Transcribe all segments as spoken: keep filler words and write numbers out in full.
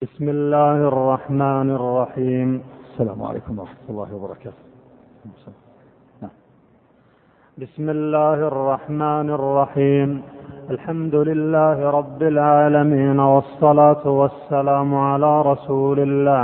بسم الله الرحمن الرحيم. السلام عليكم ورحمة الله وبركاته. بسم الله الرحمن الرحيم. الحمد لله رب العالمين، والصلاة والسلام على رسول الله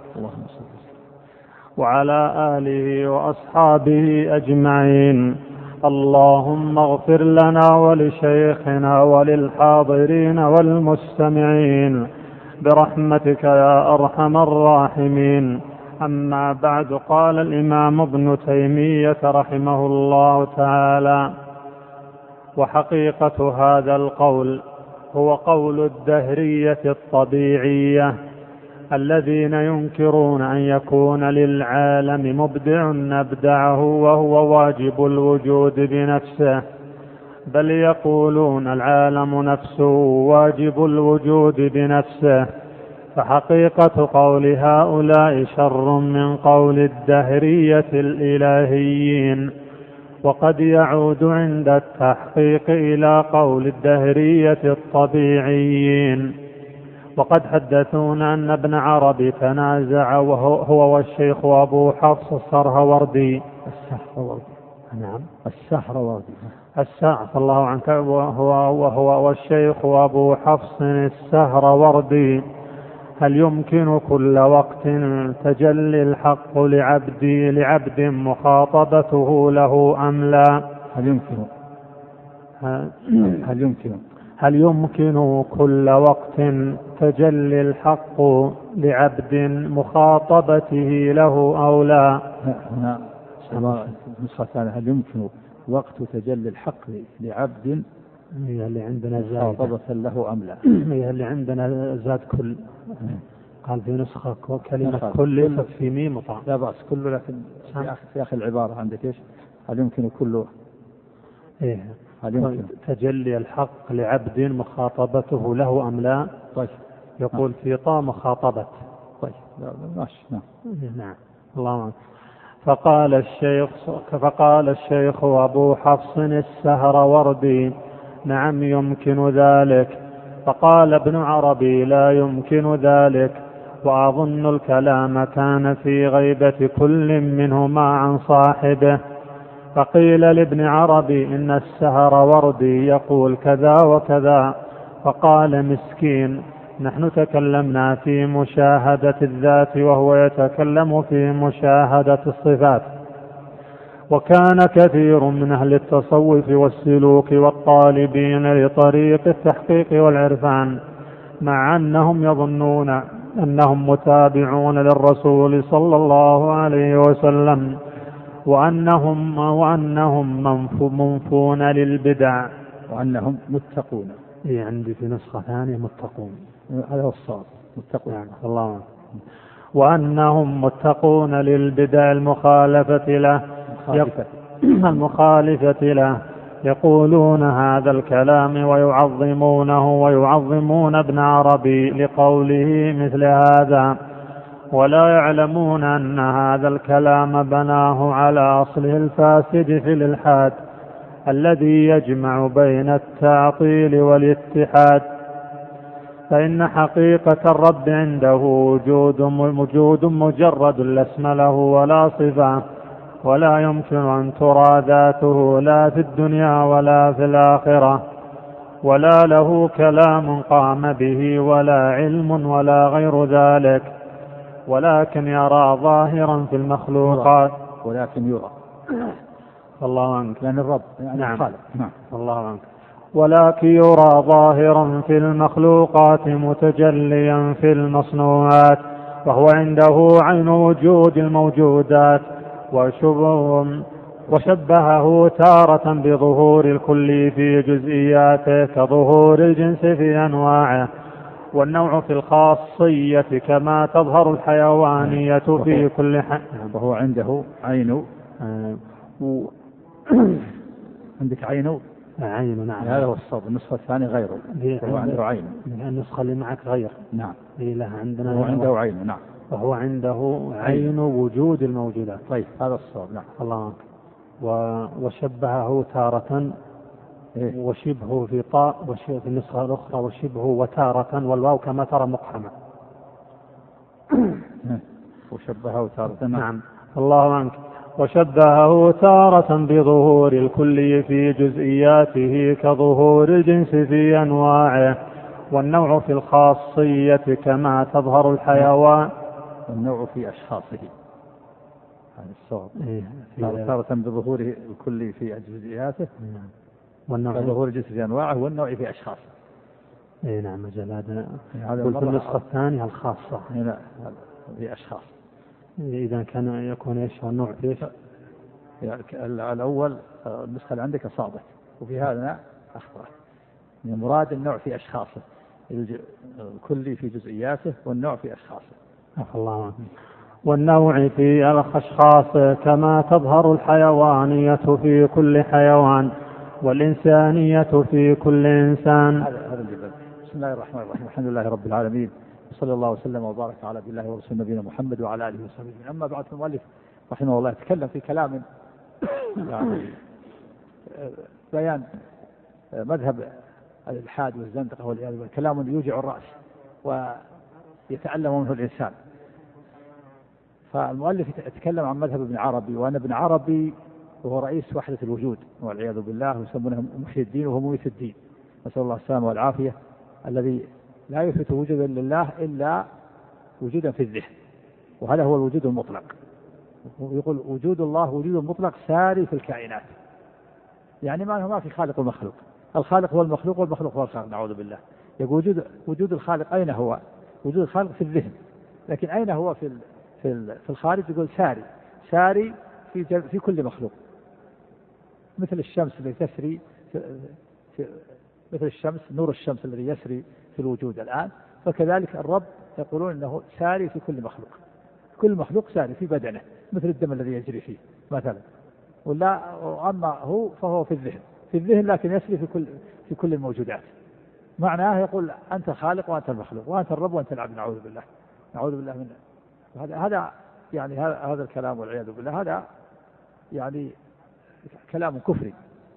وعلى آله وأصحابه أجمعين. اللهم اغفر لنا ولشيخنا وللحاضرين والمستمعين برحمتك يا أرحم الراحمين. أما بعد، قال الإمام ابن تيمية رحمه الله تعالى: وحقيقة هذا القول هو قول الدهرية الطبيعية الذين ينكرون أن يكون للعالم مبدع أبدعه وهو واجب الوجود بنفسه، بل يقولون العالم نفسه واجب الوجود بنفسه. فحقيقة قول هؤلاء شر من قول الدهرية الإلهيين، وقد يعود عند التحقيق إلى قول الدهرية الطبيعيين. وقد حدثونا أن ابن عربي تنازع هو والشيخ أبو حفص السهروردي السهروردي نعم السهروردي السعف الله عنك وهو, وهو والشيخ أبو حفص السهروردي: هل يمكن كل وقت تجلي الحق لعبد لعبد مخاطبته له أم لا؟ هل يمكن هل يمكن هل يمكن كل وقت تجلي الحق لعبد مخاطبته له أو لا؟ هنا نسخة ثانية: هل يمكن وقت تجلي الحق لعبد هي اللي عندنا مخاطبة له أم لا؟ هي اللي عندنا زاد كل، قال في نسخة كلمة كل ليست في ميم وطاء. لا بأس كله، لكن في آخر العبارة عندك إيش؟ هل يمكن كله إيه هل يمكن تجلي الحق لعبد مخاطبته له أم لا؟ طيب يقول في طاء مخاطبة. طيب ماشي. نعم نعم الله. فقال الشيخ فقال الشيخ أبو حفص السهروردي: نعم يمكن ذلك. فقال ابن عربي: لا يمكن ذلك، وأظن الكلام كان في غيبة كل منهما عن صاحبه. فقيل لابن عربي: إن السهروردي يقول كذا وكذا. فقال: مسكين، نحن تكلمنا في مشاهدة الذات وهو يتكلم في مشاهدة الصفات. وكان كثير من أهل التصوف والسلوك والطالبين لطريق التحقيق والعرفان، مع أنهم يظنون أنهم متابعون للرسول صلى الله عليه وسلم، وأنهم, وأنهم منفون للبدع، وأنهم متقون. إيه عندي في نسخة ثانية متقون، هذا هو الصواب، متقون يعني الله. وأنهم متقون للبدع المخالفة له المخالفة له يقولون هذا الكلام ويعظمونه ويعظمون ابن عربي لقوله مثل هذا، ولا يعلمون أن هذا الكلام بناه على أصله الفاسد في الإلحاد الذي يجمع بين التعطيل والاتحاد. فإن حقيقة الرب عنده وجود وجود مجرد لا اسم له ولا صفة، ولا يمكن أن ترى ذاته لا في الدنيا ولا في الآخرة، ولا له كلام قام به ولا علم ولا غير ذلك، ولكن يرى ظاهرا في المخلوقات. ولكن يرى الله عنك يعني الرب يعني نعم. نعم الله عنك. ولكن يرى ظاهرا في المخلوقات متجليا في المصنوعات، وهو عنده عين وجود الموجودات. وشبه وشبهه تارة بظهور الكل في جزئياته كظهور الجنس في أنواعه، والنوع في الخاصية كما تظهر الحيوانية في كل حي. وهو عنده عين و... عندك عين عين نعم. هذا هو الصواب. النسخة الثانية غيره، هو عنده عين. النسخة اللي معك غير. نعم له عندنا هو عنده عين. نعم وهو عنده عين وجود الموجودات. طيب هذا الصواب. نعم الله. وشبهه تارة إيه؟ وشبهه في طاء، وفي النسخة الأخرى وشبهه وتارة، والواو كما ترى مقحمة. وشبهه تارة. نعم الله عنك. وشبهه تارة بظهور الكلي في جزئياته كظهور الجنس في أنواعه، والنوع في الخاصية كما تظهر الحيوان. النوع في أشخاصه عن الصوت تارة بظهور الكلي في جزئياته والنوع كظهور الجنس في أنواعه، والنوع في أشخاصه. اي نعم مجال هذا قلت النسخة الثانية الخاصة. لا في أشخاص. إذا كان يكون إيش النوع إيش؟ يعني الأول النسخة اللي عندك أصابت، وفي هذا أخطأت. يعني مراد النوع في أشخاصه، الكلي في جزئياته والنوع في أشخاصه. الله عنه. والنوع في الأشخاص كما تظهر الحيوانية في كل حيوان، والإنسانية في كل إنسان. هذا الجبل. بسم الله الرحمن الرحيم، الحمد لله رب العالمين، وصلى الله وسلم وبارك على عبد الله ورسول نبينا محمد وعلى آله وصحبه. أما بعد، المؤلف رحمه الله يتكلم في كلام يعني بيان مذهب الإلحاد والزندقة والعياذ بالله، كلام يوجع الرأس ويتألم منه الإنسان. فالمؤلف يتكلم عن مذهب ابن عربي، وأن ابن عربي وهو رئيس وحدة الوجود والعياذ بالله، ويسمونه محيي الدين وهو مميت الدين، نسأل الله السلامة والعافية، الذي لا يثبت وجودا لله إلا وجودا في الذهن، وهذا هو الوجود المطلق. يقول وجود الله وجود مطلق ساري في الكائنات، يعني ما ما في خالق ومخلوق، الخالق هو المخلوق والمخلوق هو الخالق، نعوذ بالله. يقول وجود وجود الخالق أين هو؟ وجود الخالق في الذهن، لكن أين هو في في في الخارج؟ يقول ساري ساري في في كل مخلوق، مثل الشمس التي تسري في في مثل الشمس، نور الشمس الذي يسري في الوجود الآن، فكذلك الرب يقولون أنه ساري في كل مخلوق، كل مخلوق ساري في بدنه، مثل الدم الذي يجري فيه مثلا. ولا أما هو فهو في الذهن، في الذهن لكن يسري في كل في كل الموجودات. معناه يقول أنت خالق وأنت المخلوق، وأنت الرب وأنت العبد، نعوذ بالله نعوذ بالله من هذا. هذا يعني هذا الكلام والعياذ بالله، هذا يعني كلام كفري،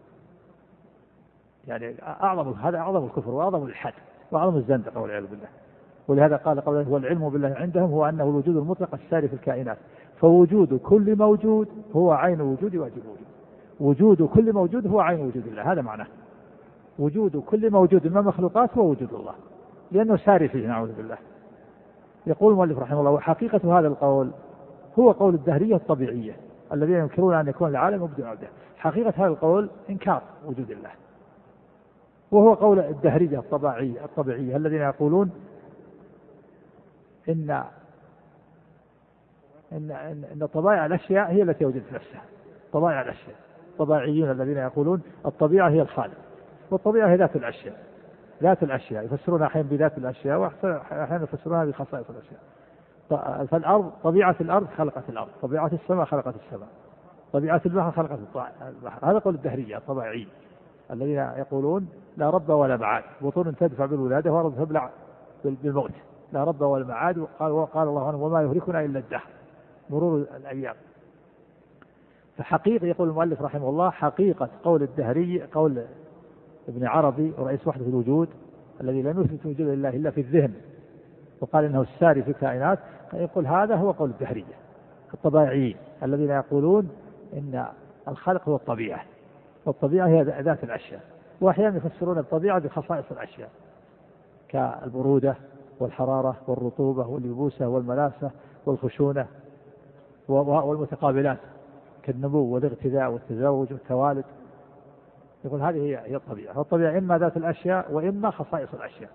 يعني أعظم، هذا أعظم الكفر وأعظم الحد وأعظم الزندقة والعياذ بالله. ولهذا قال قوله والعلم بالله عندهم هو أنه الوجود المطلق الساري في الكائنات، فوجود كل موجود هو عين وجود واجب وجود. وجود كل موجود هو عين وجود الله، هذا معناه. وجود كل موجود من المخلوقات هو وجود الله، لأنه ساري فيه، نعوذ بالله. يقول المؤلف رحمه الله: وحقيقة هذا القول هو قول الدهرية الطبيعية الذين ينكرون أن يكون العالم مبدع عبده. حقيقة هذا القول إنكار وجود الله، وهو قول الدهرية الطبيعية الطبيعية الذين يقولون إن إن إن طبائع الأشياء هي التي وجدت نفسها. طبائع الأشياء، الطبيعيون الذين يقولون الطبيعة هي الخالق، والطبيعة هي ذات الأشياء، ذات الأشياء يفسرونها أحيانا بذات الأشياء، وأحيانا يفسرونها بخصائص الأشياء. فالأرض، طبيعة الأرض خلقت الأرض، طبيعة السماء خلقت السماء، طبيعة البحر خلقت البحر. هذا قول الدهرية الطبيعيين الذين يقولون لا رب ولا معاد، بطون تدفع بالولادة وأرض تبلع بالموت، لا رب ولا معاد. وقال, وقال الله عنه: وما يهلكنا إلا الدهر، مرور الأيام. فحقيقة يقول المؤلف رحمه الله: حقيقة قول الدهري، قول ابن عربي رئيس وحدة الوجود الذي لم يثبت وجود الله إلا في الذهن، وقال إنه الساري في الكائنات، يقول هذا هو قول الدهرية الطبيعيين الذين يقولون إن الخلق هو الطبيعة، والطبيعة هي ذات الأشياء. وأحيانا يفسرون الطبيعة بخصائص الأشياء كالبرودة والحرارة والرطوبة واليبوسة والملاسة والخشونة والمتقابلات كالنمو والاغتذاء والتزوج والتوالد. يقول هذه هي هي الطبيعة، والطبيعة إما ذات الأشياء وإما خصائص الأشياء.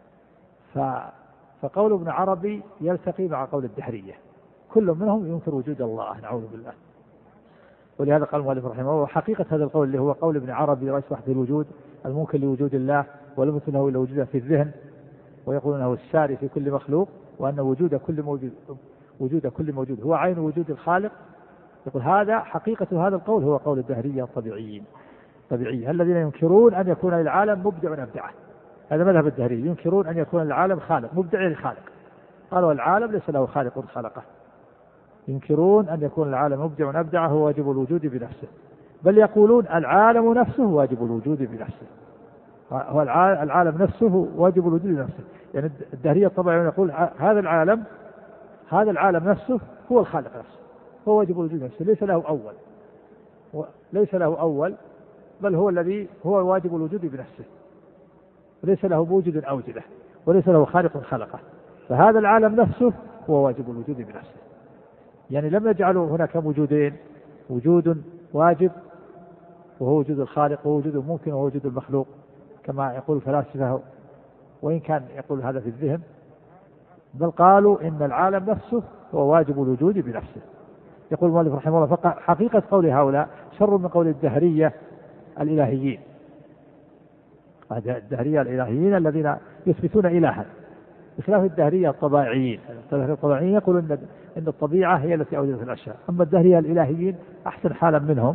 فقول ابن عربي يلتقي مع قول الدهرية، كل منهم ينكر وجود الله، نعوذ بالله. ولهذا قال المؤلف رحمه الله: وحقيقة هذا القول اللي هو قول ابن عربي رئيس وحدة الوجود المنكر لوجود الله، ولم يكن له إلا وجوده في الذهن، ويقول أنه الساري في كل مخلوق، وأن وجود كل موجود وجود كل موجود هو عين وجود الخالق. يقول هذا حقيقة هذا القول هو قول الدهرية الطبيعيين الطبيعيين الذين ينكرون أن يكون العالم مبدع أبدعه. هذا مذهب الدهرية، ينكرون أن يكون العالم خالق مبدع للخالق، قالوا العالم ليس له خالق خلقه. ينكرون أن يكون العالم مبدع أبدعه هو واجب الوجود بنفسه، بل يقولون العالم نفسه واجب الوجود بنفسه، هو العالم نفسه واجب الوجود بنفسه. يعني الدهرية الطبيعيون يقول هذا العالم هذا العالم نفسه هو الخالق نفسه، هو واجب الوجود نفسه، ليس له أول، ليس له أول، بل هو الذي هو واجب الوجود بنفسه، وليس له موجد أوجده، وليس له خالق خلقه. فهذا العالم نفسه هو واجب الوجود بنفسه، يعني لم يجعلوا هناك وجودين، وجود واجب وهو وجود الخالق، ووجود ممكن وهو وجود المخلوق كما يقول الفلاسفة، وإن كان يقول هذا في الذهن، بل قالوا إن العالم نفسه هو واجب الوجود بنفسه. يقول المؤلف رحمه الله: حقيقة قول هؤلاء شر من قول الدهرية الإلهيين. الدهرية الإلهيين الذين يثبتون إلها، بخلاف الدهرية الطبيعيين. الطبيعيين يقولون إن الطبيعة هي التي أوجدت الأشياء، أما الدهرية الإلهيين أحسن حالا منهم.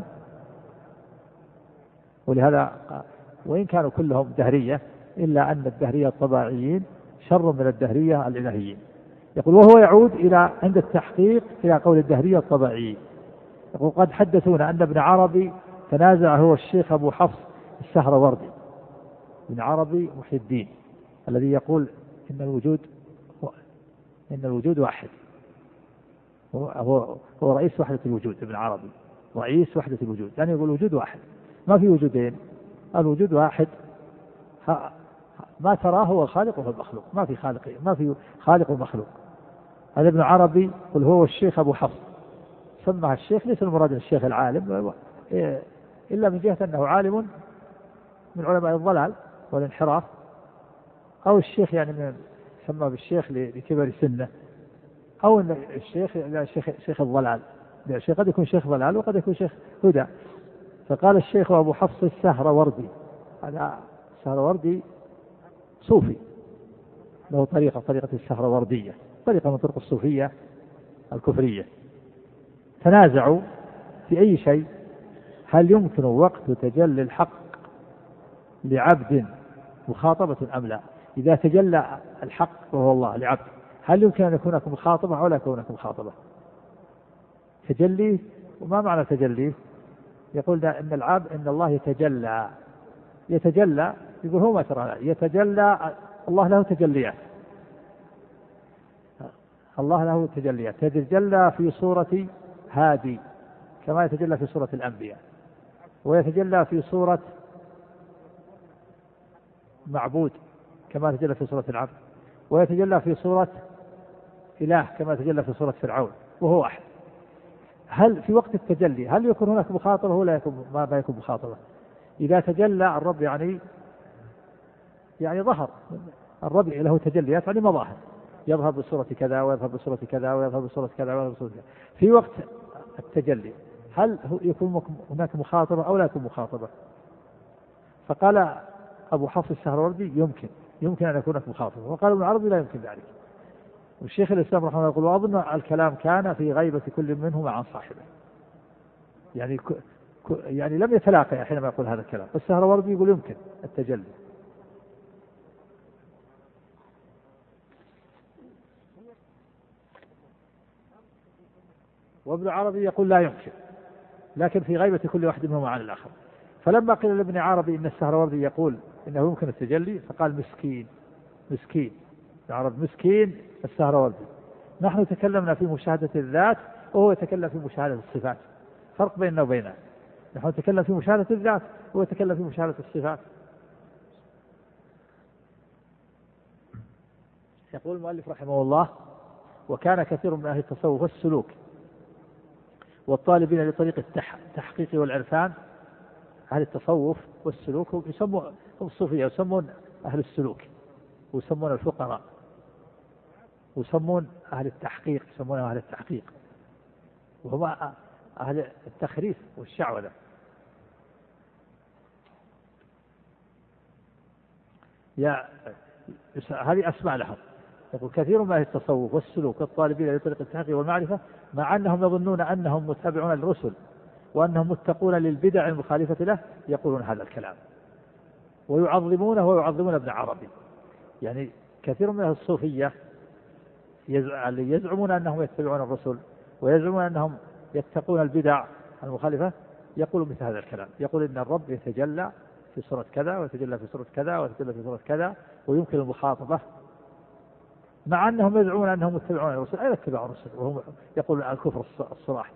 ولهذا وإن كانوا كلهم دهرية إلا أن الدهرية الطبيعيين شر من الدهرية الإلهيين. يقول: وهو يعود إلى عند التحقيق إلى قول الدهرية الطبيعيين. يقول: قد حدثونا أن ابن عربي تنازع هو الشيخ أبو حفص السهروردي، ابن عربي محي الدين الذي يقول إن الوجود إن الوجود واحد، هو هو رئيس وحدة الوجود. ابن عربي رئيس وحدة الوجود، يعني يقول الوجود واحد، ما في وجودين، الوجود واحد، ما تراه هو الخالق وهو المخلوق، ما في خالق، ما في خالق ومخلوق. هذا ابن عربي قل هو الشيخ أبو حفص، سماه الشيخ، ليس المراد الشيخ العالم، إلا من جهة أنه عالم من علماء الضلال والانحراف، أو الشيخ يعني من سمى بالشيخ لكبر سنه، أو أن الشيخ شيخ شيخ الضلال، الشيخ قد يكون شيخ ضلال وقد يكون شيخ هدى. فقال الشيخ أبو حفص السهروردي، هذا السهروردي صوفي له طريقة طريقة السهروردية، طريقة من طرق الصوفية الكفرية. تنازعوا في أي شيء: هل يمكن وقت تجلي الحق لعبد مخاطبة أم لا؟ إذا تجلى الحق وهو الله لعبد، هل يمكن أن يكون هناك مخاطبة أو لا يكون هناك مخاطبة؟ تجلي، وما معنى تجلي؟ يقول أن العبد إن الله يتجلى، يتجلى، يقول هو ما ترى، يتجلى، الله له تجليات، الله له تجليات، يتجلى في صورة هادي كما يتجلى في صورة الأنبياء، ويتجلى في صورة معبود كما يتجلى في صورة العبد، ويتجلى في صورة إله كما يتجلى في صورة فرعون، وهو واحد. هل في وقت التجلي هل يكون هناك مخاطبة ولا يكون ما يكون مخاطبة؟ إذا تجلى الرب يعني يعني ظهر، الرب له تجليات يعني مظاهر، يظهر بصورة كذا ويظهر بصورة كذا ويظهر بصورة كذا ويظهر بصورة كذا. في وقت التجلي هل يكون هناك مخاطبة أو لا يكون مخاطبة؟ فقال أبو حفص السهروردي: يمكن يمكن أن يكون هناك مخاطبة. وقال ابن عربي: لا يمكن ذلك. والشيخ الإسلام رحمه الله يقول: وأظن الكلام كان في غيبة كل منهما عن صاحبه، يعني ك... ك... يعني لم يتلاقى حينما يقول هذا الكلام. السهروردي يقول يمكن التجلي. وابن عربي يقول لا يمكن، لكن في غيبة كل واحد منهما عن الآخر. فلما قيل لابن عربي إن السهروردي يقول إنه يمكن التجلي، فقال: مسكين مسكين العرب، مسكين السهروردي، نحن تكلمنا في مشاهدة الذات وهو يتكلم في مشاهدة الصفات، فرق بيننا وبينه، نحن نتكلم في مشاهدة الذات وهو يتكلم في مشاهدة الصفات. يقول المؤلف رحمه الله: وكان كثير من أهل التصوف والسلوك والطالبين لطريق التحقيق والعرفان، أهل التصوف والسلوك هم يسمون الصوفية، يسمون أهل السلوك، ويسمون الفقراء، ويسمون أهل التحقيق، يسمون أهل التحقيق، وهم أهل التخريف والشعوذة. يا هذه أسماء لهم. يقول: كثير من أهل التصوف والسلوك والطالبين لطريق التحقيق والمعرفة مع أنهم يظنون أنهم متبعون للرسل وأنهم متقون للبدع المخالفة له، يقولون هذا الكلام ويعظمونه ويعظمون ابن عربي. يعني كثير من أهل الصوفية يزعمون أنهم يتبعون الرسل ويزعمون أنهم يتقون البدع المخالفة، يقولون مثل هذا الكلام، يقول إن الرب يتجلى في صورة كذا ويتجلى في صورة كذا ويتجلى في صورة كذا، ويمكن المخاطبة مع أنهم يدعون أنهم يتبعون الرسل. أين اتباع الرسل وهم يقولون الكفر الصراح؟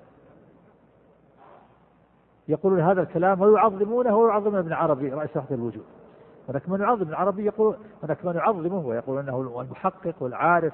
يقولون هذا الكلام ويعظمونه ويعظمون ابن عربي رئيس وحدة الوجود. هناك من يعظم ابن عربي يقول، هناك من يعظمه ويقول أنه المحقق والعارف،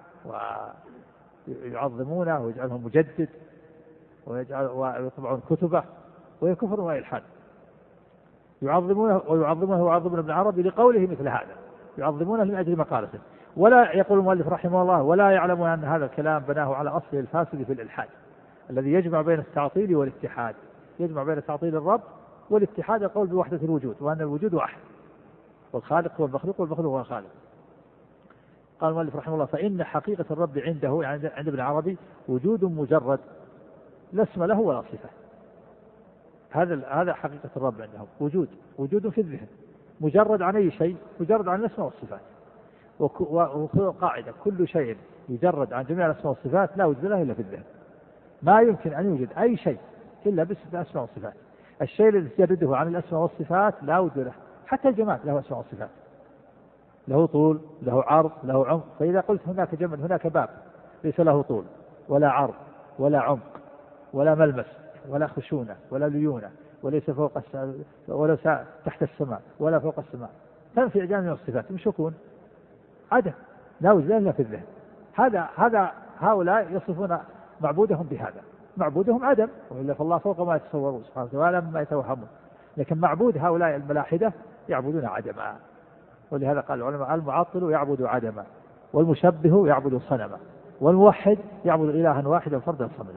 ويعظمونه ويجعله مجدد ويجعل ويطبعون كتبه، وهي كفر وإلحاد. يعظمونه ويعظمونه ويعظمون ابن عربي لقوله مثل هذا، يعظمونه من أجل مقالته. ولا يقول المؤلف رحمه الله ولا يعلمون أن هذا الكلام بناه على أصله الفاسد في الإلحاد الذي يجمع بين التعطيل والاتحاد، يجمع بين تعطيل الرب والاتحاد، القول بوحدة الوجود وأن الوجود واحد، والخالق هو المخلوق والمخلوق هو الخالق. قال المؤلف رحمه الله فإن حقيقة الرب عنده يعني عند ابن عربي وجود مجرد لا اسم له ولا صفة. هذا هذا حقيقة الرب عنده، وجود وجود في الذهن مجرد عن أي شيء، مجرد عن الاسماء والصفات. وقاعدة كل شيء يجرد عن جميع الاسماء والصفات لا وجود له إلا في الذهن. ما يمكن أن يوجد أي شيء إلا بالاسماء والصفات. الشيء الذي يجرده عن الاسماء والصفات لا وجود له. حتى الجماد له اسماء وصفات، له طول، له عرض، له عمق. فإذا قلت هناك جمل، هناك باب ليس له طول ولا عرض ولا عمق ولا ملمس ولا خشونة ولا ليونة، وليس فوق السماء ولا تحت السماء ولا فوق السماء، تنفي جميع الصفات، مش يكون عدم لا وجود إلا في الذهن. هذا هذا هؤلاء يصفون معبودهم بهذا، معبودهم عدم، وإلا فالله فوق ما يتصورون سبحانه وتعالى ما يتوهمون. لكن معبود هؤلاء الملاحدة يعبدون عدما، ولهذا قال العلماء المعطل يعبد عدما، والمشبه يعبد صنما، والموحد يعبد إلها واحدا فردا صمدا.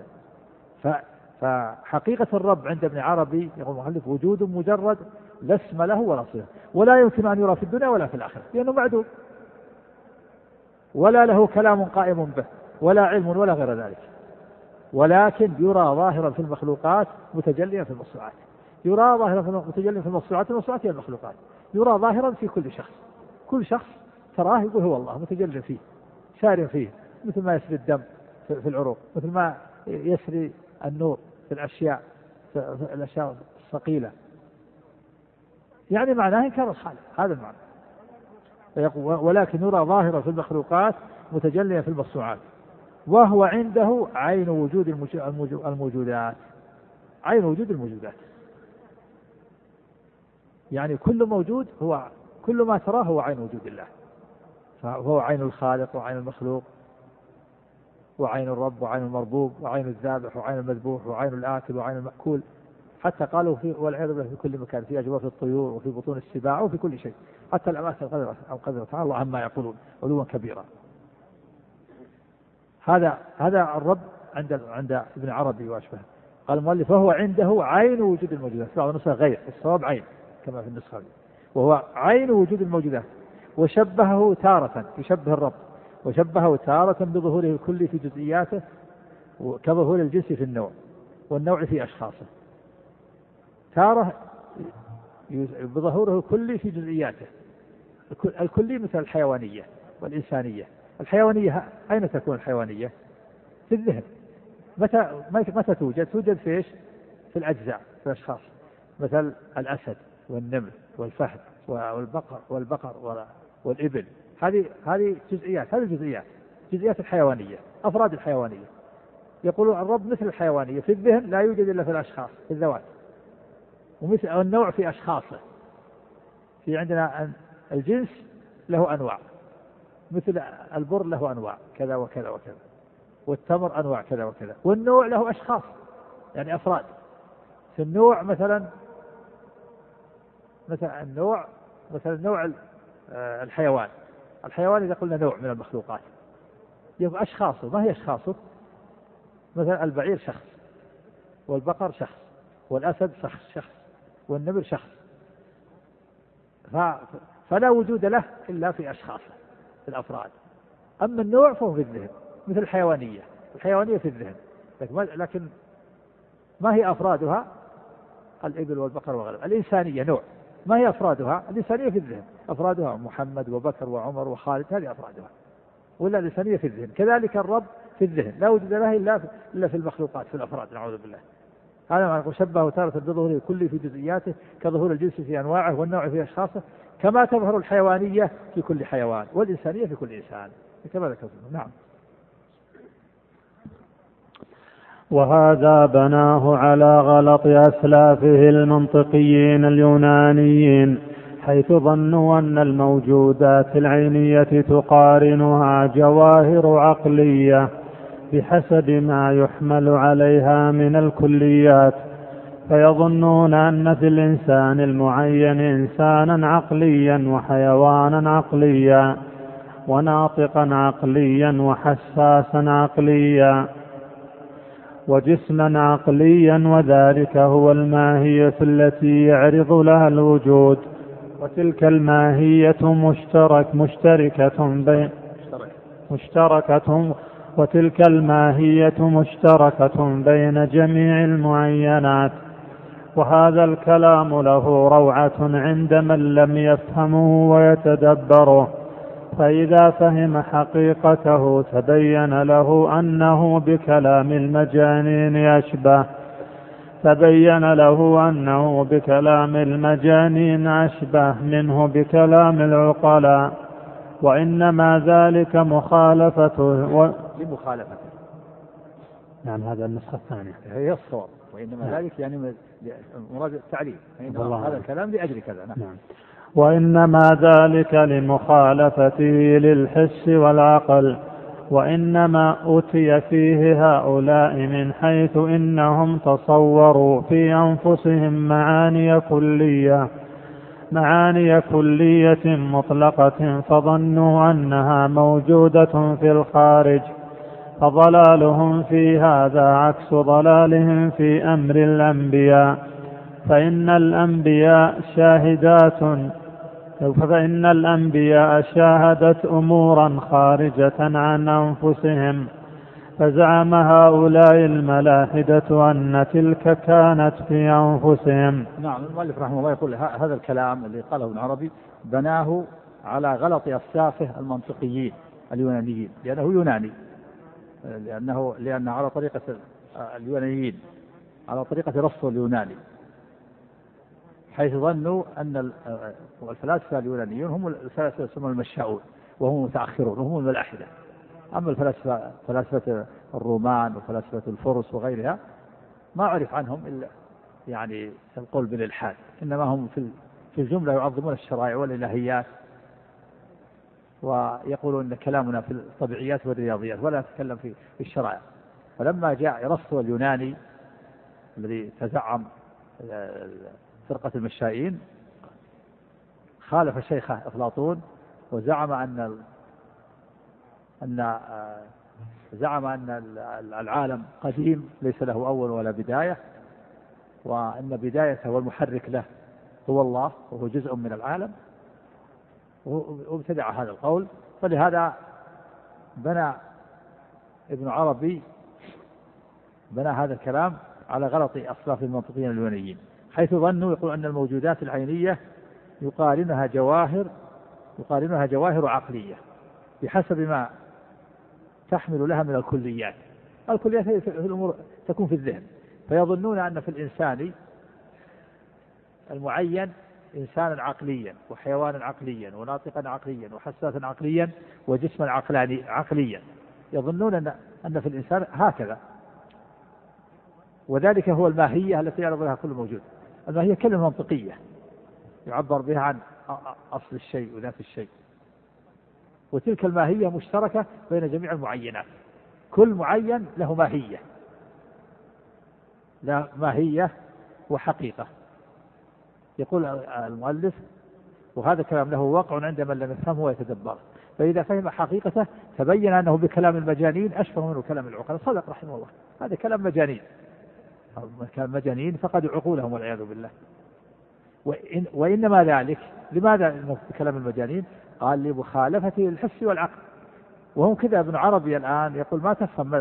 فحقيقة الرب عند ابن عربي يقول المؤلف وجود مجرد لا اسم له ولا صفة، ولا يمكن أن يرى في الدنيا ولا في الآخرة لأنه معدوم، ولا له كلام قائم به ولا علم ولا غير ذلك، ولكن يرى ظاهرا في المخلوقات متجليا في المصنوعات. يرى ظاهرا متجليا في المصنوعات، المصنوعات هي المخلوقات. يرى ظاهرا في كل شخص، كل شخص تراه يقول هو الله متجلي فيه سار فيه، مثل ما يسري الدم في العروق، مثل ما يسري النور في الأشياء في الأشياء الثقيلة. يعني معناه إنكار الخالق، هذا المعنى. ولكن يرى ظاهرا في المخلوقات متجليا في المصنوعات، وهو عنده عين وجود الموجودات، عين وجود الموجودات. يعني كل موجود هو كل ما تراه هو عين وجود الله، فهو عين الخالق وعين المخلوق وعين الرب وعين المربوب وعين الذابح وعين المذبوح وعين الآكل وعين المأكول. حتى قالوا في والعياذ بالله في كل مكان، في أجواف الطيور وفي بطون السباع وفي كل شيء، حتى الأماكن القذرة القذرة تعالى الله عما يقولون علوا كبيرا. هذا هذا الرب عند عند ابن عربي واشبهه. قال المؤلف فهو عنده عين وجود الموجودات، بعض النسخ غير، الصواب عين كما في النسخة، وهو عين وجود الموجودات. وشبهه تارة، يشبه الرب وشبهه تارة بظهوره الكلي في جزئياته كظهور الجنس في النوع والنوع في أشخاصه، تارة بظهوره الكلي في جزئياته. الكلي مثل الحيوانية والإنسانية. الحيوانية أين تكون الحيوانية؟ في الذهن. متى متى توجد؟ توجد في إيش؟ في الأجزاء، في الأشخاص، مثل الأسد والنمر والفهد والبقر والبقر والإبل. هذه هذه جزئيات، هذه الجزئيات جزئيات الحيوانية، أفراد الحيوانية. يقولون الرب مثل الحيوانية في الذهن لا يوجد إلا في الأشخاص، في الذوات، ومثل النوع في أشخاصه. في عندنا الجنس له أنواع، مثل البر له أنواع كذا وكذا وكذا، والتمر أنواع كذا وكذا، والنوع له أشخاص يعني أفراد. في النوع مثلا مثلا النوع مثلا نوع الحيوان، الحيوان إذا قلنا نوع من المخلوقات يبقى أشخاصه، ما هي أشخاصه؟ مثلا البعير شخص، والبقر شخص، والأسد شخص شخص، والنمر شخص. فلا وجود له إلا في أشخاصه، في الأفراد. أما النوع فهو في الذهن، مثل الحيوانية، الحيوانية في الذهن، لكن ما هي أفرادها؟ الإبل والبقر وغيرها. الإنسانية نوع، ما هي أفرادها؟ الإنسانية في الذهن، أفرادها محمد وبكر وعمر وخالد، هذه أفرادها، ولا الإنسانية في الذهن. كذلك الرب في الذهن لا وجود له إلا في المخلوقات، في الأفراد، نعوذ بالله. هذا ما شبهه تارة بظهوره كل في جزئياته كظهور الجنس في أنواعه والنوع في أشخاصه، كما تظهر الحيوانية في كل حيوان والإنسانية في كل إنسان. كما ذكرت. نعم. وهذا بناه على غلط أسلافه المنطقيين اليونانيين، حيث ظنوا أن الموجودات العينية تقارنها جواهر عقلية بحسب ما يحمل عليها من الكليات، فيظنون أن في الإنسان المعين إنسانا عقليا وحيوانا عقليا وناطقا عقليا وحساسا عقليا وجسما عقليا، وذلك هو الماهية التي يعرض لها الوجود، وتلك الماهية مشترك مشتركة بين مشتركة وتلك الماهية مشتركة بين جميع المعينات. وهذا الكلام له روعة عند من لم يفهمه ويتدبره، فإذا فهم حقيقته تبين له أنه بكلام المجانين أشبه تبين له أنه بكلام المجانين أشبه منه بكلام العقلاء، وإنما ذلك مخالفته و... لمخالفته. يعني هذا النسخة الثانية هي الصواب، وإنما ذلك يعني مراد التعليل، هذا الكلام لأجل كذا. نعم. نعم. وإنما ذلك لمخالفته للحس والعقل، وإنما أتي فيه هؤلاء من حيث إنهم تصوروا في أنفسهم معاني كلية معاني كلية مطلقة، فظنوا أنها موجودة في الخارج، فضلالهم في هذا عكس ضلالهم في أمر الأنبياء، فإن الأنبياء شاهدات فإن الأنبياء شاهدت أمورا خارجة عن أنفسهم، فزعم هؤلاء الملاحدة أن تلك كانت في أنفسهم. نعم. المؤلف رحمه الله يقول هذا الكلام اللي قاله ابن عربي بناه على غلط أسلافه المنطقيين اليونانيين، لأنه يوناني، لأنه لأنه على طريقة اليونانيين، على طريقة رسطو اليوناني، حيث ظنوا أن الفلاسفة اليونانيون هم الفلاسفة يسمون المشاؤون وهم متأخرون وهم الملاحدة. أما الفلاسفة فلاسفة الرومان وفلاسفة الفرس وغيرها ما عرف عنهم إلا يعني القول بالإلحاد، إنما هم في الجملة يعظمون الشرائع والإلهيات، ويقولون أن كلامنا في الطبيعيات والرياضيات ولا نتكلم في الشرائع. فلما جاء أرسطو اليوناني الذي تزعم فرقة المشائين خالف شيخه أفلاطون، وزعم أن أن زعم أن العالم قديم ليس له أول ولا بداية، وأن بدايته والمحرك له هو الله وهو جزء من العالم، وابتدع هذا القول. فلهذا بنى ابن عربي بنى هذا الكلام على غلط أصلاف المنطقيين اليونانيين، حيث ظنوا يقول أن الموجودات العينية يقارنها جواهر يقارنها جواهر عقلية بحسب ما تحمل لها من الكليات. الكليات هي في الأمور تكون في الذهن، فيظنون أن في الإنسان المعين إنسانا عقليا وحيوانا عقليا وناطقا عقليا وحساسا عقليا وجسما عقليا، يظنون أن أن في الإنسان هكذا، وذلك هو الماهية التي يعرض لها كل موجود. الماهية كلمة منطقية يعبر بها عن أصل الشيء وذات الشيء، وتلك الماهية مشتركة بين جميع المعينات، كل معين له ماهية، لا ماهية وحقيقة. يقول المؤلف وهذا كلام له واقع عند من لم يفهمه ويتدبره، فإذا فهم حقيقته تبين أنه بكلام المجانين أشبه منه كلام العقلاء. صدق رحمه الله، هذا كلام مجانين، كلام مجانين فقدوا عقولهم والعياذ بالله. وإن وإنما ذلك لماذا بكلام المجانين؟ قال لمخالفته للحس والعقل، وهم كذا. ابن عربي الآن يقول ما تفهم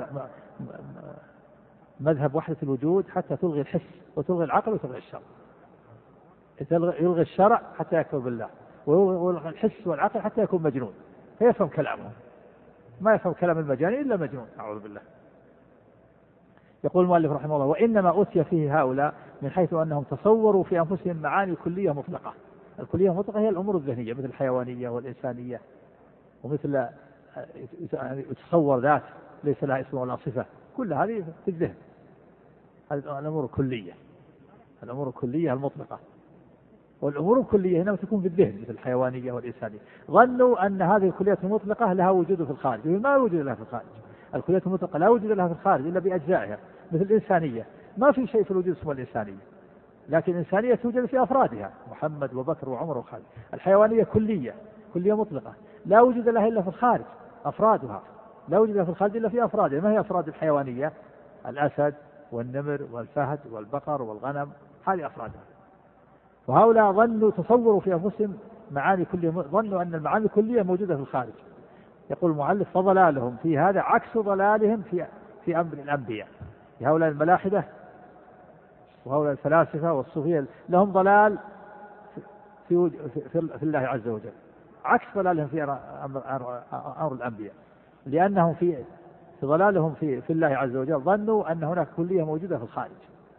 مذهب وحدة الوجود حتى تلغي الحس وتلغي العقل وتلغي الشرع، يلغي الشرع حتى يكفر بالله، ويلغي الحس والعقل حتى يكون مجنون، فيفهم كلامه. ما يفهم كلام المجانين إلا مجنون، أعوذ بالله. يقول المؤلف رحمه الله وإنما أتي فيه هؤلاء من حيث أنهم تصوروا في أنفسهم معاني كلية مطلقة. الكلية المطلقة هي الأمور الذهنية مثل الحيوانية والإنسانية ومثل يتصور ذات ليس لها اسم ولا صفة، كل هذه في الذهن. هذه الأمور الكلية، الأمور الكلية المطلقة. والأمور الكلية هنا تكون في الذهن مثل الحيوانية والإنسانية. ظنوا أن هذه الكليات المطلقة لها وجود في الخارج، ما وجود لها في الخارج. الكليات المطلقة لا وجود لها في الخارج إلا بأجزائها، مثل الإنسانية ما في شيء في الوجود اسمه الإنسانية، لكن الإنسانية توجد في أفرادها، محمد وبكر وعمر وخالد. الحيوانية كلية، كلية مطلقة لا وجود لها إلا في الخارج، أفرادها لا وجود لها في الخارج إلا في أفرادها. ما هي أفراد الحيوانية؟ الأسد والنمر والفهد والبقر والغنم، هذه أفرادها. وهؤلاء ظنوا تصوروا في أنفسهم معاني كلية، ظنوا أن المعاني الكلية موجودة في الخارج. يقول المؤلف فضلالهم في هذا عكس ضلالهم في في أمر الأنبياء. هؤلاء الملاحدة وهؤلاء الفلاسفة والصوفية لهم ضلال في, في, في الله عز وجل، عكس ضلالهم في أمر, أمر الأنبياء، لأنهم في في ضلالهم في, في الله عز وجل ظنوا أن هناك كلية موجودة في الخارج.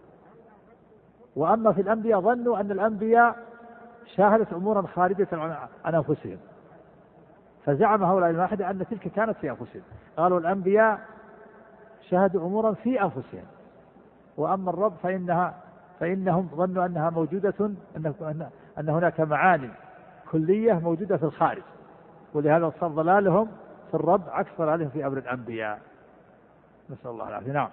وأما في الأنبياء ظنوا أن الأنبياء شاهدت أمورا خارجة عن أنفسهم، فزعم هؤلاء الملاحدة أن تلك كانت في أنفسهم. قالوا الأنبياء شاهدوا أمورا في أنفسهم، وأما الرب فإنها فإنهم ظنوا أنها موجودة، أن أن هناك معاني كلية موجودة في الخارج، ولهذا صار ضلالهم في الرب عكس ضلالهم في أمر الأنبياء. نسأل الله العافية. نعم.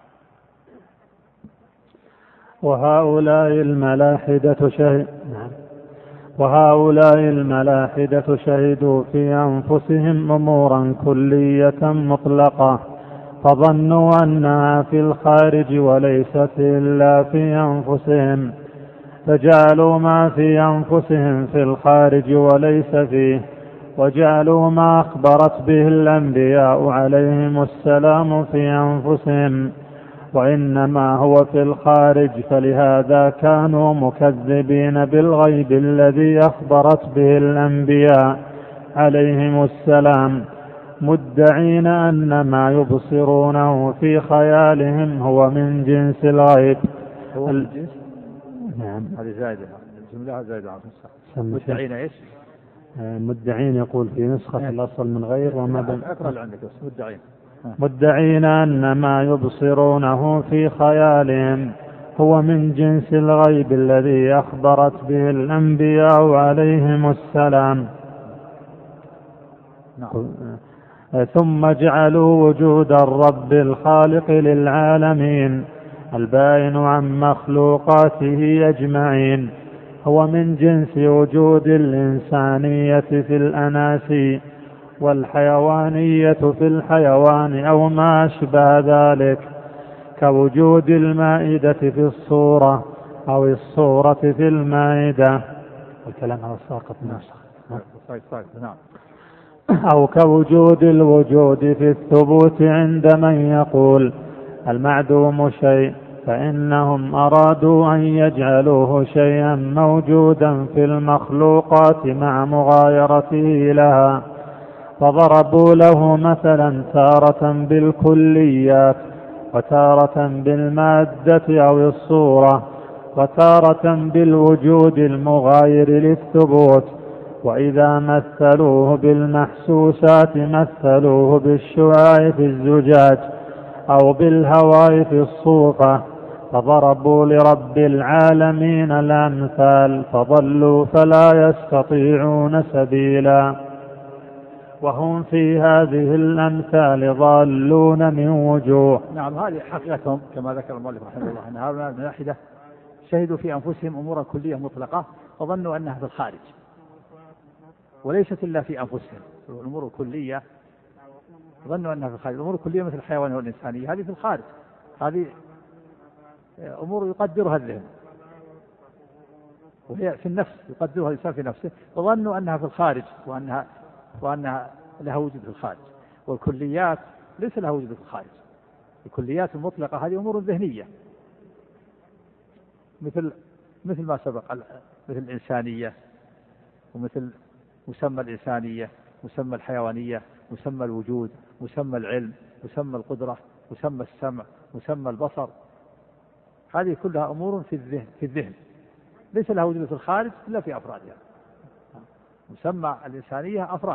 وهؤلاء الملاحدة شهد وهؤلاء الملاحدة شهدوا في أنفسهم أمورا كلية مطلقة، فظنوا أنها في الخارج وليست إلا في أنفسهم، فجعلوا ما في أنفسهم في الخارج وليس فيه، وجعلوا ما أخبرت به الأنبياء عليهم السلام في أنفسهم وإنما هو في الخارج، فلهذا كانوا مكذبين بالغيب الذي أخبرت به الأنبياء عليهم السلام، مدعين أن ما يبصرونه في خيالهم هو من جنس الغيب. هو من جنس؟ نعم. هذه زائدة، الجملة زائدة عن مدعين إيش؟ مدعين يقول في نسخة الأصل من غير وما بين. أقرأ اللي عندك مدعين. مدعين أن ما يبصرونه في خيالهم هو من جنس الغيب الذي أخبرت به الأنبياء عليهم السلام. نعم. ثم جعلوا وجود الرب الخالق للعالمين البائن عن مخلوقاته أجمعين هو من جنس وجود الإنسانية في الأناسي والحيوانية في الحيوان أو ما أشبه ذلك، كوجود المائدة في الصورة أو الصورة في المائدة. الكلام على الساقط نعم. أو كوجود الوجود في الثبوت عند من يقول المعدوم شيء، فإنهم أرادوا أن يجعلوه شيئا موجودا في المخلوقات مع مغايرته لها، فضربوا له مثلا تارة بالكليات وتارة بالمادة أو الصورة وتارة بالوجود المغاير للثبوت، وإذا مثلوه بالمحسوسات مثلوه بالشعاع في الزجاج أو بالهواء في الصوفة، فضربوا لرب العالمين الأمثال فضلوا فلا يستطيعون سبيلا، وهم في هذه الأمثال ضالون من وجوه. نعم. هذه حقيقتهم كما ذكر المؤلف رحمه الله، أن هؤلاء الملاحدة شهدوا في أنفسهم أمورا كلية مطلقة وظنوا أنها في الخارج وليست إلا في أنفسهم. الأمور الكلية ظنوا أنها في الخارج. الأمور الكلية مثل الحيوان والإنسانية هذه في الخارج، هذه أمور يقدرها الذهن وهي في النفس، يقدرها الإنسان في نفسه، وظنوا أنها في الخارج وأنها وأنها لها وجود في الخارج. والكليات ليس لها وجود في الخارج. الكليات المطلقة هذه أمور ذهنية، مثل مثل ما سبق، مثل الإنسانية ومثل مسمى الإنسانية، مسمى الحيوانية، مسمى الوجود، مسمى العلم، مسمى القدرة، مسمى السمع، مسمى البصر. هذه كلها أمور في الذهن في الذهن ليس لها وجود في الخارج إلا في أفرادها. مسمى الإنسانية أفراد،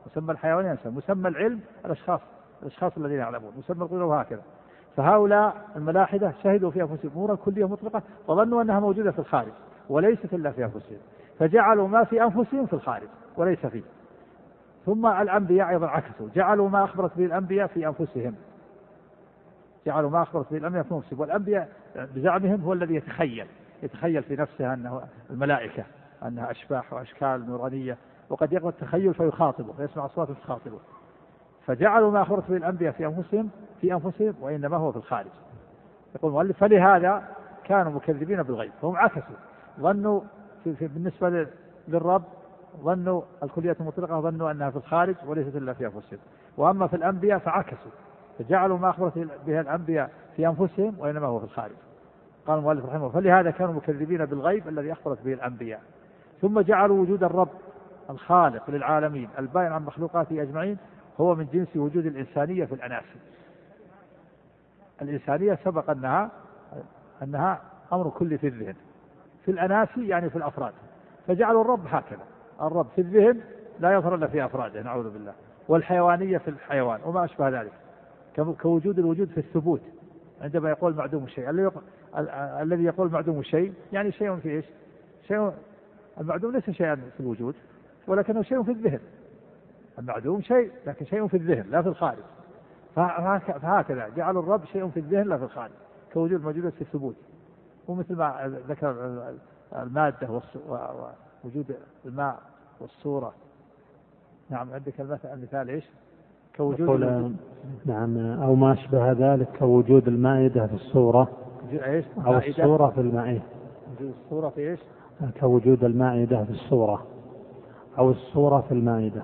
مسمى الحيوان ينسى، مسمى العلم الأشخاص الأشخاص الذين يعلمون، مسمى القدرة وهكذا. فهؤلاء الملاحدة شهدوا في أنفسهم أمورا كلية مطلقة وظنوا أنها موجودة في الخارج وليست إلا في أنفسهم، فجعلوا ما في أنفسهم في الخارج وليس فيه. ثم الأنبياء أيضا عكسوا، جعلوا ما أخبرت به الأنبياء في أنفسهم، جعلوا ما أخبرت به الأنبياء في أنفسهم، والأنبياء بزعمهم هو الذي يتخيل يتخيل في نفسه أنه الملائكة أنها أشباح وأشكال نورانية، وقد يقوى التخيل فيخاطبه فيسمع أصوات تخاطبه. فجعلوا ما أخبرت به الأنبياء في أنفسهم في أنفسهم وإنما هو في الخارج. يقول المؤلف فلهذا كانوا مكذبين بالغيب، فهم عكسوا، ظنوا في في بالنسبة للرب ظنوا الكلية المطلقة، ظنوا أنها في الخارج وليست إلا في أنفسهم. وأما في الأنبياء فعكسوا، فجعلوا ما أخبرت به الأنبياء في أنفسهم وإنما هو في الخارج. قال المؤلف رحمه الله فلهذا كانوا مكذبين بالغيب الذي أخبرت به الأنبياء. ثم جعلوا وجود الرب الخالق للعالمين البائن عن مخلوقاته أجمعين هو من جنس وجود الإنسانية في الأناسي. الإنسانية سبق أنها أنها أمر كلي في الذهن، في الأناسي يعني في الأفراد، فجعلوا الرب هكذا، الرب في الذهن لا يظهر إلا في أفراده نعوذ بالله، والحيوانية في الحيوان وما أشبه ذلك، كوجود الوجود في الثبوت. عندما يقول معدوم الشيء، الذي يقول معدوم الشيء يعني شيء في إيش؟ شيء المعدوم ليس شيئا في الوجود ولكنه شيء في الذهن. المعدوم شيء لكن شيء في الذهن لا في الخارج. فهكذا جعلوا الرب شيء في الذهن لا في الخارج، كوجود موجود في الثبوت. ومثل ما ذكر المادة ووجود الماء والصورة. نعم عندك المثل المثال ايش؟ كوجود نعم او ما اشبه ذلك، كوجود المائدة في الصورة ايش؟ او الصورة في المائدة. وجود الصورة في ايش؟ كوجود المائدة في الصورة او الصورة في المائدة.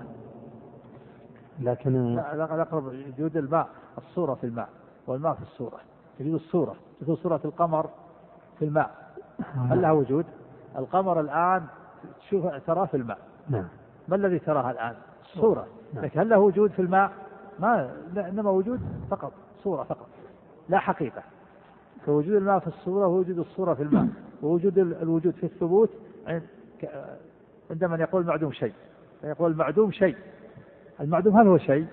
لكن لا أقرب وجود الماء الصورة في الماء والماء في الصورة. وجود الصورة وجود صورة القمر في الماء، هل لها وجود؟ القمر الآن تشوف تراه في الماء، نعم. ما الذي تراه الآن؟ صورة، لكن هل له وجود في الماء؟ ما إنما وجود فقط، صورة فقط لا حقيقة. فوجود الماء في الصورة ووجود الصورة في الماء، ووجود الوجود في الثبوت. عندما يقول معدوم شيء يقول معدوم شيء، المعدوم هل هو شيء؟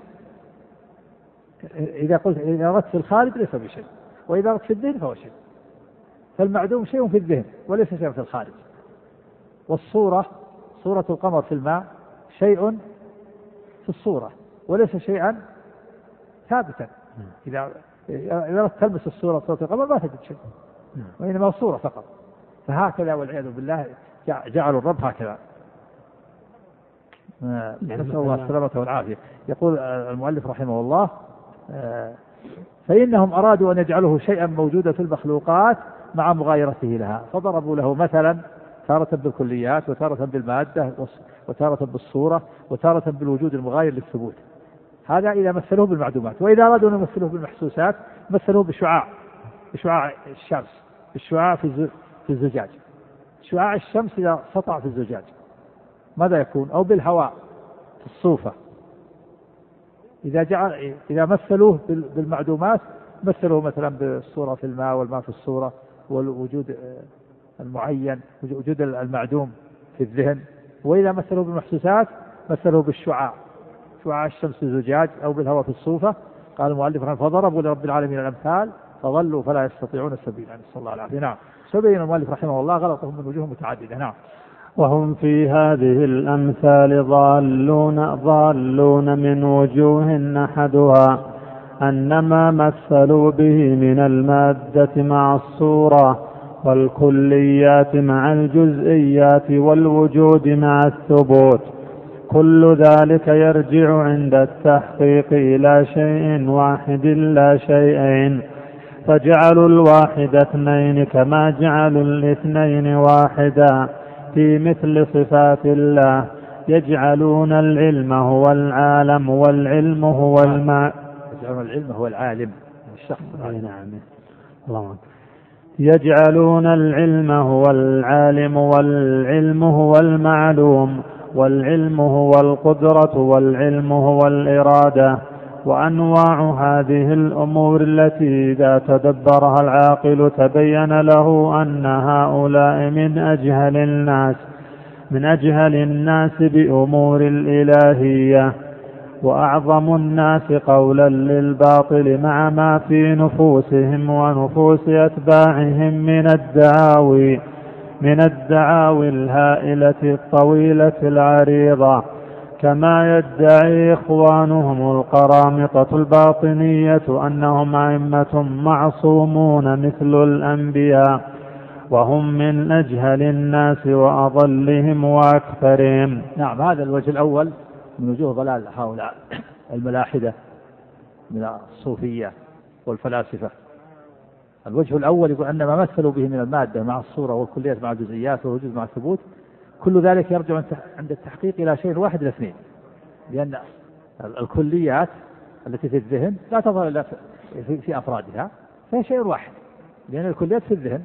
إذا قلت إذا أردت في الخارج ليس بشيء، وإذا أردت في الذهن فهو شيء. فالمعدوم شيء في الذهن وليس شيء في الخارج. والصورة صورة القمر في الماء شيء في الصورة وليس شيئا ثابتا. إذا إذا أردت تلمس الصورة صورة القمر ما تجد شيء، وإنما صورة فقط. فهكذا والعياذ بالله جعلوا الرب هكذا. نسأل الله السلامة والعافية. يقول المؤلف رحمه الله فإنهم أرادوا أن يجعلوه شيئا موجودا في المخلوقات مع مغايرته لها، فضربوا له مثلا تارة بالكليات وتارة بالمادة وتارة بالصورة وتارة بالوجود المغاير للثبوت. هذا إذا مثلوه بالمعدومات. وإذا أرادوا أن يمثلوه بالمحسوسات مثلوه بشعاع بشعاع الشمس، بالشعاع في الزجاج. شعاع الشمس إذا سطع في الزجاج ماذا يكون؟ أو بالهواء في الصوفة. إذا جعل إذا مثلوه بالمعدومات مثلوه مثلا بالصورة في الماء والماء في الصورة والوجود المعين وجود المعدوم في الذهن. وإذا مثلوه بالمحسوسات مثلوه بالشعاع، شعاع الشمس في الزجاج أو بالهواء في الصوفة. قال المؤلف فضربوا لرب العالمين الأمثال فظلوا فلا يستطيعون السبيل. نسأل الله العافية. نعم. سبين المؤلف رحمه الله غلطهم من وجوه متعددة. نعم. وهم في هذه الأمثال ضالون ضالون من وجوه أحدها أن ما مثلوا به من المادة مع الصورة والكليات مع الجزئيات والوجود مع الثبوت كل ذلك يرجع عند التحقيق إلى شيء واحد لا شيئين، فجعلوا الواحد اثنين كما جعلوا الاثنين واحدا في مثل صفات الله. يجعلون العلم هو العالم والعلم هو الماء. يجعلون العلم هو العالم الشخص. نعم. الله. يجعلون العلم هو العالم والعلم هو المعلوم والعلم هو القدرة والعلم هو الإرادة. وأنواع هذه الأمور التي إذا تدبرها العاقل تبين له أن هؤلاء من أجهل الناس من أجهل الناس بأمور الإلهية، وأعظم الناس قولا للباطل مع ما في نفوسهم ونفوس أتباعهم من الدعاوي من الدعاوي الهائلة الطويلة العريضة، كما يدعي إخوانهم القرامطة الباطنية أنهم أئمة معصومون مثل الأنبياء، وهم من أجهل الناس وأضلهم وأكثرهم. نعم، هذا الوجه الأول من وجوه ضلال هؤلاء الملاحدة من الصوفية والفلاسفة. الوجه الأول يقول أن ما مثلوا به من المادة مع الصورة والكليات مع الجزئيات والوجود مع الثبوت، كل ذلك يرجع عند التحقيق إلى شيء واحد الاثنين، لأن الكليات التي في الذهن لا تظهر إلا في أفرادها، فهي شيء واحد، لأن الكليات في الذهن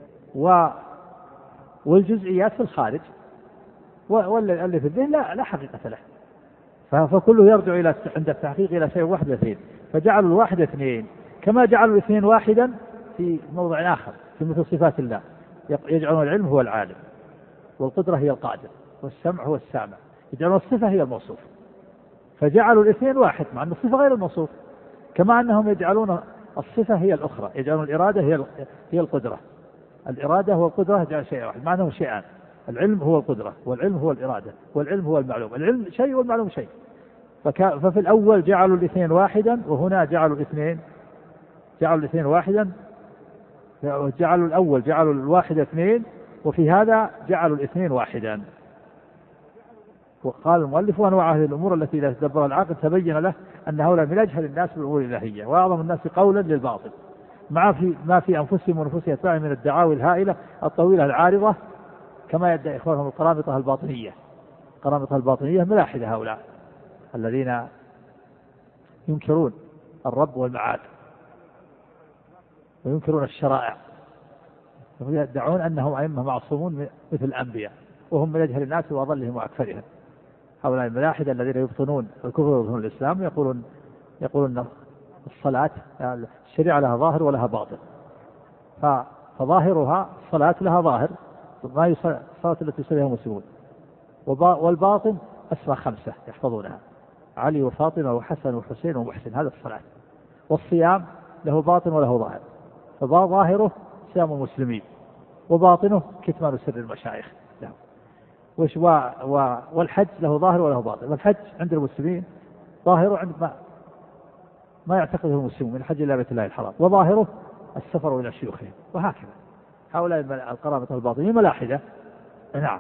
والجزئيات في الخارج، واللي في الذهن لا, لا حقيقة له، فكله يرجع إلى عند التحقيق إلى شيء واحد اثنين، فجعلوا الواحد اثنين كما جعلوا الاثنين واحدا في موضع آخر في مثل صفات الله، يجعلون العلم هو العالم، والقدرة هي القادر، والسمع هو السامع، يجعلون الصفة هي الموصوف، فجعلوا الاثنين واحد مع أن الصفة غير الموصوف، كما أنهم يجعلون الصفة هي الأخرى، يجعلون الإرادة هي هي القدرة، الإرادة والقدرة جعل شيء واحد مع أنهم شيئان، العلم هو القدرة والعلم هو الإرادة والعلم هو المعلوم، العلم شيء والمعلوم شيء. ففي الأول جعلوا الاثنين واحدا، وهنا جعلوا الاثنين جعلوا الاثنين واحدا، جعلوا الأول جعلوا الواحد اثنين، وفي هذا جعلوا الاثنين واحدا. وقال المؤلف: وأنواع هذه الأمور التي لا تدبر العقل تبين له أن هؤلاء من أجهل الناس بالأمور الإلهية وأعظم الناس قولا للباطل، مع في ما في أنفسهم ونفوس أتباعهم من الدعاوي الهائلة الطويلة العارضة، كما يدعي إخوانهم القرامطة الباطنية. القرامطة الباطنية ملاحدة هؤلاء الذين ينكرون الرب والمعاد وينكرون الشرائع، ويدعون أنهم أئمة معصومون مثل الأنبياء، وهم من أجهل الناس وأضلهم وأكثرهم. هؤلاء الملاحدة الذين يبطنون الكفر ويبطنون الإسلام يقولون يقولون الصلاة الشريعة لها ظاهر ولها باطن، فظاهرها الصلاة لها ظاهر ما يصلى الصلاة التي يصليها المسلمون، والباطن أسماء خمسة يحفظونها: علي وفاطمة وحسن وحسين ومحسن، هذا الصلاة. والصيام له باطن وله ظاهر، فظاهره صيام المسلمين وباطنه كتمان سر المشايخ له. وش و... و... والحج له ظاهر وله باطن، والحج عند المسلمين ظاهره عند ما ما يعتقده المسلمون من الحج إلى بيت الله الحرام، وظاهره السفر إلى شيوخهم، وهكذا. هؤلاء القرامطة الباطنية ملاحدة. نعم.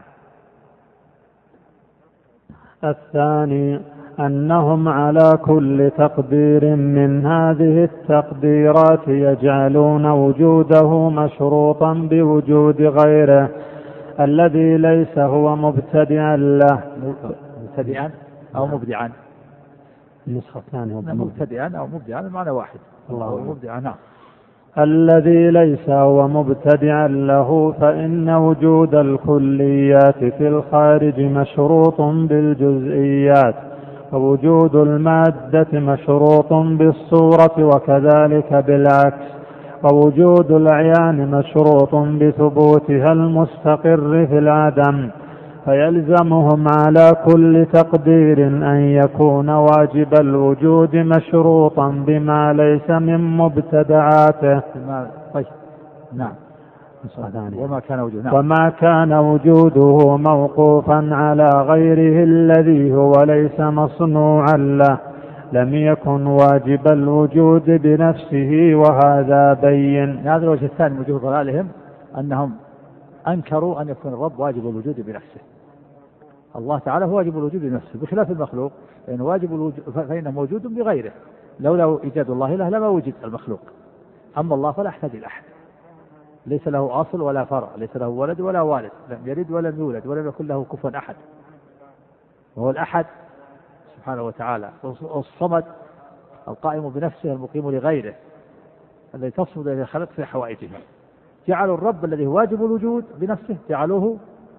الثاني أنهم على كل تقدير من هذه التقديرات يجعلون وجوده مشروطا بوجود غيره الذي ليس هو مبتدعا له. مبتدعا أو مبدعا، النسخة الثانية مبتدعا أو مبدعا المعنى واحد. الله مبدعا. نعم. الذي ليس هو مبتدعا له، فإن وجود الكليات في الخارج مشروط بالجزئيات، ووجود المادة مشروط بالصورة، وكذلك بالعكس، ووجود الأعيان مشروط بثبوتها المستقر في العدم، فيلزمهم على كل تقدير أن يكون واجب الوجود مشروطا بما ليس من مبتدعاته. طيب. نعم. وما كان وجوده نعم. وما كان وجوده موقوفا على غيره الذي هو ليس مصنوعا له لم يكن واجب الوجود بنفسه، وهذا بين. هذا الوجه الثاني من وجوه ضلالهم أنهم أنكروا أن يكون الرب واجب الوجود بنفسه. الله تعالى هو واجب الوجود بنفسه بخلاف المخلوق، فإنه واجب الوجود فإنه موجود بغيره، لولا إيجاد الله له لما وجد المخلوق. أما الله فلا يحتاج إلى أحد، ليس له أصل ولا فرع، ليس له ولد ولا والد، لم يلد ولم يولد ولم يكن له كفوا أحد، وهو الأحد سبحانه وتعالى، والصمد القائم بنفسه المقيم لغيره الذي تصمد إلى الخلق في حوائجه. جعلوا الرب الذي هو واجب الوجود بنفسه جعلوه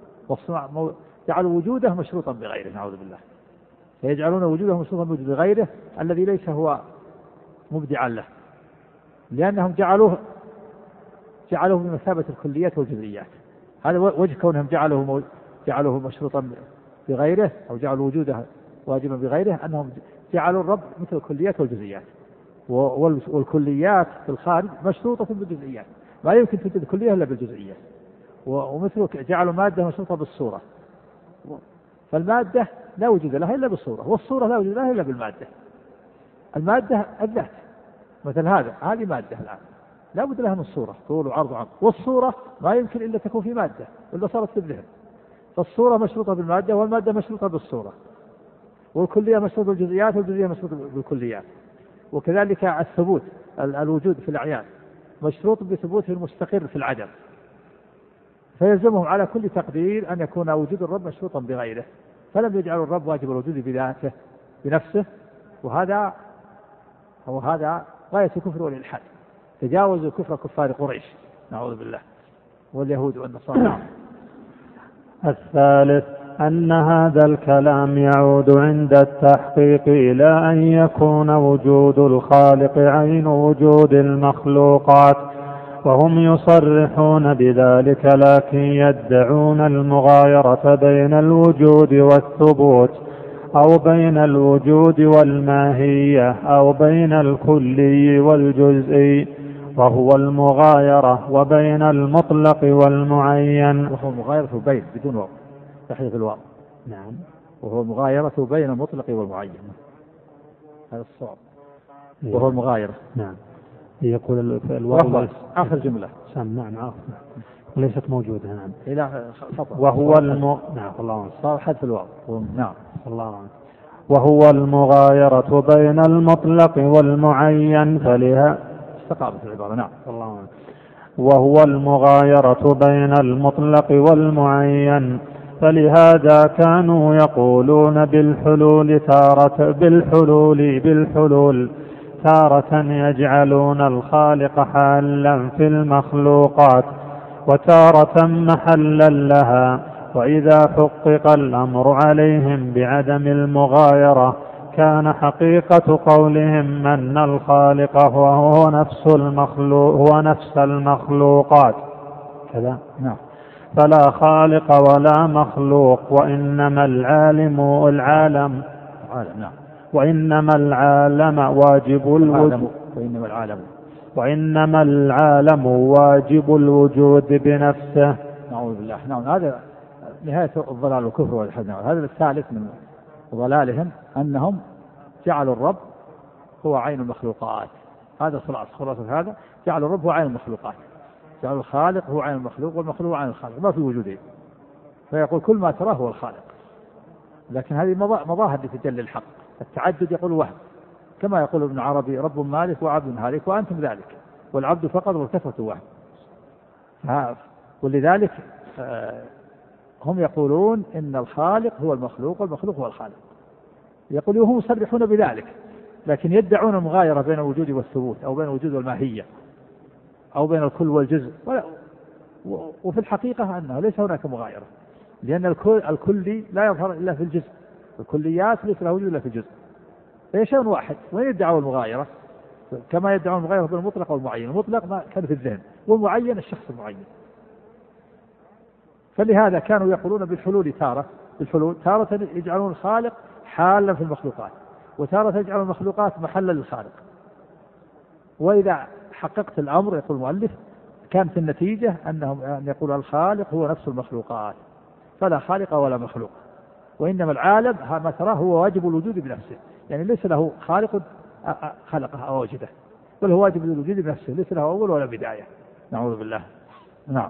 جعلوا وجوده مشروطا بغيره، نعوذ بالله، فيجعلون وجوده مشروطا بغيره الذي ليس هو مبدعا له، لأنهم جعلوه جعلوه بمثابة الكليات والجزئيات. هذا وجه كونهم جعلوه جعلوه مشروطا بغيره أو جعلوا وجوده واجبا بغيره، أنهم جعلوا الرب مثل الكليات والجزئيات، والكليات في الخارج مشروطة بالجزئيات، ما يمكن توجد الكلية إلا بالجزئيات. ومثل جعلوا مادة مشروطة بالصورة، فالمادة لا وجود لها إلا بالصورة، والصورة لا وجود لها إلا بالمادة. المادة الذات مثل هذا، هذه مادة الآن لا بد لها من صورة، طول وعرض وعرض، والصورة ما يمكن إلا تكون في مادة إلا صارت في الذهن. فالصورة مشروطة بالمادة، والمادة مشروطة بالصورة، والكلية مشروطة بالجزئيات، والجزئية مشروطة بالكليات. وكذلك الثبوت، الوجود في الأعيان مشروط بثبوت المستقر في العدم، فيلزمهم على كل تقدير أن يكون وجود الرب مشروطا بغيره، فلم يجعلوا الرب واجب الوجود بذاته بنفسه. وهذا هو هذا غاية الكفر والإلحاد، تجاوزوا كفر كفار قريش نعوذ بالله واليهود والنصارى. الثالث أن هذا الكلام يعود عند التحقيق إلى أن يكون وجود الخالق عين وجود المخلوقات، وهم يصرحون بذلك لكن يدعون المغايرة بين الوجود والثبوت، أو بين الوجود والماهية، أو بين الكلي والجزئي، وهو المغايرة، وبين المطلق والمعين. وهو المغايرة بين بدون واو تحذف الواو. نعم. وهو المغايرة بين المطلق والمعين، هذا الصواب. وهو المغايرة. نعم. يقول الواو آخر جملة. سام. نعم آخر. ليست موجودة. نعم. إلى خطأ. وهو الم... نعم الله صار حذف الواو. نعم الله. وهو المغايرة بين المطلق والمعين، فلها استقامت العبارة. نعم الله. وهو المغايرة بين المطلق والمعين، فلهذا كانوا يقولون بالحلول تارة بالحلول بالحلول تارة يجعلون الخالق حالا في المخلوقات، وتارة محلا لها. وإذا حقق الأمر عليهم بعدم المغايرة كان حقيقة قولهم أن الخالق هو نفس المخلوق هو نفس المخلوقات كذا. نعم. فلا خالق ولا مخلوق، وإنما العالم العالم عالم. نعم. وإنما العالم واجب الوجود وإنما العالم وإنما العالم واجب الوجود بنفسه. نعوذ بالله. نعم. هذا نهاية الضلال والكفر والإلحاد. هذا الثالث من ضلالهم أنهم جعلوا الرب هو عين المخلوقات. هذا خلاص خلاصة هذا، جعلوا الرب هو عين المخلوقات، جعلوا الخالق هو عين المخلوق، والمخلوق هو عين الخالق، ما في وجوده. فيقول كل ما تراه هو الخالق، لكن هذه مظاهر لتجلي الحق. التعدد يقول وهم، كما يقول ابن عربي رب مالك وعبد هالك وأنتم ذلك، والعبد فقط والكثرة وهم. ولذلك هم يقولون إن الخالق هو المخلوق والمخلوق هو الخالق، يقولون هم يصرحون بذلك، لكن يدعون المغايرة بين الوجود والثبوت، أو بين الوجود والماهية، أو بين الكل والجزء. وفي الحقيقة أنه ليس هناك مغايرة، لأن الكلي لا يظهر إلا في الجزء، الكليات ليس لها وجود إلا في الجزء، فهي شيء واحد. وين يدعوا المغايرة؟ كما يدعون المغايرة بين المطلق والمعين، المطلق ما كان في الذهن، والمعين الشخص المعين. فلهذا كانوا يقولون بالحلول تارة بالحلول تارة يجعلون الخالق حالا في المخلوقات، وتارة يجعلون المخلوقات محلا للخالق. وإذا حققت الأمر يقول المؤلف كانت النتيجة أنهم أن يقول الخالق هو نفس المخلوقات، فلا خالق ولا مخلوق، وإنما العالم ما تراه هو واجب الوجود بنفسه، يعني ليس له خالق خلقه أو وجده، بل هو واجب الوجود بنفسه، ليس له أول ولا بداية. نعوذ بالله. نعم.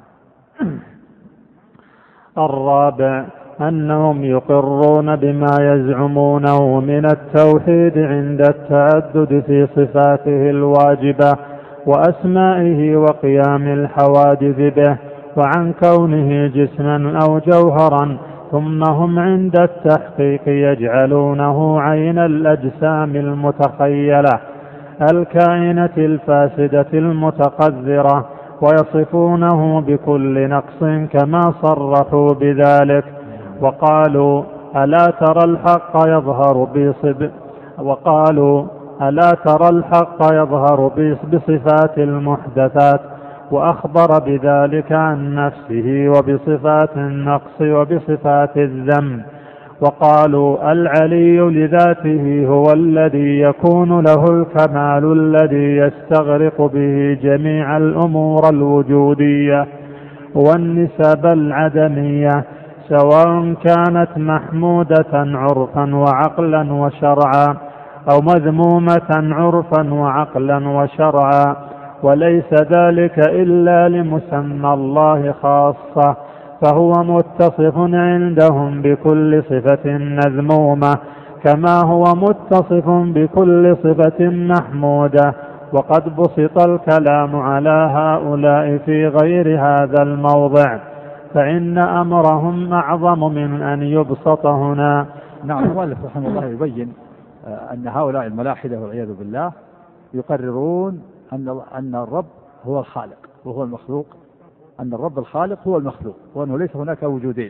الرابع أنهم يقرون بما يزعمونه من التوحيد عند التعدد في صفاته الواجبة وأسمائه وقيام الحوادث به، وعن كونه جسما أو جوهرا، ثم هم عند التحقيق يجعلونه عين الأجسام المتخيلة الكائنة الفاسدة المتقذرة، ويصفونه بكل نقص كما صرحوا بذلك. وقالوا ألا ترى الحق يظهر بصب وقالوا ألا ترى الحق يظهر بصفات المحدثات، وأخبر بذلك عن نفسه وبصفات النقص وبصفات الذم، وقالوا العلي لذاته هو الذي يكون له الكمال الذي يستغرق به جميع الأمور الوجودية والنسب العدمية، سواء كانت محمودة عرفا وعقلا وشرعا أو مذمومة عرفا وعقلا وشرعا، وليس ذلك إلا لمسمى الله خاصة، فهو متصف عندهم بكل صفة مذمومة كما هو متصف بكل صفة محمودة. وقد بسط الكلام على هؤلاء في غير هذا الموضع، فإن أمرهم أعظم من أن يبسط هنا. نعم. المؤلف رحمه الله يبين أن هؤلاء الملاحدة والعياذ بالله يقررون أن أن الرب هو الخالق وهو المخلوق، أن الرب الخالق هو المخلوق، وأنه ليس هناك وجودين.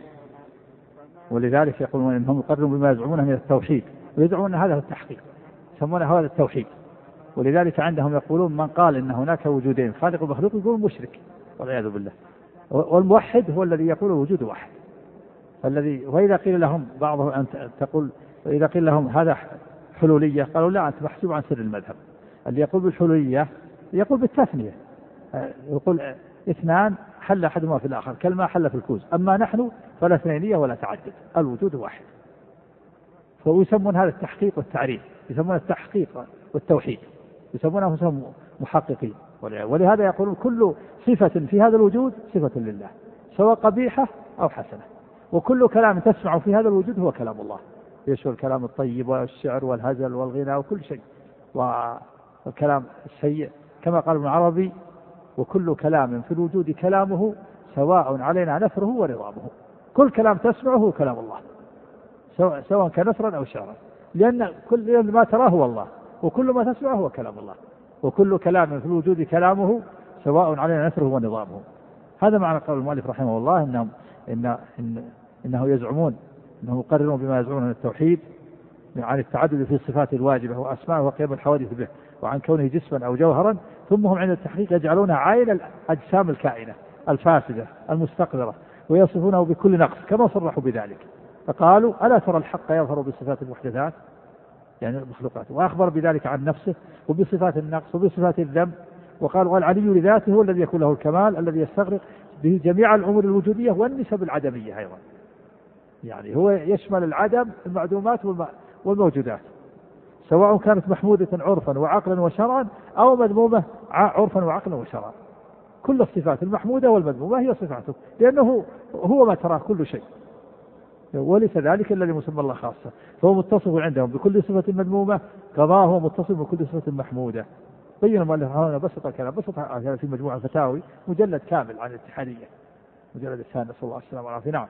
ولذلك يقولون أنهم يقررون بما يزعمونه من التوحيد، ويدعون هذا التحقيق، يسمونه هذا التوحيد. ولذلك عندهم يقولون من قال إن هناك وجودين خالق ومخلوق يقول مشرك والعياذ بالله. والموحد هو الذي يقول وجود واحد. فالذي وإذا قيل لهم بعضهم أن تقول إذا قيل لهم هذا حلولية قالوا لا، أنت محسوب عن سر المذهب. اللي يقول بالحلولية يقول بالتثنية، يقول اثنان حل أحدهما في الآخر كالماء حل في الكوز، أما نحن فلا اثنينية ولا تعدد، الوجود واحد. فيسمون هذا التحقيق والتعريف، يسمون التحقيق والتوحيد، يسمونه أنفسهم محققين. ولهذا يقولون كل صفة في هذا الوجود صفة لله، سواء قبيحة أو حسنة، وكل كلام تسمع في هذا الوجود هو كلام الله، يشمل الكلام الطيب والشعر والهزل والغنى وكل شيء، والكلام السيء كما قال ابن عربي: وكل كلام في الوجود كلامه سواء علينا نثره ونظامه. كل كلام تسمعه هو كلام الله، سواء, سواء كان نثرا أو شعرا، لأن كل ما تراه هو الله، وكل ما تسمعه هو كلام الله. وكل كلام في الوجود كلامه سواء علينا نثره ونظامه. هذا معنى قول المؤلف رحمه الله إنهم إن إن إنه يزعمون إنهم يقررون بما يزعمون من التوحيد عن التعدد في الصفات الواجبة وأسماءه وقيم الحوادث به، وعن كونه جسما أو جوهرا، ثم هم عند التحقيق يجعلونه عين الأجسام الكائنة الفاسدة المستقذرة، ويصفونه بكل نقص كما صرحوا بذلك. فقالوا: ألا ترى الحق يظهر بصفات المحدثات، يعني المخلوقات، وأخبر بذلك عن نفسه وبصفات النقص وبصفات الذنب. وقال: والعلي لذاته هو الذي يكون له الكمال الذي يستغرق به جميع الأمور الوجودية والنسب العدمية أيضا، يعني هو يشمل العدم المعدومات والموجودات، سواء كانت محمودة عرفا وعقلا وشرعا أو مذمومة عرفا وعقلا وشرعا. كل الصفات المحمودة والمذمومة هي صفاته، لأنه هو ما تراه كل شيء، وليس ذلك الذي مسمى الله خاصة. فهو متصف عندهم بكل صفة مذمومة كما هو متصف بكل صفة محمودة. بين المؤلف هنا بسط الكلام، بسط في مجموعة الفتاوي مجلد كامل عن الاتحادية، مجلد الثاني، نسأل الله السلامة والعافية. نعم.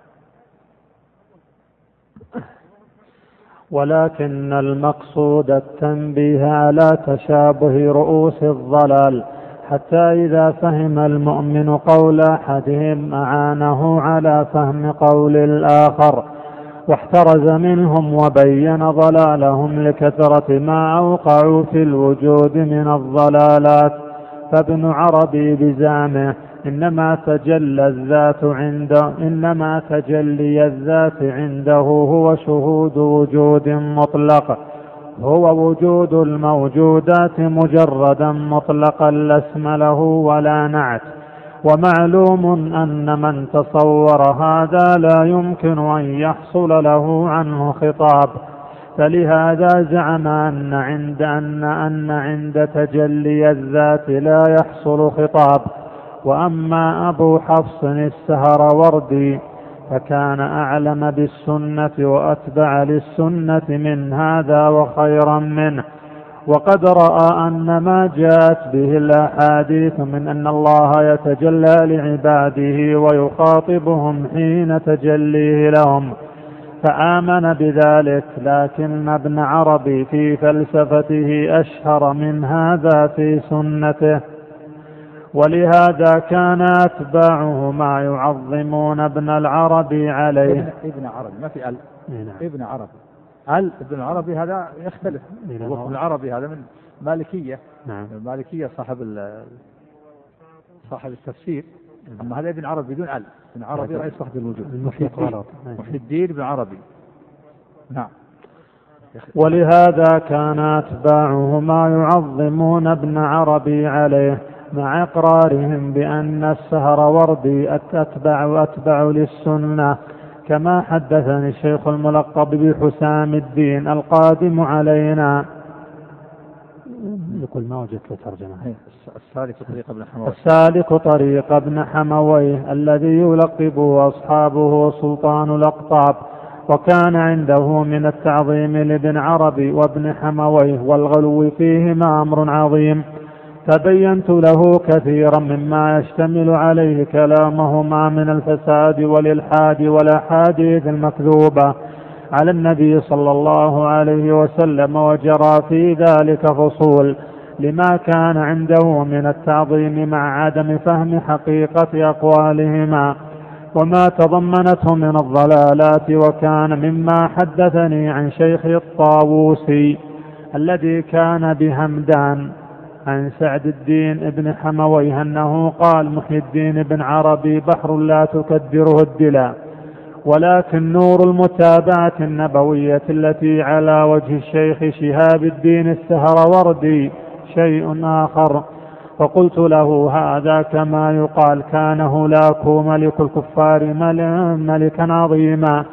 ولكن المقصود التنبيه على تشابه رؤوس الضلال، حتى إذا فهم المؤمن قول أحدهم أعانه على فهم قول الآخر، واحترز منهم وبين ضلالهم لكثرة ما أوقعوا في الوجود من الضلالات. فابن عربي بزعمه إنما تجلى الذات عنده إنما تجلي الذات عنده هو شهود وجود مطلق، هو وجود الموجودات مجردا مطلقا لا اسم له ولا نعت. ومعلوم أن من تصور هذا لا يمكن أن يحصل له عنه خطاب، فلهذا زعم أن عند أن أن عند تجلي الذات لا يحصل خطاب. وأما أبو حفص السهروردي فكان أعلم بالسنة وأتبع للسنة من هذا وخيرا منه، وقد رأى أن ما جاءت به الأحاديث من أن الله يتجلى لعباده ويخاطبهم حين تجليه لهم فآمن بذلك، لكن ابن عربي في فلسفته أشهر من هذا في سنته، ولهذا كان أتباعه ما يعظمون ابن العربي عليه. ابن عربي ما في ال ابن عربي ال ابن العربي هذا يختلف. ابن العربي هذا من مالكية. نعم. المالكية صاحب صاحب التفسير. أما هذا ابن عربي بدون ال. ابن عربي رئيس وحدة الوجود. محي الدين محي الدين ابن عربي نعم. ولهذا كان أتباعهما يعظمون ابن عربي عليه مع إقرارهم بأن السهروردي أتبع أتبع للسنة، كما حدثني الشيخ الملقب بحسام الدين القادم علينا. يقول ما وجدت له ترجمة. السالك طريق ابن حمويه السالك طريق ابن حمويه الذي يلقبه أصحابه سلطان الأقطاب، وكان عنده من التعظيم لابن عربي وابن حمويه والغلو فيهما أمر عظيم، تبينت له كثيرا مما يشتمل عليه كلامهما من الفساد والإلحاد والأحاديث المكذوبة على النبي صلى الله عليه وسلم، وجرى في ذلك فصول لما كان عنده من التعظيم مع عدم فهم حقيقة أقوالهما وما تضمنته من الضلالات. وكان مما حدثني عن شيخ الطاووسي الذي كان بهمدان عن سعد الدين ابن حمويه أنه قال: محي الدين بن عربي بحر لا تكدره الدلا، ولكن نور المتابعة النبوية التي على وجه الشيخ شهاب الدين السهروردي شيء آخر. فقلت له: هذا كما يقال كان هولاكو ملك الكفار ملكا عظيما.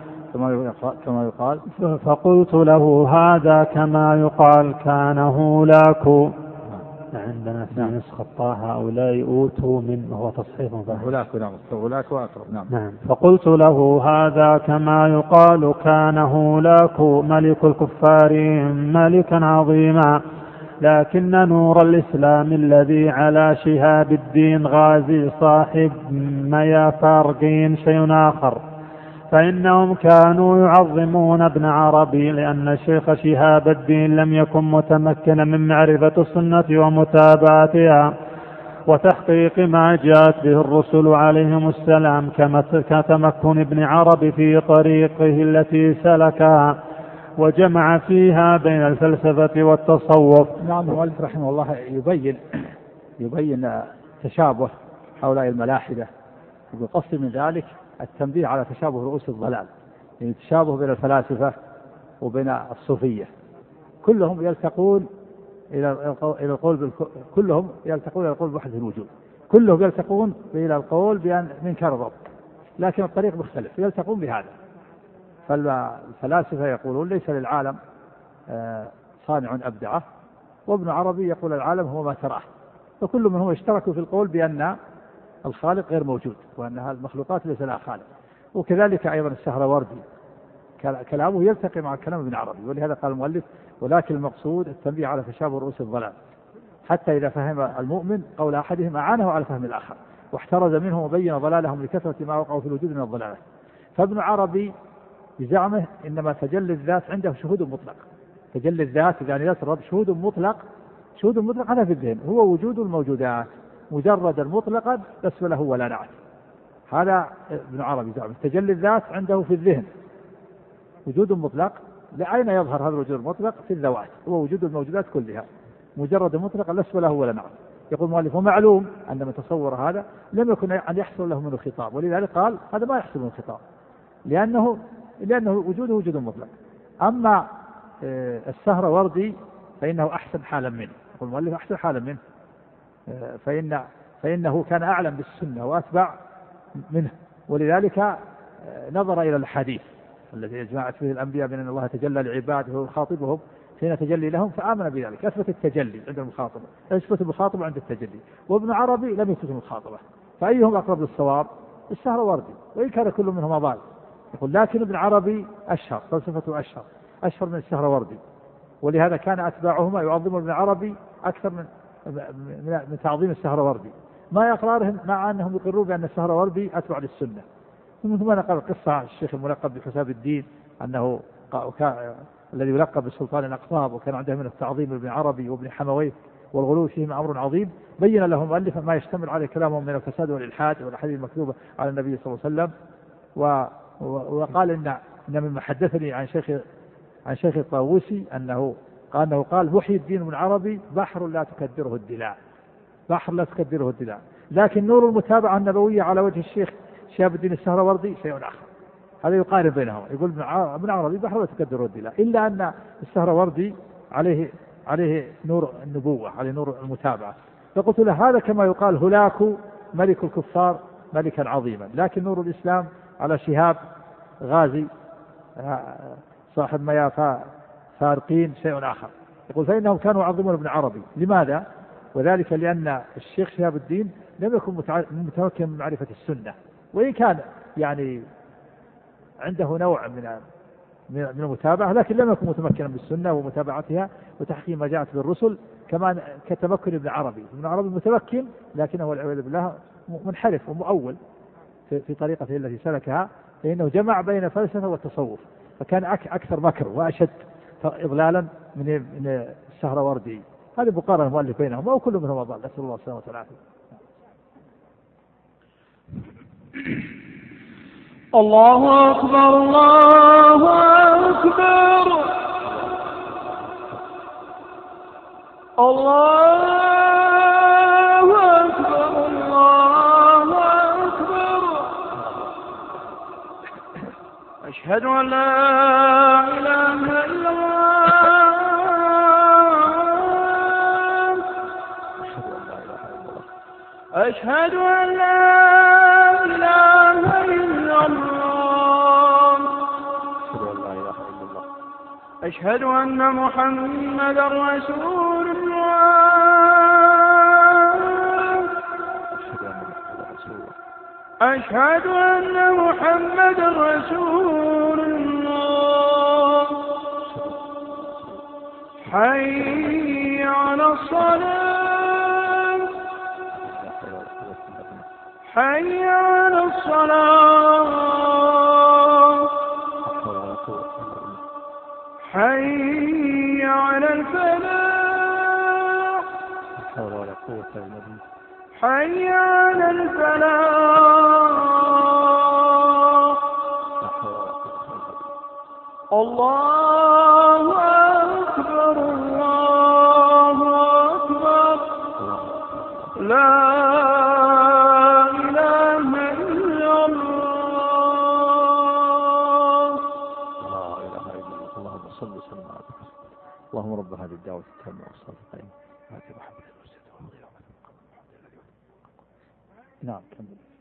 كما يقال فقلت له: هذا كما يقال كان هولاكو. عندنا في نعم. نسخة طه هؤلاء أوتوا من هو تصحيح هولاكو. نعم هولاكو أقرب. نعم. نعم. فقلت له: هذا كما يقال كان هولاكو ملك الكفار ملكا عظيما، لكن نور الإسلام الذي على شهاب الدين غازي صاحب ميافارقين شيء آخر، فإنهم كانوا يعظمون ابن عربي لأن الشيخ شهاب الدين لم يكن متمكنا من معرفة السنة ومتابعتها وتحقيق ما جاءت به الرسل عليهم السلام كتمكن ابن عربي في طريقه التي سلكها وجمع فيها بين الفلسفة والتصوف. نعم. المؤلف رحمه الله يبين يبين تشابه هؤلاء الملاحدة، وبقصد من ذلك التنبيه على تشابه رؤوس الضلال، يعني تشابه بين الفلاسفة وبين الصوفية، كلهم يلتقون إلى القول كلهم يلتقون إلى القول بوحدة الوجود، كلهم يلتقون إلى القول بأن منكر الرب، لكن الطريق مختلف، يلتقون بهذا. فالفلاسفة يقولون ليس للعالم صانع أبدعه، وابن عربي يقول العالم هو ما تراه، فكل منهم اشتركوا في القول بأن الخالق غير موجود وأن المخلوقات ليس لها خالق. وكذلك أيضا السهروردي كلامه يلتقي مع كلام ابن عربي، ولهذا قال المؤلف: ولكن المقصود التنبيه على تشابه رؤوس الضلال، حتى إذا فهم المؤمن قول أحدهم أعانه على فهم الآخر واحترز منه وبين ضلالهم لكثرة ما وقعوا في الوجود من الضلالات. فابن عربي بزعمه إنما تجلي الذات عنده شهود مطلق، تجلي الذات يعني ذات الرب شهود مطلق، شهود مطلق هذا في الذهن هو وجود الموجودات مجرد المطلقا ليس له ولا نعت. هذا ابن عربي زعمه تجلي الذات عنده في الذهن وجود مطلق. لأين يظهر هذا الوجود المطلق؟ في الذوات، هو وجود الموجودات كلها مجرد مطلق ليس له ولا نعت. يقول المؤلف: ومعلوم أن من تصور هذا لم يكن أن يحصل له من الخطاب، ولذلك قال هذا ما يحصل من الخطاب لأنه لأنه وجوده وجود مطلق. أما السهروردي فإنه أحسن حالا منه، يقول المؤلف: أحسن حالا منه، فإن فإنه كان أعلم بالسنة وأتبع منه، ولذلك نظر إلى الحديث الذي اجمعت فيه الأنبياء بأن الله تجلى لعباده ويخاطبهم حين تجلي لهم، فآمن بذلك، أثبت التجلي عند المخاطبة، أثبت المخاطبة عند التجلي. وابن عربي لم يثبت المخاطبة، فأيهم أقرب للصواب؟ السهروردي، وإن كان كل منهم ضال. يقول: لكن ابن عربي أشهر، فلسفته أشهر أشهر من السهروردي، ولهذا كان أتباعهما يعظمون ابن عربي أكثر من من تعظيم السهروردي، مع إقرارهم مع أنهم يقرون بأن السهروردي أتبع للسنة. ثم نقل قصة الشيخ الملقب بحساب الدين أنه الذي يلقب بالسلطان الأقطاب، وكان عنده من التعظيم ابن عربي وابن حمويه والغلو فيهم أمر عظيم، بين لهم مؤلفا ما يشتمل عليه كلامهم من الفساد والإلحاد والأحاديث المكذوبة على النبي صلى الله عليه وسلم. و وقال إن إن مما حدثني عن شيخ عن شيخ الطاووسي أنه قال أنه قال: محي الدين بن عربي بحر لا تكدره الدلاء، بحر لا تكدره الدلاء، لكن نور المتابعة النبوية على وجه الشيخ شهاب الدين السهروردي شيء آخر. هذا يقارن بينهم. يقول ابن عربي بحر لا تقدر ودي لا، إلا أن السهروردي عليه عليه نور النبوة، عليه نور المتابعة. فقلت له هذا كما يقال هلاك ملك الكفار ملكا عظيما، لكن نور الإسلام على شهاب غازي صاحب مياه فارقين شيء آخر. يقول فإنهم كانوا يعظمون ابن عربي. لماذا؟ وذلك لأن الشيخ شهاب الدين لم يكن متمكن من معرفة السنة، وإن كان يعني عنده نوع من من المتابعة، لكن لم يكن متمكنا بالسنة ومتابعتها وتحقيق ما جاءت بالرسل كما كتمكن ابن عربي. ابن عربي متمكن لكنه والعياذ بالله منحرف ومؤول في طريقته التي سلكها، لأنه جمع بين الفلسفة والتصوف، فكان أكثر مكر وأشد إضلالا من من السهروردي. هذه مقارنة المؤلف بينهم، أو كل منهم أضل، نسأل الله السلامة والعافية. الله أكبر الله أكبر الله أكبر الله أكبر. أشهد أن لا إله إلا الله أشهد أن لا إله إلا الله أشهد أن محمدا رسول الله أشهد أن محمدا رسول الله. حي على الصلاة حي على الصلاة حي على الفلاح حي على الفلاح. الله أكبر الله أكبر لا اللهم رب هذه الدعوة التامة والصلاة القائمة آت محمدا وسلم. نعم.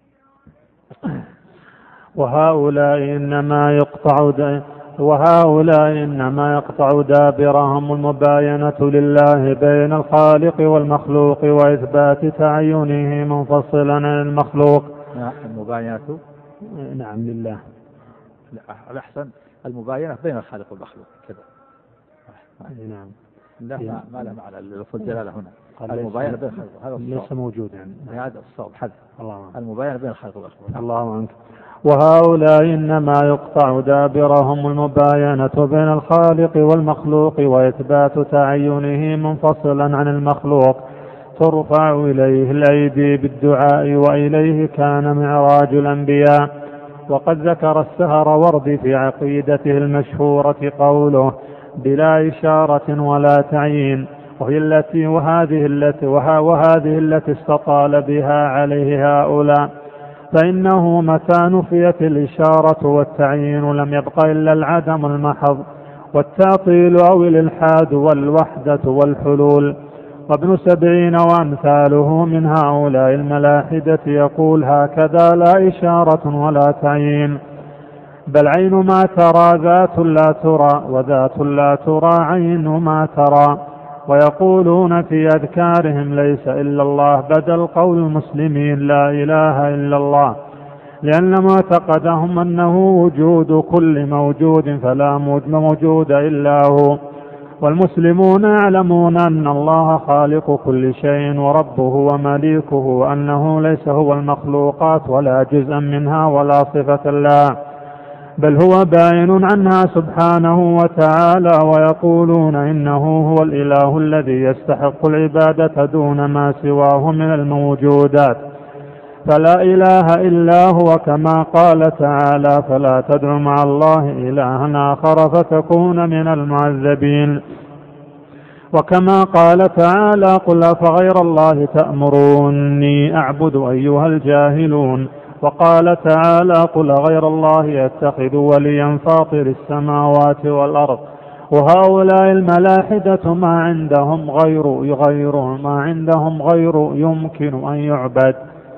وهؤلاء إنما يقطع دا وهؤلاء إنما يقطع دابرهم المباينة لله بين الخالق والمخلوق وإثبات تعينه منفصلا عن المخلوق. المباينة نعم لله. الأحسن المباينة بين الخالق والمخلوق كذا. نعم. لا ما, ما له معنى لفظ الجلالة هنا. المباينة بين الخلق هذا ليس موجود يعني. هذا الصواب حذف. المباينة بين الخلق والمخلوق. الله عنك. وهؤلاء إنما يقطع دابرهم المباينة بين الخالق والمخلوق وإثبات تعينه منفصلا عن المخلوق، ترفع إليه الأيدي بالدعاء وإليه كان معراج الأنبياء. وقد ذكر السهروردي في عقيدته المشهورة قوله بلا إشارة ولا تعيين، وهي التي وهذه التي وهذه التي استطال بها عليه هؤلاء، فإنه متى نفيت الإشارة والتعيين لم يبق إلا العدم المحض والتعطيل أو الإلحاد والوحدة والحلول. وابن سبعين وأمثاله من هؤلاء الملاحدة يقول هكذا لا إشارة ولا تعيين، بل عين ما ترى ذات لا ترى وذات لا ترى عين ما ترى. ويقولون في أذكارهم ليس إلا الله بدل قول المسلمين لا إله إلا الله، لأن معتقدهم أنه وجود كل موجود فلا موجود إلا هو. والمسلمون يعلمون أن الله خالق كل شيء وربه ومليكه، وأنه ليس هو المخلوقات ولا جزءا منها ولا صفة له، بل هو باين عنها سبحانه وتعالى. ويقولون إنه هو الإله الذي يستحق العبادة دون ما سواه من الموجودات، فلا إله إلا هو، كما قال تعالى فلا تدع مع الله إلها آخر فتكون من المعذبين. وكما قال تعالى قل أفغير الله تأمروني أعبد أيها الجاهلون. وقال تعالى: قل غير الله يتخذ وليا فاطر السماوات والأرض. وهؤلاء الملاحدة ما عندهم غير غير ما عندهم غير يمكن أن يعبد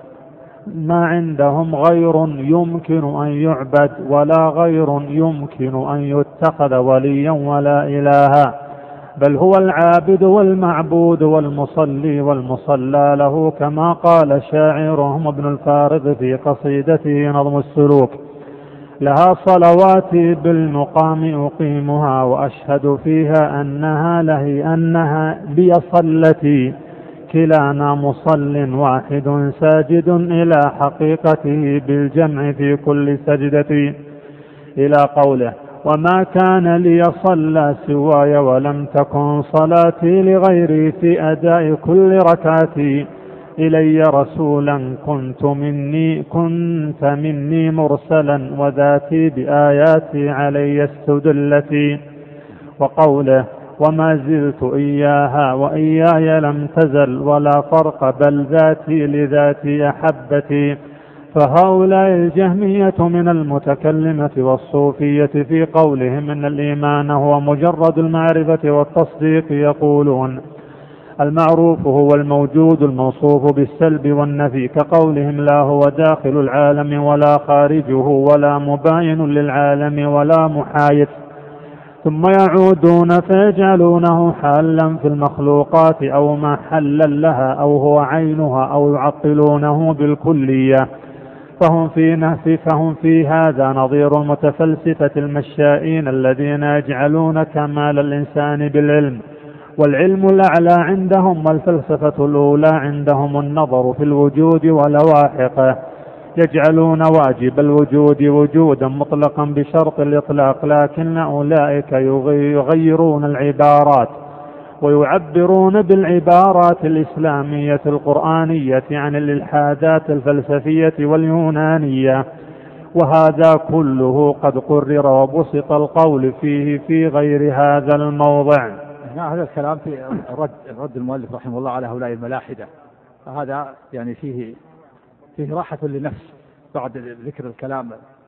ما عندهم غير يمكن أن يعبد ولا غير يمكن أن يتخذ وليا ولا إلها، بل هو العابد والمعبود والمصلي والمصلى له، كما قال شاعرهم ابن الفارغ في قصيدته نظم السلوك: لها صلواتي بالمقام أقيمها وأشهد فيها أنها لهي أنها لي صلتي، كلانا مصل واحد ساجد إلى حقيقته بالجمع في كل سجدة، إلى قوله: وما كان لي صلى سواي ولم تكن صلاتي لغيري في أداء كل ركعتي، إلي رسولا كنت مني كنت مني مرسلا وذاتي بآياتي علي استدلتي. وقوله: وما زلت إياها وإياي لم تزل ولا فرق بل ذاتي لذاتي أحبتي. فهؤلاء الجهمية من المتكلمة والصوفية في قولهم إن الإيمان هو مجرد المعرفة والتصديق يقولون: المعروف هو الموجود الموصوف بالسلب والنفي، كقولهم: لا هو داخل العالم ولا خارجه ولا مباين للعالم ولا محايد. ثم يعودون فيجعلونه حالا في المخلوقات أو ما حلا لها أو هو عينها أو يعطلونه بالكلية. فهم في نهف فهم في هذا نظير المتفلسفة المشائين الذين يجعلون كمال الإنسان بالعلم، والعلم الأعلى عندهم والفلسفة الأولى عندهم النظر في الوجود ولواحقه. يجعلون واجب الوجود وجودا مطلقا بشرط الإطلاق، لكن أولئك يغيرون العبارات ويعبرون بالعبارات الإسلامية القرآنية عن الإلحادات الفلسفية واليونانية، وهذا كله قد قرر وبسط القول فيه في غير هذا الموضع. هذا الكلام في رد, رد المؤلف رحمه الله على هؤلاء الملاحدة، هذا يعني فيه فيه راحة للنفس بعد ذكر الكلام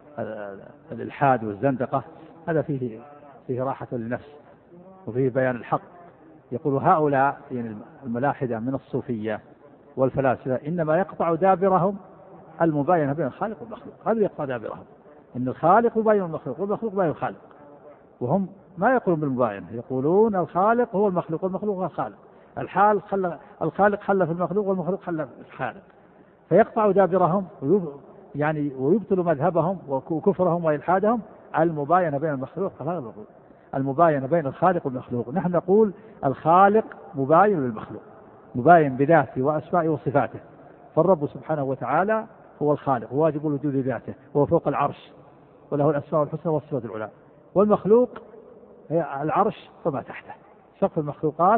الإلحاد والزندقة، هذا فيه فيه راحة للنفس وفيه بيان الحق. يقول هؤلاء يعني الملاحدة من الصوفية والفلاسفة إنما يقطع دابرهم المباينة بين الخالق والمخلوق، هذا يقطع دابرهم، إن الخالق يباين المخلوق والمخلوق يباين الخالق، وهم ما يقولون بالمباينة، يقولون الخالق هو المخلوق والمخلوق هو الخالق، الحال خلى الخالق خلى في المخلوق والمخلوق خلى في الخالق، فيقطع دابرهم يعني ويبطل مذهبهم وكفرهم وإلحادهم المباينة بين المخلوق والمخلوق، المباينة بين الخالق والمخلوق. نحن نقول الخالق مباين للمخلوق، مباين بذاته وأسمائه وصفاته، فالرب سبحانه وتعالى هو الخالق وواجب الوجود ذاته وهو فوق العرش وله الأسماء الحسنى والصفات العلى، والمخلوق هي العرش وما تحته، سقف المخلوقات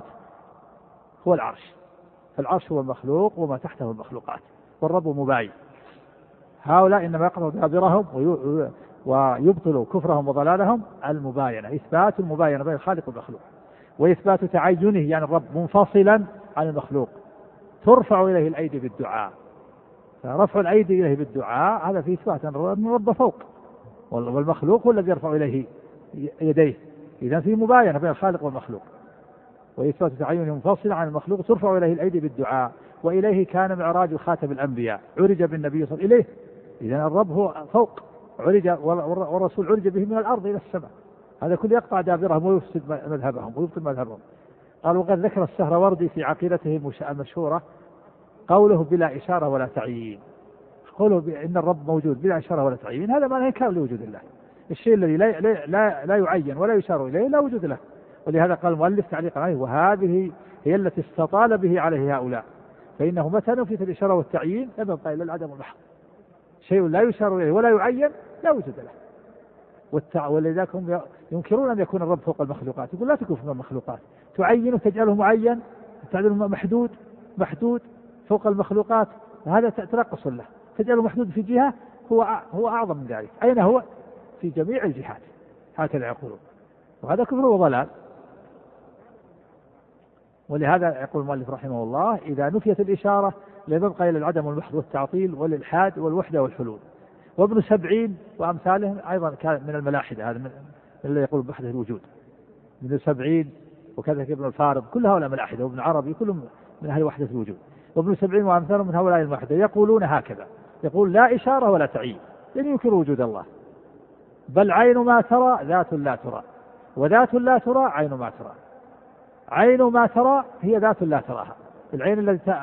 هو العرش، فالعرش هو المخلوق وما تحته المخلوقات، والرب مباين. هؤلاء إنما يقطعوا دابرهم ويبطلوا كفرهم وضلالهم المباينة، إثبات المباينة بين الخالق والمخلوق، وإثبات تعينه يعني الرب منفصلا عن المخلوق، ترفع إليه الأيدي بالدعاء، فرفع الأيدي إليه بالدعاء هذا في إثبات أن الرب فوق، والمخلوق هو الذي يرفع إليه يديه، إذا في مباينة بين الخالق والمخلوق، وإثبات تعينه منفصلا عن المخلوق، ترفع إليه الأيدي بالدعاء، وإليه كان معراج خاتم الأنبياء، عرج بالنبي صلى الله عليه وسلم إليه، إذن الرب هو فوق، عرج والرسول عرج به من الأرض إلى السماء، هذا كل يقطع دابرهم ويفسد مذهبهم ويبطل مذهبهم. قال: وقد ذكر السهروردي في عقيدته المشهورة قوله بلا إشارة ولا تعيين، قوله إن الرب موجود بلا إشارة ولا تعيين، هذا معناه إنكار لوجود الله، الشيء الذي لا, لا, لا يعين ولا يشار إليه لا وجود له، ولهذا قال المؤلف تعليقا عليه: وهذه هي التي استطال به عليه هؤلاء، فإنه متى نفت الإشارة والتعيين لم يبقى إلا العدم المحض، شيء لا يشار إليه ولا يعين لا وجود له. والتع... ولذلك هم ينكرون أن يكون الرب فوق المخلوقات، يقول لا تكون فوق المخلوقات، تعين تجعله معين، تجعله محدود محدود فوق المخلوقات، هذا تنقص له، تجعله محدود في جهة هو هو أعظم من ذلك، أين هو؟ في جميع الجهات، هكذا يقولون، وهذا كفر وضلال. ولهذا يقول المؤلف رحمه الله إذا نفيت الإشارة لم يبقى إلى العدم والمحض والتعطيل والإلحاد والوحدة والحلول. وابن سبعين وأمثالهم أيضا كان من الملاحدة، هذا من اللي يقول بوحدة الوجود. ابن سبعين وكذلك ابن الفارض كل هؤلاء ملاحدة، وابن عربي كلهم من أهل وحدة الوجود. وابن سبعين وأمثالهم من هؤلاء الملاحدة يقولون هكذا، يقول لا إشارة ولا تعيين، لن ينكر وجود الله، بل عين ما ترى ذات لا ترى، وذات لا ترى عين ما ترى. عين ما ترى هي ذات لا تراها، العين التي ت...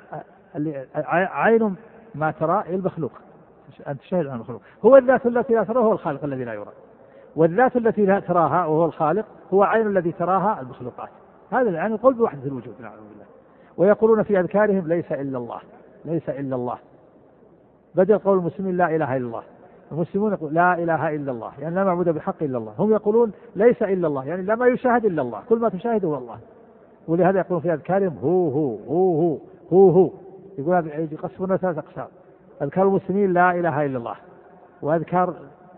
عين ما ترى المخلوق، أن تشاهد عن المخلوق، هو الذات التي لا ترى، هو الخالق الذي لا يرى. والذات التي لا تراها وهو الخالق هو عين الذي تراها المخلوقات. هذا العين القول بوحدة الوجود نعوذ بالله. ويقولون في أذكارهم ليس إلا الله، ليس إلا الله، بدل قول المسلمين لا إله إلا الله. المسلمون يقول لا إله إلا الله، يعني لا معبود بحق إلا الله. هم يقولون ليس إلا الله، يعني لا ما يشاهد إلا الله، كل ما تشاهده هو الله. ولهذا يقولون في أذكارهم هو هو هو هو هو, هو. يقول يقسمون ثلاث أقسام: أذكار المسلمين لا إله إلا الله، وأذكار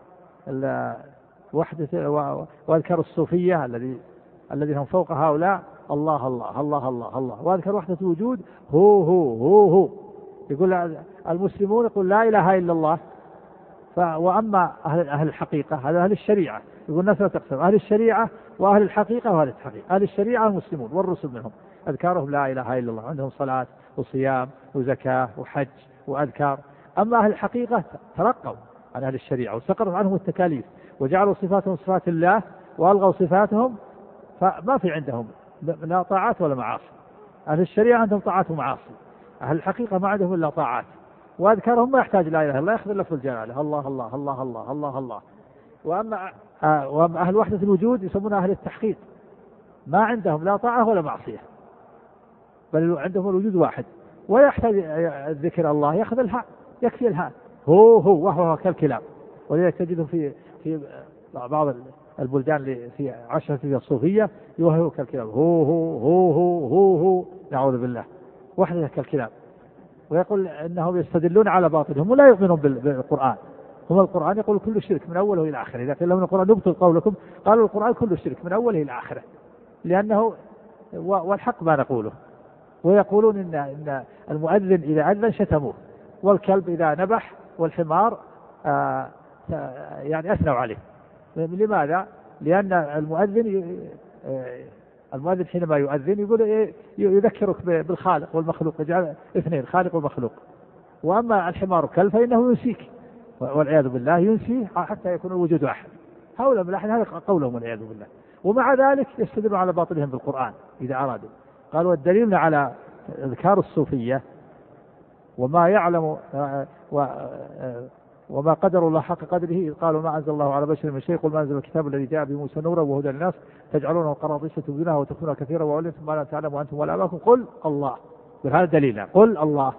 وحدة، وأذكار الصوفية الذي الذين هم فوق هؤلاء الله الله الله الله الله، وأذكر وحدة الوجود هو هو هو هو. يقول المسلمون يقول لا إله إلا الله. وأما أهل, أهل الحقيقة هذا أهل الشريعة، يقول الناس لا تقسم أهل الشريعة وأهل الحقيقة وأهل الحقيقة. أهل الشريعة المسلمون والرسل منهم أذكارهم لا إله إلا الله، عندهم صلاة وصيام وزكاة وحج وأذكار. أما أهل الحقيقة ترقوا عن أهل الشريعة وسقطوا عنهم التكاليف وجعلوا صفاتهم صفات الله وألغوا صفاتهم، فما في عندهم لا طاعات ولا معاصي. أهل الشريعة عندهم طاعات ومعاصي، أهل الحقيقة ما عندهم إلا طاعات وأذكارهم ما يحتاج لا إله إلا الله، يأخذ لفظ الجلالة الله الله الله الله الله الله. وأما وأما أهل وحدة الوجود يسمون أهل التحقيق، ما عندهم لا طاعة ولا معصية، بل عندهم الوجود واحد ولا يحتاج ذكر الله، يأخذ الهاء يكفي الهاء هو هو وهو كالكلام. ولذلك تجده في في بعض البلدان في عشرة الصوفية يوهو كالكلام هو هو هو هو هو هو نعوذ بالله وحدة كالكلام. ويقول أنهم يستدلون على باطلهم ولا يؤمنون بالقرآن. هم القرآن يقول كل شرك من أوله إلى آخره، إذا قيل لهم القرآن نبطل قولكم قالوا القرآن كل شرك من أوله إلى آخره، لأنه والحق ما نقوله. ويقولون إن إن المؤذن إذا أذن شتموه، والكلب إذا نبح، والحمار آه يعني أثنوا عليه. لماذا؟ لأن المؤذن المؤذن حينما يؤذن يقول يذكرك بالخالق والمخلوق، يجعل اثنين خالق ومخلوق. وأما الحمار كلب فإنه ينسيك والعياذ بالله، ينسي حتى يكون الوجود واحد. هؤلاء من هذا قولهم والعياذ بالله. ومع ذلك يستدلون على باطلهم بالقرآن إذا أرادوا. قالوا الدليل على إذكار الصوفية وما يعلم وما قدر الله حق قدره، قالوا ما أنزل الله على بشر من شيء، قل ما أنزل الكتاب الذي جاء به موسى نورا وهدى للناس تجعلونه قراطيس تبدونها وتخفونها كثيرا وعلمتم ما لا تعلموا أنتم ولا آباؤكم قل الله. بهذا دليلنا قل الله.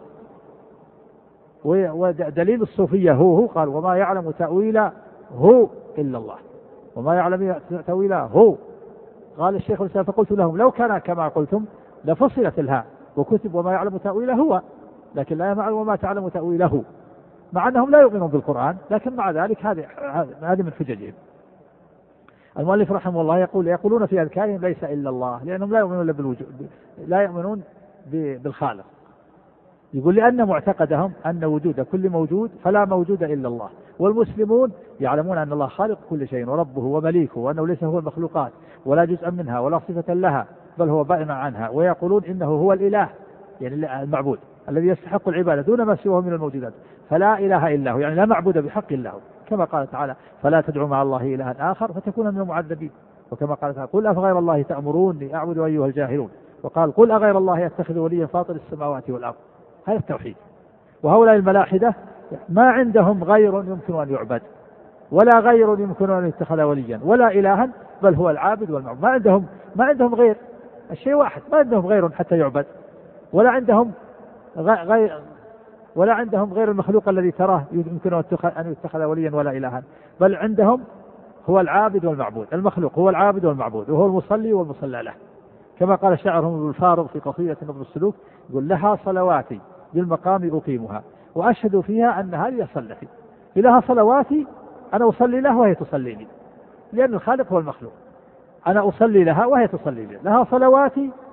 ودليل الصوفية هو هو قال وما يعلم تأويله هو إلا الله، وما يعلم تأويله هو. قال الشيخ الإسلام فقلت لهم لو كان كما قلتم لفصلت الهاء وكتب وما يعلم تأويله هو، لكن لا يعلم وما تعلم تأويله، مع أنهم لا يؤمنون بالقرآن، لكن مع ذلك هذه هذه من حججهم. المؤلف رحمه الله يقول يقولون في أذكارهم ليس إلا الله، لأنهم لا يؤمنون بالوجود، لا يؤمنون بالخالق. يقول لأن معتقدهم أن وجود كل موجود فلا موجود إلا الله، والمسلمون يعلمون أن الله خالق كل شيء وربه ومليكه، وأنه ليس هو المخلوقات ولا جزءا منها ولا صفة لها بل هو بائن عنها، ويقولون إنه هو الإله يعني المعبود الذي يستحق العبادة دون ما سواه من الموجودات، فلا إله إلا هو يعني لا معبود بحق إلا هو، كما قال تعالى فلا تدعوا مع الله إلها آخر فتكون من المعذبين. وكما قال تعالى قل أفغير الله تأمروني أعبد أيها الجاهلون، وقال قل أغير الله يتخذ وليا فاطر السماوات والأرض. هذا التوحيد. وهؤلاء الملاحدة ما عندهم غير يمكن أن يعبد ولا غير يمكن أن يتخذ وليا ولا إلها بل هو العابد والمعبود. ما عندهم ما عندهم غير الشيء واحد، ما عندهم غير حتى يعبد، ولا عندهم غير ولا عندهم غير المخلوق الذي تراه يمكن أن يتخذ وليا ولا إلها، بل عندهم هو العابد والمعبود. المخلوق هو العابد والمعبود، وهو المصلي والمصلى له، كما قال شاعرهم ابن الفارض في قصيدة نظم السلوك يقول لها صلواتي بالمقام أقيمها وأشهد فيها أن هذه صلتي. لها صلواتي أنا أصلي له وهي تصليني، لأن الخالق هو المخلوق، أنا أصلي لها وهي تصلي لي. لها صلواتي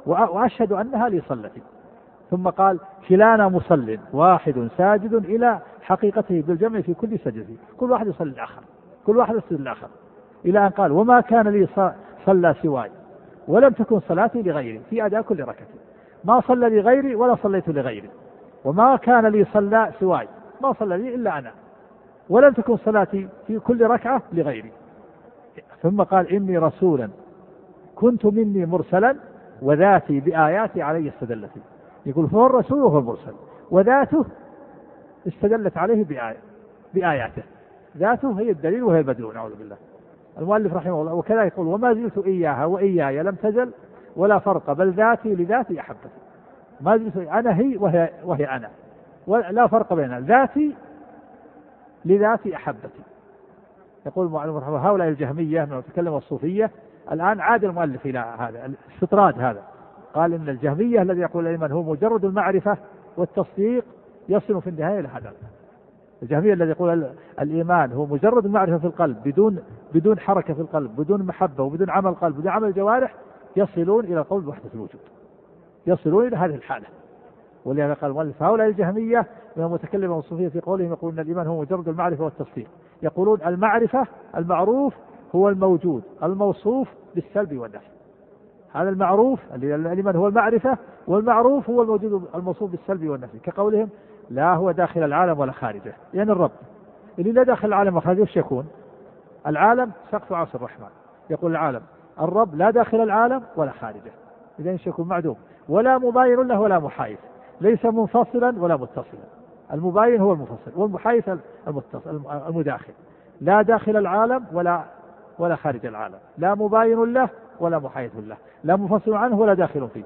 وأشهد أنها لي صلتي. ثم قال كلانا مصل واحد ساجد إلى حقيقته بالجمع في كل سجده، كل واحد يصلي الآخر، كل واحد يصلي الآخر، إلى أن قال وما كان لي صلى سواي ولم تكن صلاتي لغيري في أداء كل ركعة، ما صلى لغيري ولا صليت لغيري، وما كان لي صلى سواي، ما صلى لي إلا أنا، ولم تكن صلاتي في كل ركعة لغيري. ثم قال إني رسولا كنت مني مرسلا وذاتي بآياتي علي استدلت. يقول هو الرسول وهو المرسل، وذاته استدلت عليه بآية بآياته، ذاته هي الدليل وهي المدلول، نعوذ بالله. المؤلف رحمه الله وكذا يقول وما زلت إياها وإياي لم تزل ولا فرق بل ذاتي لذاتي أحبتي. ما زلت أنا هي وهي, وهي أنا، ولا فرق بيننا، ذاتي لذاتي أحبتي. يقول المؤلف رحمه الله هؤلاء الجهمية من المتكلم والصوفية الآن عاد المؤلف إلى هذا الاستطراد هذا، قال إن الجهمية الذي يقول الإيمان هو مجرد المعرفة والتصديق يصل في النهاية إلى هذا. الجهمية الذي يقول الإيمان هو مجرد المعرفة في القلب بدون بدون حركة في القلب، بدون محبة وبدون عمل قلب بدون عمل الجوارح، يصلون إلى قول وحدة الوجود، يصلون إلى هذه الحالة. ولهذا قال المؤلف هؤلاء الجهمية من المتكلم والصوفية في قولهم يقولون أن الإيمان هو مجرد المعرفة والتصديق، يقولون المعرفة المعروف هو الموجود الموصوف بالسلب والنفي. هذا المعروف الإيمان هو المعرفة، والمعروف هو الموجود الموصوف بالسلب والنفي، كقولهم لا هو داخل العالم ولا خارجه، يعني الرب اللي لا داخل العالم وخارجه وش يكون؟ العالم سقف عرش الرحمن، يقول العالم الرب لا داخل العالم ولا خارجه، إذن يكون معدوم ولا مباين له ولا محايث، ليس منفصلا ولا متصلا. المباين هو المفصل والمحايث المتصل المداخل، لا داخل العالم ولا ولا خارج العالم، لا مباين له ولا محايث له، لا منفصل عنه ولا داخل فيه.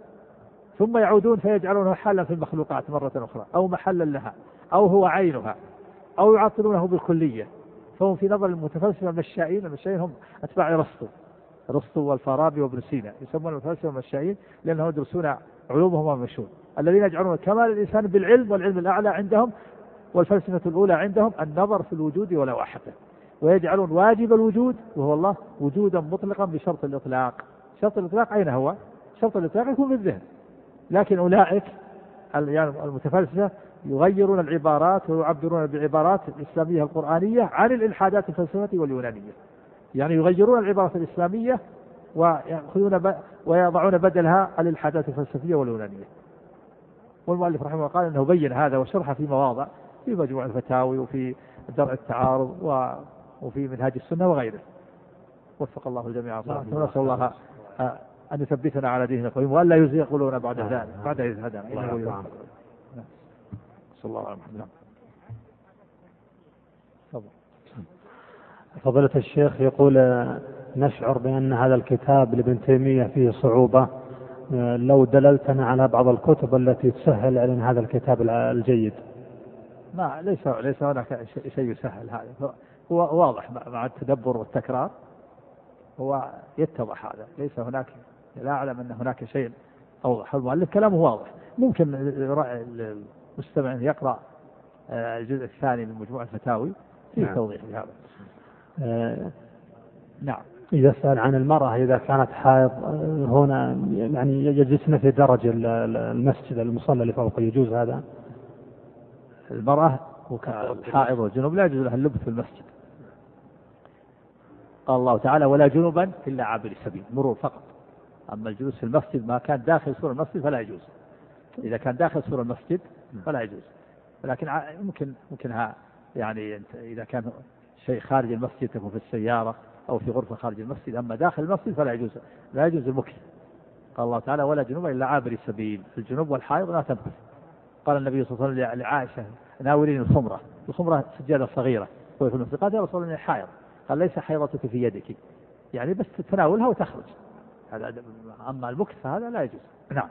ثم يعودون فيجعلونه حالا في المخلوقات مرة أخرى أو محلا لها أو هو عينها أو يعطلونه بالكلية. فهم في نظر المتفلسفة المشائين، المشائين هم أتباع أرسطو، أرسطو والفارابي وابن سينا، يسمون المتفلسفة المشائين لأنهم يدرسون علومهم ومشون، الذين يجعلون كمال الإنسان بالعلم، والعلم الأعلى عندهم والفلسفة الأولى عندهم النظر في الوجود ولا واحدة، ويجعلون واجب الوجود وهو الله وجودا مطلقا بشرط الإطلاق. شرط الإطلاق أين هو؟ شرط الإطلاق يكون في الذهن، لكن أولئك المتفلسفة يغيرون العبارات ويعبرون بالعبارات الإسلامية القرآنية عن الإلحادات الفلسفية واليونانية، يعني يغيرون العبارة الإسلامية ويأخذون ب... ويضعون بدلها الإلحادات الفلسفية واليونانية. والمؤلف رحمه الله قال أنه بين هذا وشرح في مواضع في مجموع الفتاوي وفي درء التعارض و... وفي منهاج السنة وغيره. وفق الله الجميع، ونسأل الله أن يثبتنا على دينه القويم وأن لا يزيغ قلوبنا بعد ذلك بعد إذ هدانا. صلى الله عليه وسلم. فضيلة الشيخ يقول نشعر بأن هذا الكتاب لابن تيمية فيه صعوبة، لو دللتنا على بعض الكتب التي تسهل علينا هذا الكتاب الجيد. ما ليس ليس هناك شيء يسهل، هذا هو واضح مع التدبر والتكرار هو يتضح هذا، ليس هناك، لا أعلم أن هناك شيء أوضح. المؤلف كلامه واضح، ممكن المستمع يقرأ الجزء الثاني من مجموعة الفتاوي في نعم. توضيح لهذا. آه نعم. إذا سأل عن المرأة إذا كانت حائض هنا يعني يجلسن في درج المسجد المصلى اللي فوق، يجوز هذا؟ المرأة الحائض والجنوب لا يجوز لها اللبث في المسجد. قال الله تعالى ولا جنوبا إلا عابر السبيل، مرور فقط. أما الجلوس في المسجد ما كان داخل سور المسجد فلا يجوز، إذا كان داخل سور المسجد فلا يجوز، لكن ممكن ممكنها يعني إذا كان شيء خارج المسجد تكون في السيارة أو في غرفة خارج المسجد، أما داخل المسجد فلا يجوز، لا يجوز المكث. قال الله تعالى ولا جنوب إلا عابر السبيل، الجنوب والحائض لا تمكث. قال النبي صلى الله عليه وسلم لعائشة ناولين الخمرة، الخمرة سجادة صغيرة وهي في المسجد، قال يا رسول الله حائض، قال ليس حيضتك في يدك، يعني بس تناولها وتخرج، هذا. أما المكث هذا لا يجوز. نعم.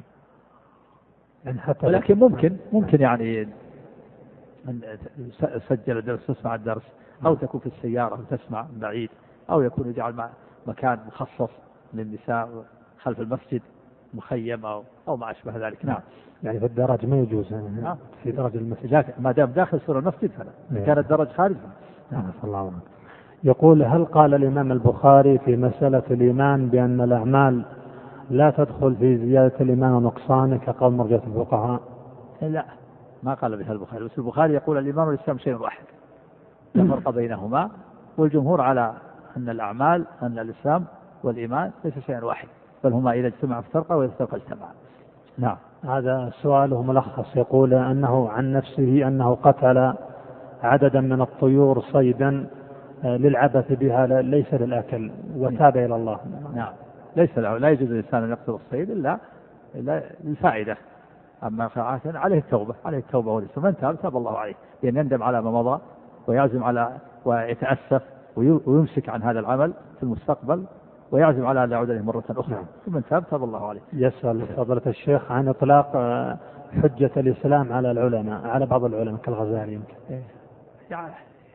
ولكن ممكن ممكن يعني أن تسجل الدرس تسمع الدرس، أو تكون في السيارة وتسمع من بعيد، أو يكون يجعل مكان مخصص للنساء خلف المسجد مخيم أو أو ما أشبه ذلك. نعم. يعني في الدرج ما يجوز يعني نعم. في درج المسجد ما دام داخل سور المسجد فلا، كان الدرج خارج. نعم. صلى الله عليه وسلم. يقول هل قال الإمام البخاري في مسألة الإيمان بأن الأعمال لا تدخل في زيادة الإمام ونقصانه كقول مرجئة الفقهاء؟ لا، ما قال بها البخاري، بس البخاري يقول الإيمان والإسلام شيء واحد لا فرق بينهما، والجمهور على أن الأعمال أن الإسلام والإيمان ليس شيئا واحد، بل هما إذا اجتمعا افترقا وإذا افترقا اجتمعا. نعم. هذا سؤاله ملخص، يقول أنه عن نفسه أنه قتل عددا من الطيور صيدا للعبث بها ليس للأكل وتاب إلى الله. نعم، ليس له، لا يجوز للإنسان أن يقتل الصيد إلا إلا للفائدة، أما فعاة عليه التوبة، عليه التوبة والإسلام، من تاب تاب الله عليه، لأن يندم على ما مضى ويعزم على ويتأسف ويمسك عن هذا العمل في المستقبل ويعزم على أن يعود إليه مرة أخرى، من تاب تاب الله عليه. يسأل فضيلة الشيخ عن إطلاق حجة الإسلام على العلماء، على بعض العلماء كالغزالي يمكن. يعني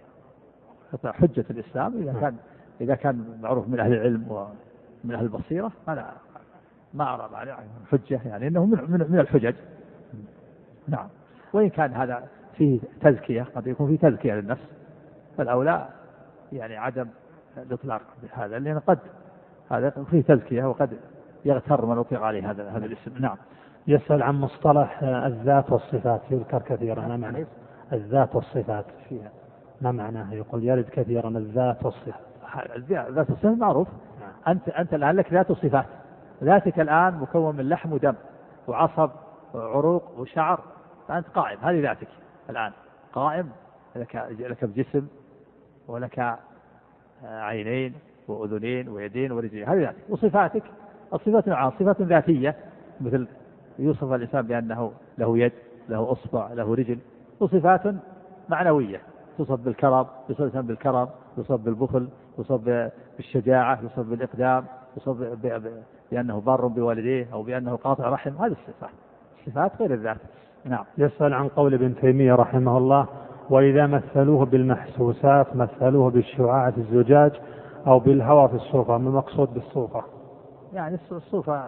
حجة الإسلام إذا كان إذا كان معروف من أهل العلم ومن أهل البصيرة، أنا ما أرى معنى حجة، يعني إنه من من الحجج. نعم، وإن كان هذا فيه تزكية، قد يكون فيه تزكية للنفس، فالأولى يعني عدم الإطلاق بهذا، لأن قد هذا فيه تزكية وقد يغتر من أطلق عليه هذا هذا الاسم. نعم. يسأل عن مصطلح الذات والصفات، يذكر كثيرا، ما معنى الذات والصفات فيها؟ ما معناه؟ يقول يرد كثيرا الذات والصفات. الذات والصفات معروف. أنت أنت الآن لك ذات وصفات، ذاتك الآن مكون من لحم ودم وعصب وعروق وشعر، فأنت قائم، هذه ذاتك الآن قائم، لك لك بجسم ولك عينين وأذنين ويدين ورجلين، هذه ذاتك. وصفاتك الصفات نوعان، صفات ذاتية مثل يوصف الإنسان بأنه له يد، له أصبع، له رجل، وصفات معنوية تصف بالكرم، يوصف الإنسان بالكرم، يوصف بالبخل، يوصف بالشجاعة، يوصف بالإقدام، يوصف بأنه بار بوالديه أو بأنه قاطع رحم، هذه الصفات، الصفات غير الذات. نعم. يسأل عن قول ابن تيمية رحمه الله: وإذا مثلوه بالمحسوسات مثلوه بالشعاع في الزجاج أو بالهواء في الصوفة، ما المقصود بالصوفة؟ يعني الصوفة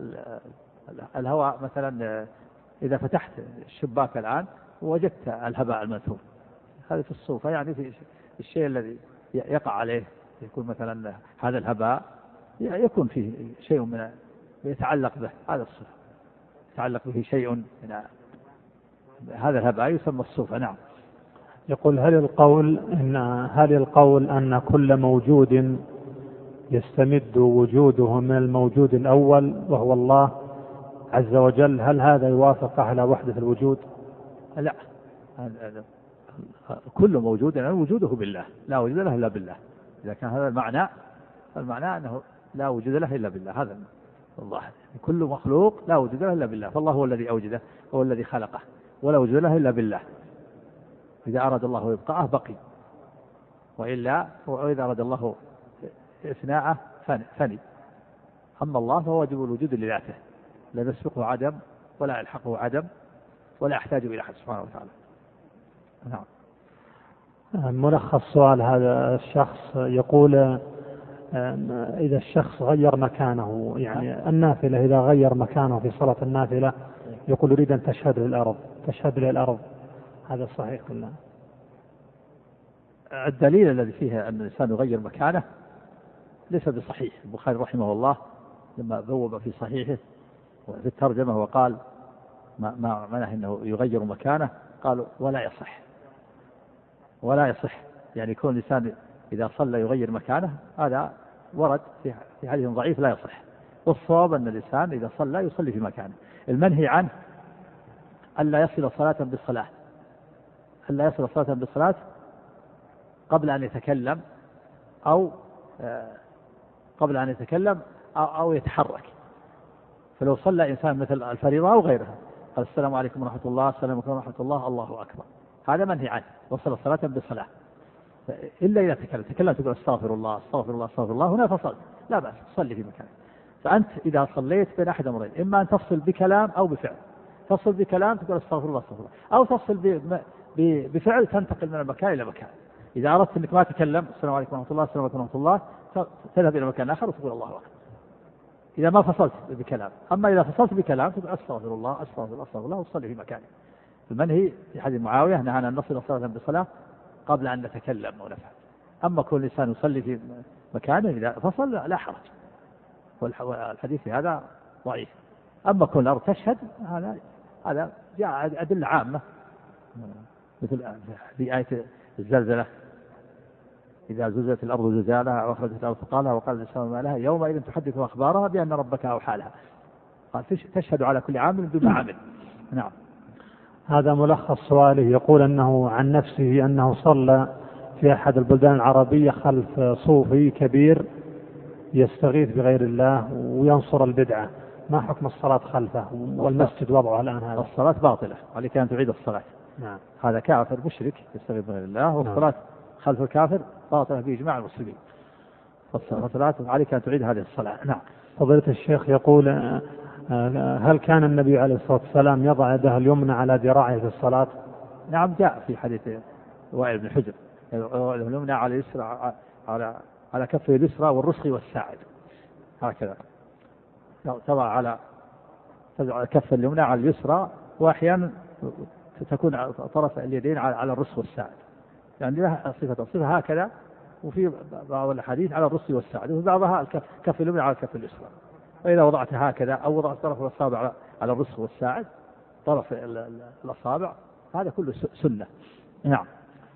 الهواء، مثلا إذا فتحت الشباك الآن وجدت الهباء المنثور، هذا في الصوفة، يعني في الشيء الذي يقع عليه، يكون مثلا هذا الهباء يكون فيه شيء من يتعلق به، هذا الصوفة يتعلق به شيء من هذا الهباء يسمى الصوفة. نعم. يقول هل القول إن هل القول أن كل موجود يستمد وجوده من الموجود الأول وهو الله عز وجل، هل هذا يوافق على وحدة الوجود؟ لا، كل موجود يعني وجوده بالله، لا وجود له إلا بالله. إذا كان هذا المعنى، المعنى أنه لا وجود له إلا بالله، هذا الله. كل مخلوق لا وجود له إلا بالله، فالله هو الذي أوجده، هو الذي خلقه، ولا وجود له إلا بالله. إذا أراد الله إبقاءه بقي، وإلا وإذا أراد الله إثناءه فني. أما الله فهو واجب الوجود لذاته، لا يسبقه عدم ولا يلحقه عدم ولا يحتاج إلى أحد سبحانه وتعالى. نعم. ملخص سؤال هذا الشخص، يقول إذا الشخص غير مكانه، يعني النافلة إذا غير مكانه في صلاة النافلة، يقول يريد أن تشهد للأرض، تشهد للأرض، هذا صحيح ولا؟ الدليل الذي فيه أن الإنسان يغير مكانه ليس بصحيح. البخاري رحمه الله لما بوب في صحيحه وفي الترجمة وقال ما ما معناه أنه يغير مكانه، قالوا ولا يصح، ولا يصح، يعني يكون الإنسان إذا صلى يغير مكانه، هذا ورد في حديث ضعيف لا يصح. والصواب أن الإنسان إذا صلى يصلي في مكانه. المنهي عنه ألا يصل صلاة بالصلاة، ألا يصل صلاة بالصلاة قبل أن يتكلم أو قبل أن يتكلم أو, أو يتحرك. فلو صلى إنسان مثل الفريضة أو غيرها قال السلام عليكم ورحمة الله، السلام عليكم ورحمة الله، الله أكبر، هذا منهي عنه، وصل صلاة بالصلاة. إلا إذا تكلم تكلم تقول استغفر الله استغفر الله استغفر الله، هنا فصلت، لا بأس، صلي في مكانك. فأنت إذا صليت بين أحد أمرين، إما أن تفصل بكلام أو بفعل. تفصل بكلام تقول استغفر الله استغفر الله، أو تفصل بفعل تنتقل من المكان إلى مكان. إذا أردت أنك ما تكلم السلام عليكم ورحمة الله السلام عليكم ورحمة الله، تذهب إلى مكان آخر وتقول الله أكبر، إذا ما فصلت بكلام. أما إذا فصلت بكلام تقول أستغفر الله أستغفر الله أستغفر الله وتصلي في مكانك. المنهي في حديث معاوية نهانا أن نصل صلاة بصلاة قبل أن نتكلم ونفعل. أما كل إنسان يصلي في مكانه إذا فصل لا حرج. والحديث في هذا ضعيف. أما كون الأرض تشهد هذا هذا جاء أدلة عامة، مثل في آية الزلزلة إذا زلزلت الأرض زلزالها وأخرجت الأرض ثقالها وقال الإنسان ما لها يومئذ تحدث أخبارها بأن ربك أوحى لها. قال تشهد على كل عامل دون عامل. نعم. هذا ملخص سؤاله. يقول أنه عن نفسه أنه صلى في أحد البلدان العربية خلف صوفي كبير يستغيث بغير الله وينصر البدعة، ما حكم الصلاة خلفه والمسجد وضعه الآن؟ هذا الصلاة باطلة، عليك أن تعيد الصلاة. نعم. هذا كافر مشرك يستغيث بغير الله، والصلاة خلف الكافر باطلة بإجماع المسلمين، فالصلاة عليك أن تعيد هذه الصلاة. نعم. فضيلة الشيخ يقول هل كان النبي عليه الصلاة والسلام يضع يده اليمنى على ذراعه في الصلاة؟ نعم، جاء في حديث وائل بن حجر اليمنى على اليسرى على على كفه اليسرى والرسغ والساعد، هكذا تضع على تضع كف اليمنى على اليسرى، وأحيانا تكون طرف اليدين على الرسغ والساعد، يعني لها صفة صفة هكذا، وفي بعض الحديث على الرسغ والساعد، وفي بعضها الكف اليمنى على الكف اليسرى. فإذا وضعت هكذا أو وضعت طرف الأصابع على الرسغ والساعد طرف الأصابع، هذا كله سنة. نعم.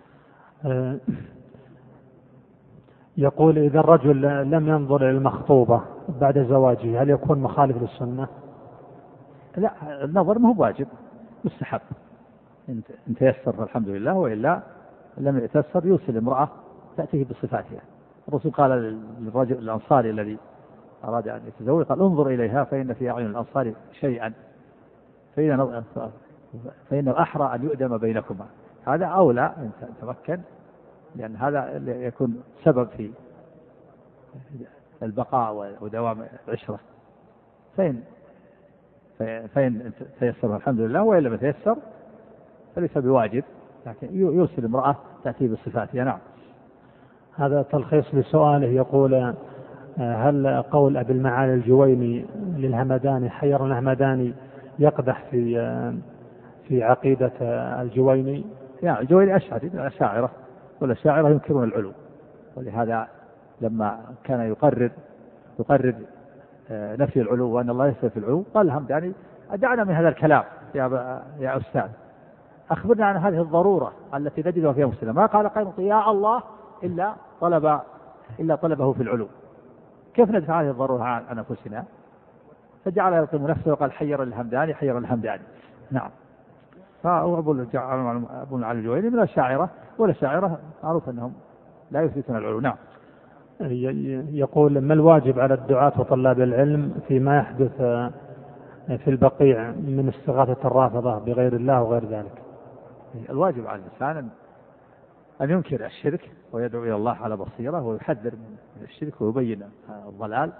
يقول إذا الرجل لم ينظر إلى المخطوبة بعد زواجه هل يكون مخالف للسنة؟ لا، النظر ما هو واجب، مستحب إن تيسر الحمد لله، وإلا لم يتيسر يرسل امرأة تأتيه بصفاتها. الرسول قال للرجل الأنصاري الذي أراد أن يتزوج قال انظر إليها فإن في أعين الأنصار شيئا فإن فإنه أحرى أن يؤدم بينكما. هذا أولى أن تتمكن، لأن هذا يكون سبب في البقاء ودوام العشرة. فإن فإن تيسر الحمد لله، وإن لم يتيسر فليس بواجب، لكن يرسل امرأة تأتي بصفاتها. نعم. هذا تلخيص لسؤاله. يقول هل قول أبي المعالي الجويني للهمداني حير الهمداني يقدح في في عقيدة الجويني؟ يعني الجويني أشعري من الأشاعرة، والأشاعرة ينكرون العلو، ولهذا لما كان يقرر يقرر نفي العلو وأن الله يستوي في العلو قال الهمداني دعنا من هذا الكلام يا يا أستاذ، أخبرنا عن هذه الضرورة التي نجدها فيها مسلم. ما قال قائل يا الله إلا طلب إلا طلبه في العلو، كيف ندفع هذه الضرورة عن أنفسنا؟ فجعل يلقم نفسه وقال حير الهمداني حير الهمداني. نعم. فأبو المعالي الجويني من الشاعرة، والشاعرة معروف أنهم لا يثبتون العلو. نعم. يقول ما الواجب على الدعاة وطلاب العلم فيما يحدث في البقيع من استغاثة الرافضة بغير الله وغير ذلك؟ الواجب على الإنسان أن ينكر الشرك ويدعو إلى الله على بصيرة، ويحذر من الشرك ويبين الضلال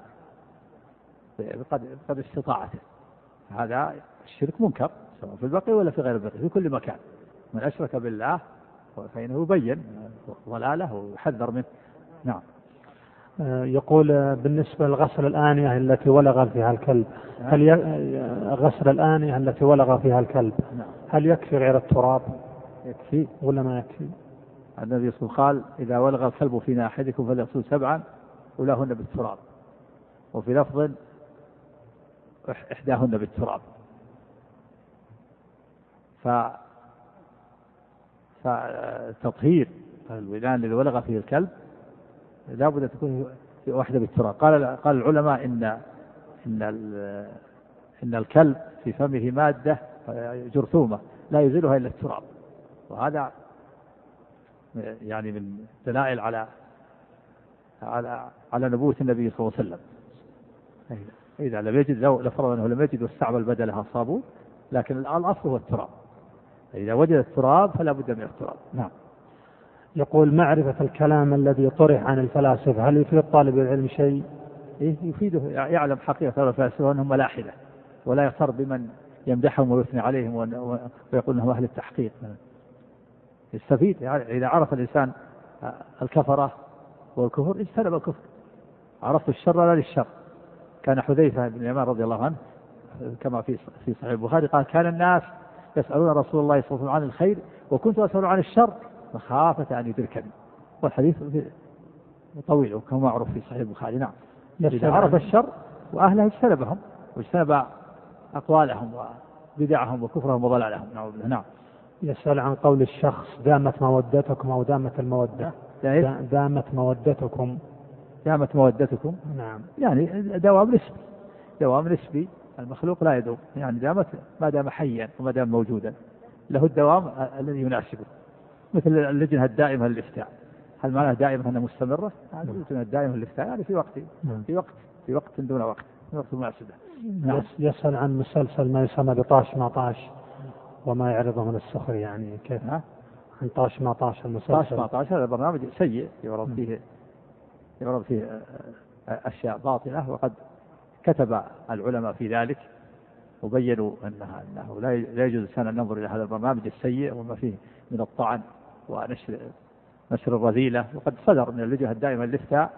بقدر استطاعته. هذا الشرك منكر سواء في البقيع ولا في غير البقيع، في كل مكان. من أشرك بالله فإنه يبين ضلاله ويحذر منه. نعم. يقول بالنسبة لغسل الآنية التي ولغ فيها الكلب، هل غسل الآنية التي ولغ فيها الكلب هل يكفي غير التراب؟ يكفي ولا ما يكفي؟ النبي صلى الله عليه وسلم قال إذا ولغ الكلب فينا أحدكم فليغسل سبعا أولاهن بالتراب، وفي لفظ إحداهن بالتراب. ف فتطهير الودان الذي ولغ فيه الكلب لا بد أن تكون واحدة بالتراب. قال قال العلماء إن إن إن الكلب في فمه مادة جرثومة لا يزيلها إلا التراب، وهذا يعني من دلائل على على على نبوة النبي صلى الله عليه وسلم. إذا لم يجد لو لفرض أنه لم يجد واستعمل بدلها صابون، لكن الأصل هو التراب. إذا وجد التراب فلا بد من التراب. نعم. يقول معرفة الكلام الذي طرح عن الفلاسفة هل يفيد طالب العلم شيء؟ إيه يفيده، يعلم حقيقة الفلاسفة أنهم ملاحدة، ولا يغتر بمن يمدحهم ويثني عليهم ويقول أنهم أهل التحقيق. يستفيد يعني إذا عرف الإنسان الكفرة والكفر اجتنب الكفر، عرفت الشر لا للشر. كان حذيفة بن اليمان رضي الله عنه كما في في صحيح البخاري قال كان الناس يسألون رسول الله صلى الله عليه وسلم عن الخير وكنت أسأل عن الشر مخافة أن يدركني، والحديث طويل وكما معروف في صحيح البخاري. نعم. إذا عرف الشر وأهله اجتنبهم واجتنب أقوالهم وبدعهم وكفرهم وضلالهم. نعم. يسأل عن قول الشخص دامت مودتكم أو دامت المودة. دامت مودتكم. دامت مودتكم. نعم. يعني دوام نسبي، دوام نسبي، المخلوق لا يدوم، يعني دامت ما دام حيا وما دام موجودا له الدوام الذي يناسبه، مثل اللجنة الدائمة للإفتاء. هل معناه دائمة أنها مستمرة؟ اللجنة الدائمة للإفتاء يعني في وقت في وقت في وقت دون وقت، في وقت مناسبة. نعم. يسأل عن مسلسل ما يسمى بطاش ما طاش وما يعرضه من السخر، يعني كيف؟ ها؟ عن طاش ما طاش المسلسل. طاش ما طاش هذا برنامج سيء يورد فيه يورد فيه أشياء باطلة، وقد كتب العلماء في ذلك وبينوا أنها أنه لا يجوز أن ننظر إلى هذا البرنامج السيء وما فيه من الطعن ونشر نشر الرذيلة. وقد صدر من اللجنة الدائمة للإفتاء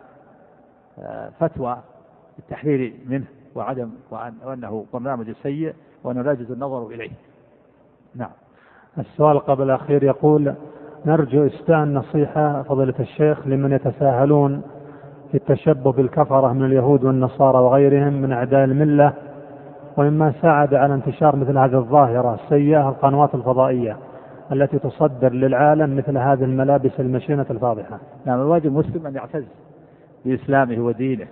فتوى بالتحذير منه وعدم وأنه برنامج سيء وأنه لا يجوز النظر إليه. نعم. السؤال قبل الأخير يقول: نرجو إسداء النصيحة فضيلة الشيخ لمن يتساهلون في التشبه بالكفرة من اليهود والنصارى وغيرهم من أعداء الملة، ومما ساعد على انتشار مثل هذه الظاهرة السيئة القنوات الفضائية التي تصدر للعالم مثل هذه الملابس المشينة الفاضحة. نعم. الواجب المسلم أن يعتز بإسلامه ودينه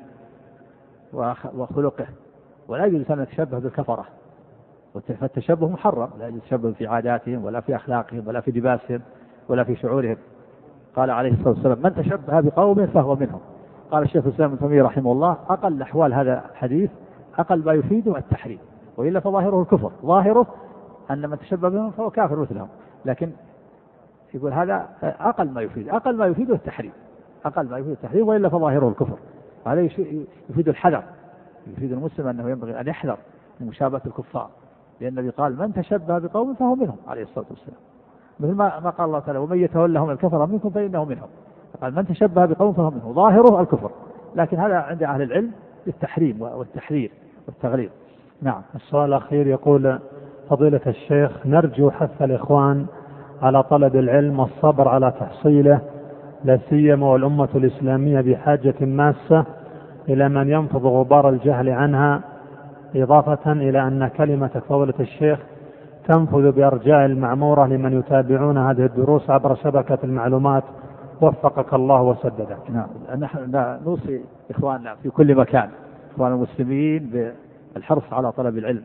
وخلقه، ولا يجوز أن يتشبه بالكفرة، فالتشبه محرم، لا يجوز التشبه في عاداتهم ولا في أخلاقهم ولا في لباسهم ولا في شعورهم. قال عليه الصلاة والسلام: من تشبه بقوم فهو منهم. قال الشيخ الإسلام ابن تيمية رحمه الله: أقل أحوال هذا الحديث أقل ما يفيده التحريم، وإلا فظاهره الكفر، ظاهره أن من تشبه بهم فهو كافر مثلهم، لكن يقول هذا أقل ما يفيد أقل ما يفيده التحريم، أقل ما يفيده التحريم، وإلا فظاهره الكفر. هذا يفيد الحذر، يفيد المسلم أنه ينبغي أن يحذر من مشابهة الكفار، لأن النبي قال: من تشبه بقوم فهو منهم عليه الصلاة والسلام، مثل ما قال الله تعالى: ومن يتولهم الكفر منكم فإنه منهم. قال: من تشبه بقوم فهو منهم، ظاهره الكفر، لكن هذا عند أهل العلم للتحريم والتحذير والتغليظ. نعم. السؤال الأخير يقول: فضيلة الشيخ، نرجو حث الإخوان على طلب العلم والصبر على تحصيله، لا سيما والأمة الإسلامية بحاجة ماسة إلى من ينفض غبار الجهل عنها، إضافة إلى أن كلمة فضيلة الشيخ تنفذ بأرجاء المعمورة لمن يتابعون هذه الدروس عبر شبكة المعلومات، وفقك الله وسددك. نعم. نحن نوصي إخواننا في كل مكان، إخوان المسلمين، بالحرص على طلب العلم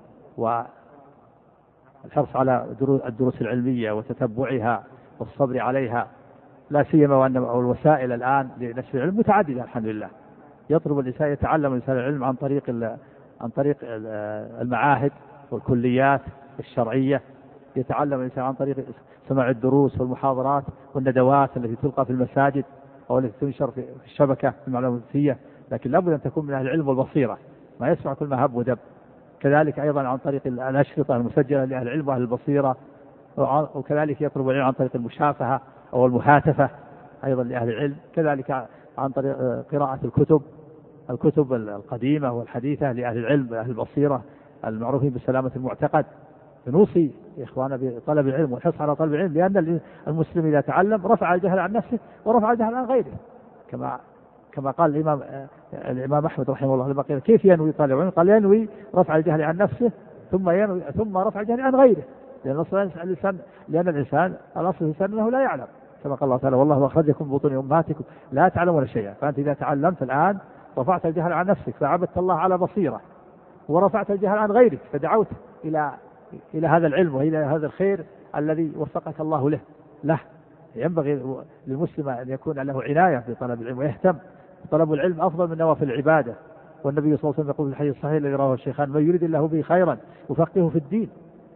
والحرص على الدروس العلمية وتتبعها والصبر عليها، لا سيما وأن الوسائل الآن لنشر العلم متعددة الحمد لله. يطلب الإنسان يتعلم الإنسان العلم عن طريق عن طريق المعاهد والكليات الشرعية، يتعلم الإنسان عن طريق سماع الدروس والمحاضرات والندوات التي تلقى في المساجد أو التي تنشر في الشبكة المعلوماتية، لكن لابد أن تكون من أهل العلم والبصيرة، ما يسمع كل ما هب ودب. كذلك أيضا عن طريق الأشرطة المسجلة لأهل العلم وأهل البصيرة، وكذلك يطلب العلم عن طريق المشافهة أو المهاتفة أيضا لأهل العلم، كذلك عن طريق قراءة الكتب الكتب القديمة والحديثة لأهل العلم وأهل البصيرة المعروفين بسلامة المعتقد. نوصي إخوانا بطلب العلم والحرص على طلب العلم، لأن المسلم إذا تعلم رفع الجهل عن نفسه ورفع الجهل عن غيره، كما كما قال الإمام الإمام أحمد رحمه الله لما قيل: كيف ينوي طالب العلم؟ قال: ينوي رفع الجهل عن نفسه ثم ينوي ثم رفع الجهل عن غيره، لأن الإنسان لأن الإنسان الأصل الإنسان أنه لا يعلم، كما قال الله تعالى: والله أخرجكم من بطون أمهاتكم لا تعلمون شيئا. فأنت إذا تعلمت الآن رفعت الجهل عن نفسك فعبدت الله على بصيرة، ورفعت الجهل عن غيرك فدعوت إلى إلى هذا العلم وإلى هذا الخير الذي وفقك الله له له ينبغي للمسلم أن يكون له عناية بطلب العلم ويهتم. طلب العلم أفضل من نوافل العبادة، والنبي صلى الله عليه وسلم يقول في الحديث الصحيح الذي رواه الشيخان: من يريد الله به خيرا يفقهه في الدين.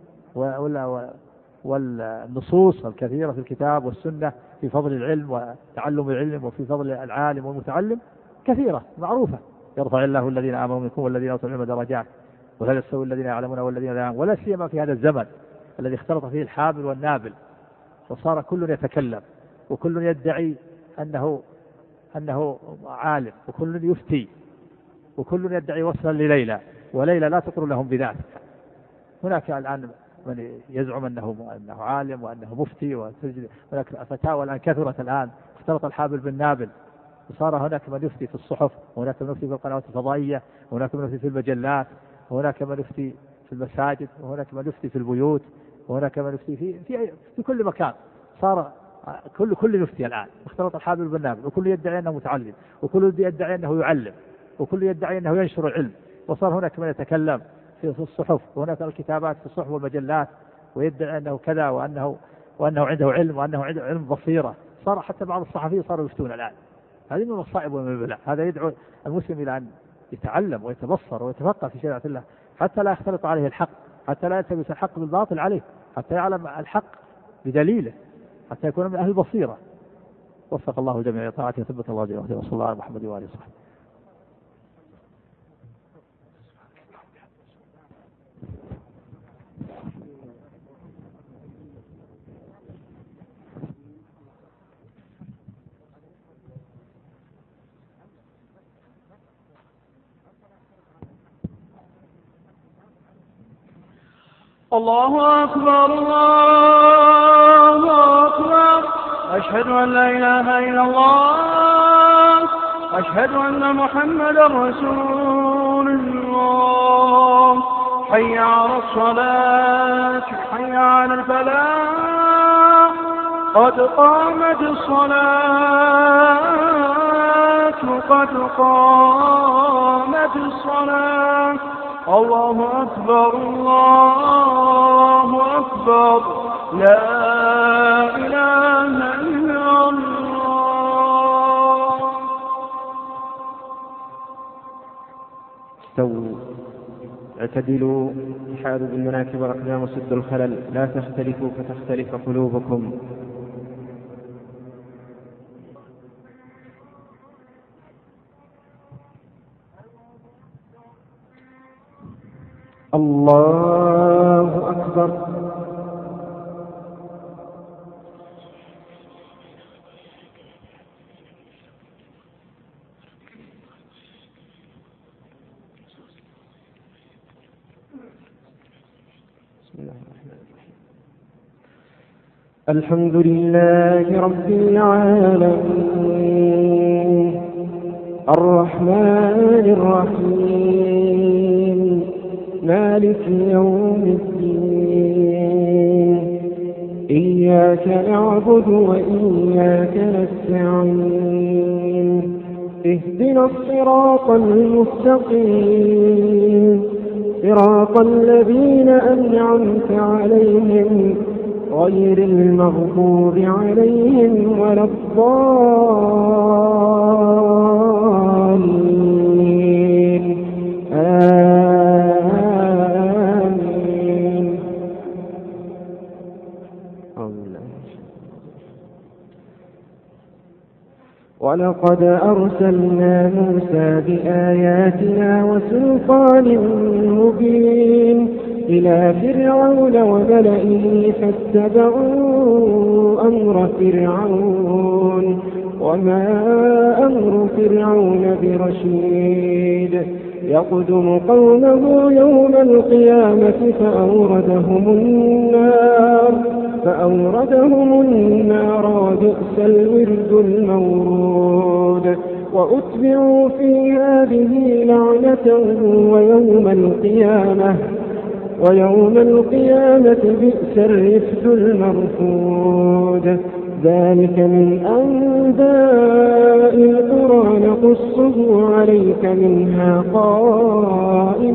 والنصوص الكثيرة في الكتاب والسنة في فضل العلم وتعلم العلم وفي فضل العالم والمتعلم كثيرة معروفة: يرفع الله الذين آمنوا منكم والذين أوتوا العلم درجات ولا يستوي الذين يعلمون والذين لا يعلمون. ولا سيما في هذا الزمن الذي اختلط فيه الحابل والنابل، وصار كل يتكلم وكل يدعي أنه أنه عالم، وكل يفتي، وكل يدعي وصلا لليلى، وليلى لا تقر لهم بذلك. هناك الآن من يزعم أنه أنه عالم وأنه مفتي، وهناك فتاوى الآن كثرت الآن، اختلط الحابل بالنابل، صار هناك من يفتي في الصحف، وهناك من يفتي في القنوات الفضائية، وهناك من يفتي في المجلات، وهناك من يفتي في المساجد، وهناك من يفتي في البيوت، وهناك من يفتي في في في كل مكان. صار كل كل يفتي الآن، اختلط الحابل بالنابل، وكل يدعي أنه متعلم، وكل يدعي أنه يعلم، وكل يدعي أنه ينشر العلم. وصار هناك من يتكلم في الصحف، وهناك الكتابات في الصحف والمجلات، ويدعي أنه كذا، وأنه وأنه عنده علم، وأنه عنده علم بصيرة. صار حتى بعض الصحفيين صاروا يفتون الآن. هذه من المصائب ومن البلاء. هذا يدعو المسلم إلى أن يتعلم ويتبصر ويتفقه في شريعة الله، حتى لا يختلط عليه الحق، حتى لا يلتبس الحق بالباطل عليه، حتى يعلم الحق بدليله، حتى يكون من أهل البصيرة. وفق الله الجميع لطاعته وثبت الله جل وعلا. وصلى الله على محمد وآله وصحبه. الله أكبر الله أكبر، أشهد أن لا إله إلا الله، أشهد أن محمدا رسول الله. حي على الصلاة، حي على الفلاح، قد قامت الصلاة، قد قامت الصلاة. الله أكبر الله أكبر، لا إله إلا الله. استووا، اعتدلوا، حاذوا بالمناكب والأقدام وسدوا الخلل، لا تختلفوا فتختلف قلوبكم. الله أكبر. بسم الله الرحمن الرحيم. الحمد لله رب العالمين، الرحمن الرحيم، مالك يوم الدين، إياك نعبد وإياك نستعين، اهدنا الصراط المستقيم، صراط الذين أنعمت عليهم غير المغضوب عليهم ولا الضالين. آمين. ولقد أرسلنا موسى بآياتنا وسلطان مبين إلى فرعون وملئه فاتبعوا أمر فرعون وما أمر فرعون برشيد. يقدم قومه يوم القيامة فأوردهم النار فأوردهم النار وبئس الورد المورود. وأتبعوا في هذه لعنة ويوم القيامة ويوم القيامة بئس الرفد المرفود. ذلك من أنباء القرى نقصه عليك منها قائم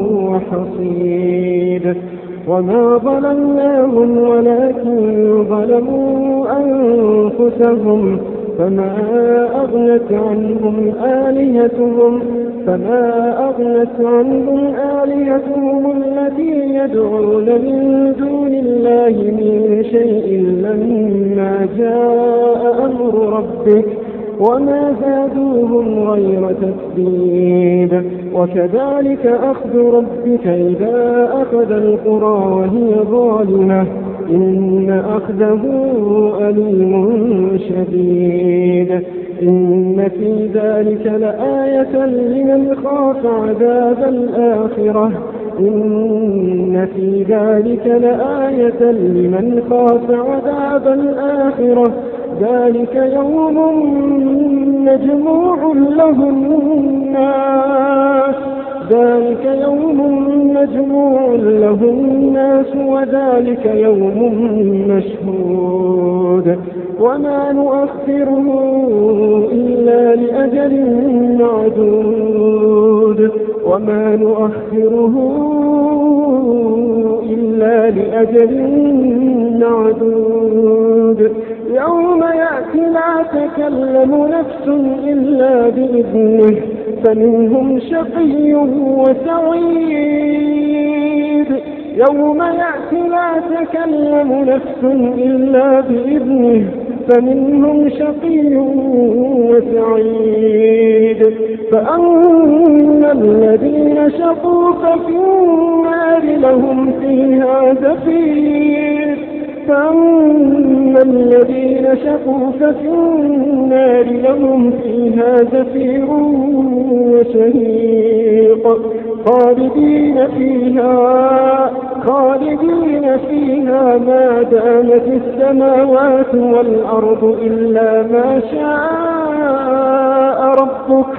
وحصيد. وما ظلمناهم ولكن ظلموا أنفسهم فما أغنت عنهم آلهتهم فما أغنت عنهم آلهتهم التي يدعون من دون الله من شيء لما جاء أمر ربك وما زادوهم غير تتبيب. وكذلك أخذ ربك إذا أخذ القرى وهي ظالمة إن أخذه أليم شديد. إن في ذلك لآية لمن خاف عذاب الآخرة إن في ذلك لآية لمن خاف عذاب الآخرة ذلك يوم مجموع له الناس ذلك يوم مجموع له الناس وذلك يوم مشهود وما نؤخره إلا لأجل معدود وما نؤخره إلا لأجل معدود يوم يأتي لا تكلم نفس إلا بإذنه فمنهم شقي وسعيد يوم يأتي لا تكلم نفس إلا بإذنه فمنهم شقي وسعيد فأما الذين شقوا ففي النار لهم فيها زفير فأما الذين شقوا ففي النار لهم فيها زفير وشهيق خالدين فيها خالدين فيها ما دامت السماوات والأرض إلا ما شاء ربك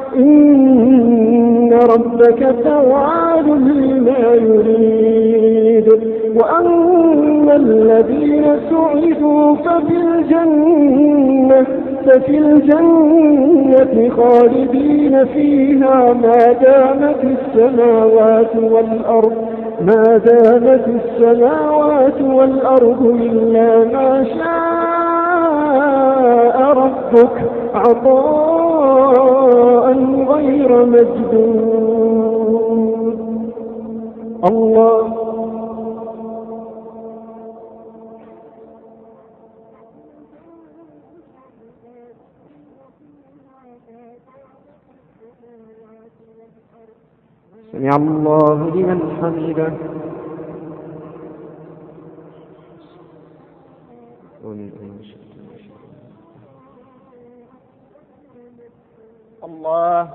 إن ربك فعال لما يريد وأما الذين سعدوا ففي الجنة ففي الجنة خالدين فيها ما دامت السماوات والأرض ما دامت السماوات والأرض إلا ما شاء ربك عطاء غير مجدود الله سمع الله لمن حمده الله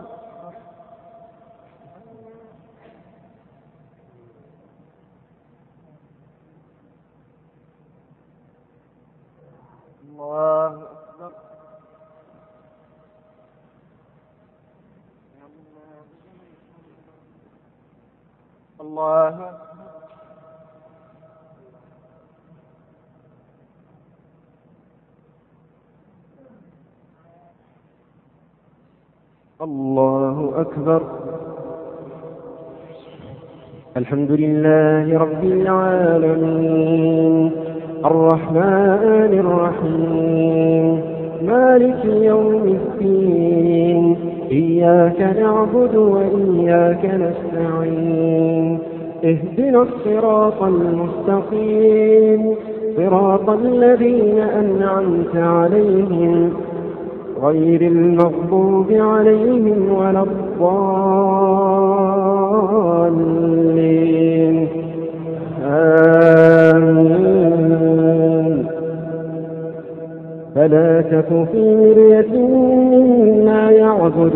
الله الله الله أكبر. الحمد لله رب العالمين الرحمن الرحيم مالك يوم الدين إياك نعبد وإياك نستعين اهدنا الصراط المستقيم صراط الذين أنعمت عليهم غير المغضوب عليهم ولا الضالين آمين. فلا تك في مرية مما يعبد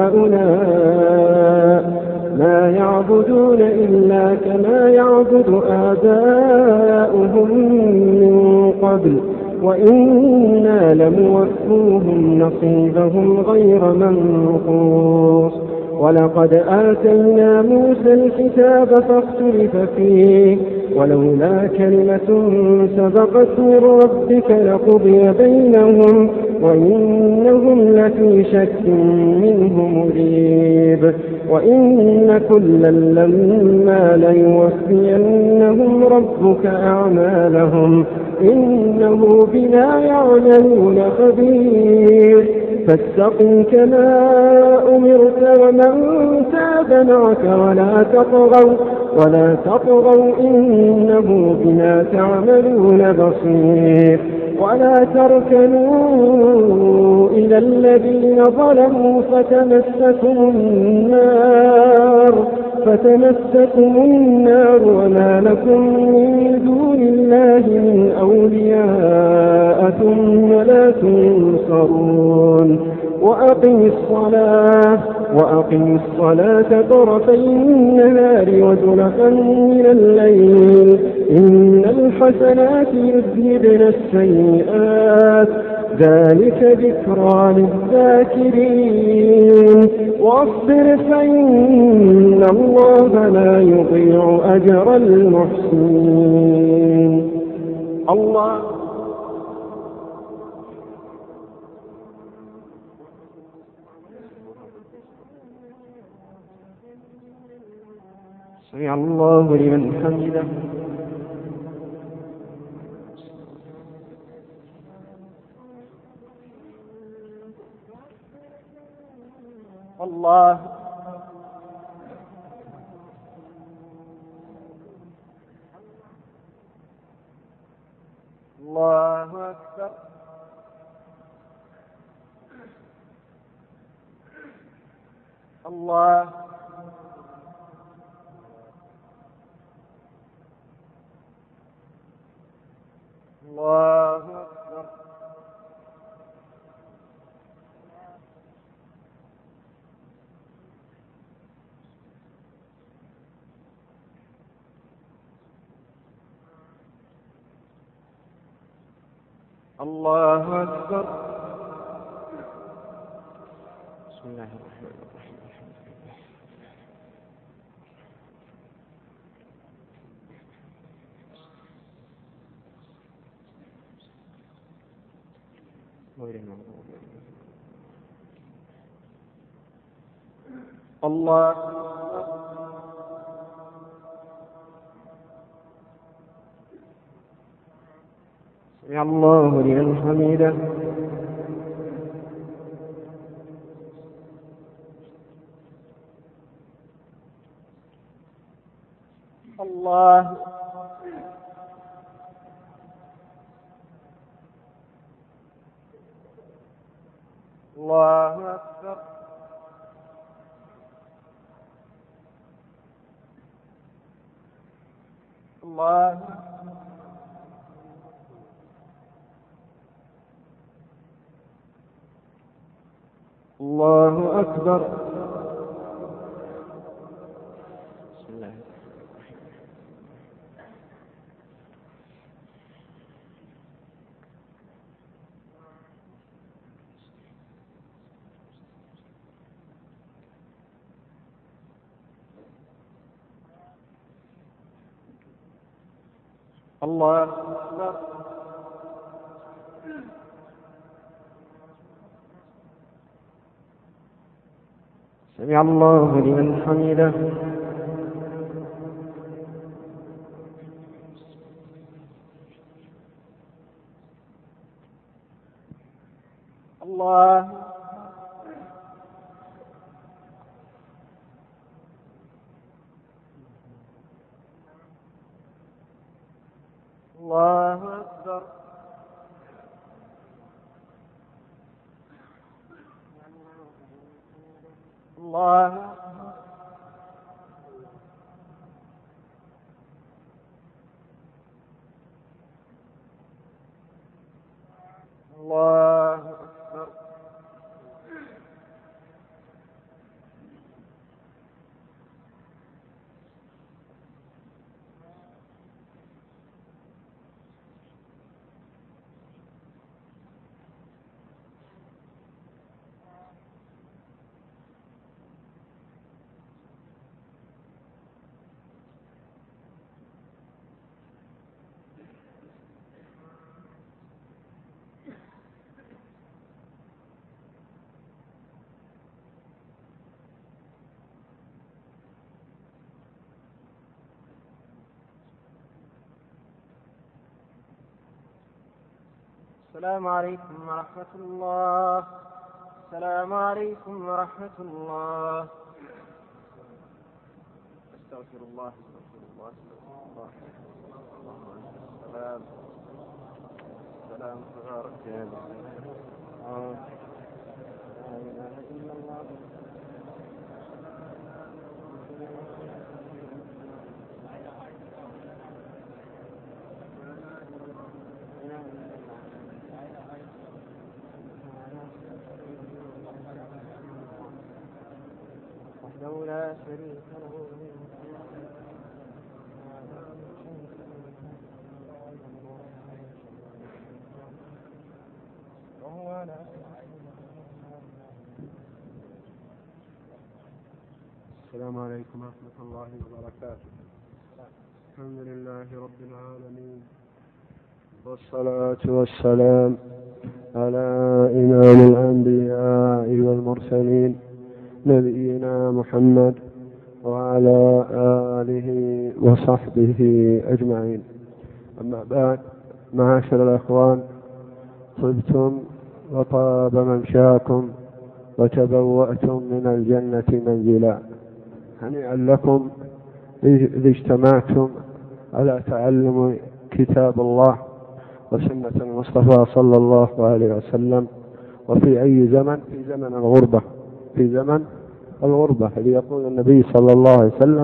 هؤلاء ما يعبدون إلا كما يعبد آباؤهم من قبل وإنا لموفوهم نصيبهم غير منقوص. ولقد آتينا موسى الكتاب فاختلف فيه ولولا كلمة سبقت من ربك لقضي بينهم وإنهم لفي شك منه مريب. وإن كلا لما ليوفينهم ربك أعمالهم إنه بما يعملون خبير. فاستقم كما أمرت ومن تاب معك ولا تطغوا ولا تطغوا إنه بما تعملون بصير. ولا تركنوا إلى الذين ظلموا فتمسكم النار فتمسكم النار وما لكم من دون الله من أولياء ثم لا تنصرون. وأقم الصلاة وأقم الصلاة طرفي النهار وزلفا من الليل إن الحسنات يذهبن السيئات ذلك ذكرى للذاكرين واصبر فإن الله لا يضيع أجر المحسنين. الله سمع الله لمن حمده. الله الله أكبر. الله الله أكبر. الله أكبر. بسم الله الرحمن الرحيم. الله سمع الله لمن حمده. الله الله أكبر. الله الله أكبر. بسم الله الله أكبر. سمع الله لمن حمده. الله الله أكبر. الله الله أكبر. السلام عليكم ورحمة الله. السلام عليكم ورحمة الله. أستغفر الله أستغفر الله أستغفر الله. السلام السلام تبارك يا الله. لا إله إلا الله. وحده لا شريك له. السلام عليكم ورحمة الله وبركاته. الحمد لله رب العالمين، والصلاة والسلام على إمام الأنبياء والمرسلين نبينا محمد وعلى آله وصحبه أجمعين. أما بعد، معاشر الأخوان، طبتم وطاب ممشاكم وتبوأتم من الجنة منزلا. هنيئا لكم إذ اجتمعتم على تعلم كتاب الله وسنة المصطفى صلى الله عليه وسلم، وفي أي زمن؟ في زمن الغربة، في زمن الغربة. يقول النبي صلى الله عليه وسلم: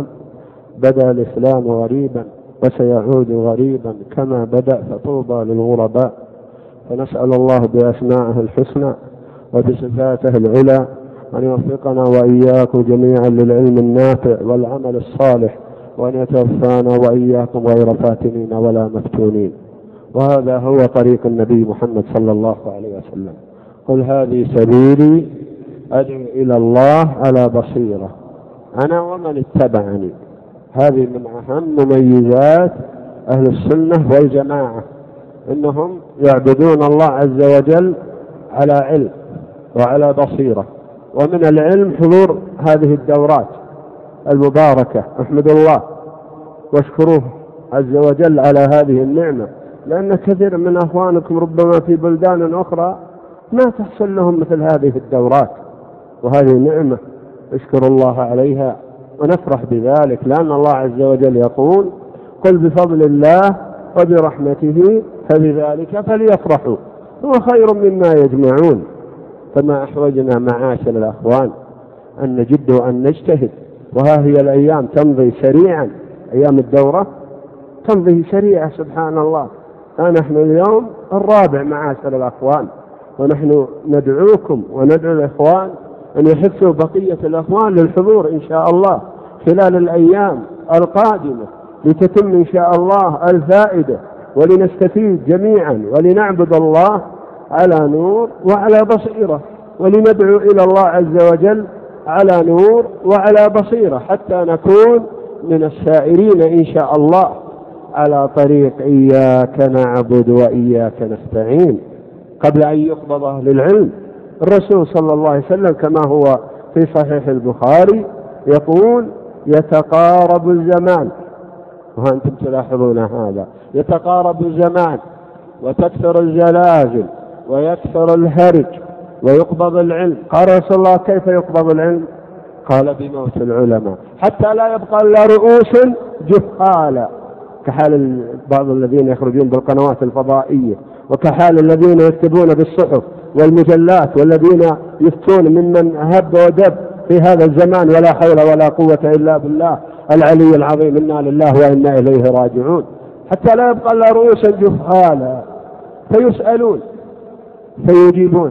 بدأ الإسلام غريبا وسيعود غريبا كما بدأ، فطوبى للغرباء. فنسأل الله بأسمائه الحسنى وبصفاته العلى أن يوفقنا وإياكم جميعا للعلم النافع والعمل الصالح، وأن يتوفانا وإياكم غير فاتنين ولا مفتونين. وهذا هو طريق النبي محمد صلى الله عليه وسلم: قل هذه سبيلي أدعو إلى الله على بصيرة أنا ومن اتبعني. هذه من أهم مميزات أهل السنة والجماعة، إنهم يعبدون الله عز وجل على علم وعلى بصيرة. ومن العلم حضور هذه الدورات المباركة، احمدوا الله واشكروه عز وجل على هذه النعمة، لأن كثير من أخوانكم ربما في بلدان أخرى ما تحصل لهم مثل هذه الدورات، وهذه نعمة اشكروا الله عليها ونفرح بذلك، لأن الله عز وجل يقول: قل بفضل الله وبرحمته فبذلك فليفرحوا هو خير مما يجمعون. فما أحوجنا معاشر الأخوان أن نجد وأن نجتهد، وها هي الأيام تمضي سريعا، أيام الدورة تمضي سريعا سبحان الله. نحن اليوم الرابع معاشر الأخوان، ونحن ندعوكم وندعو الإخوان أن يحثوا بقية الأخوان للحضور إن شاء الله خلال الأيام القادمة، لتتم إن شاء الله الفائدة، ولنستفيد جميعا، ولنعبد الله على نور وعلى بصيرة، ولندعو إلى الله عز وجل على نور وعلى بصيرة، حتى نكون من السائرين إن شاء الله على طريق إياك نعبد وإياك نستعين. قبل أن يقبض أهل العلم، الرسول صلى الله عليه وسلم كما هو في صحيح البخاري يقول: يتقارب الزمان، وأنتم تلاحظون هذا، يتقارب الزمان وتكثر الزلازل ويكثر الهرج ويقبض العلم. قال رسول الله: كيف يقبض العلم؟ قال: بموت العلماء، حتى لا يبقى إلا رؤوس جهالا، كحال بعض الذين يخرجون بالقنوات الفضائية، وكحال الذين يكتبون بالصحف والمجلات، والذين يفتون ممن هب ودب في هذا الزمان، ولا حول ولا قوة إلا بالله العلي العظيم. إنا لله وإنا إليه راجعون. حتى لا يبقى إلا رؤوسا جهالا، فيسألون فيجيبون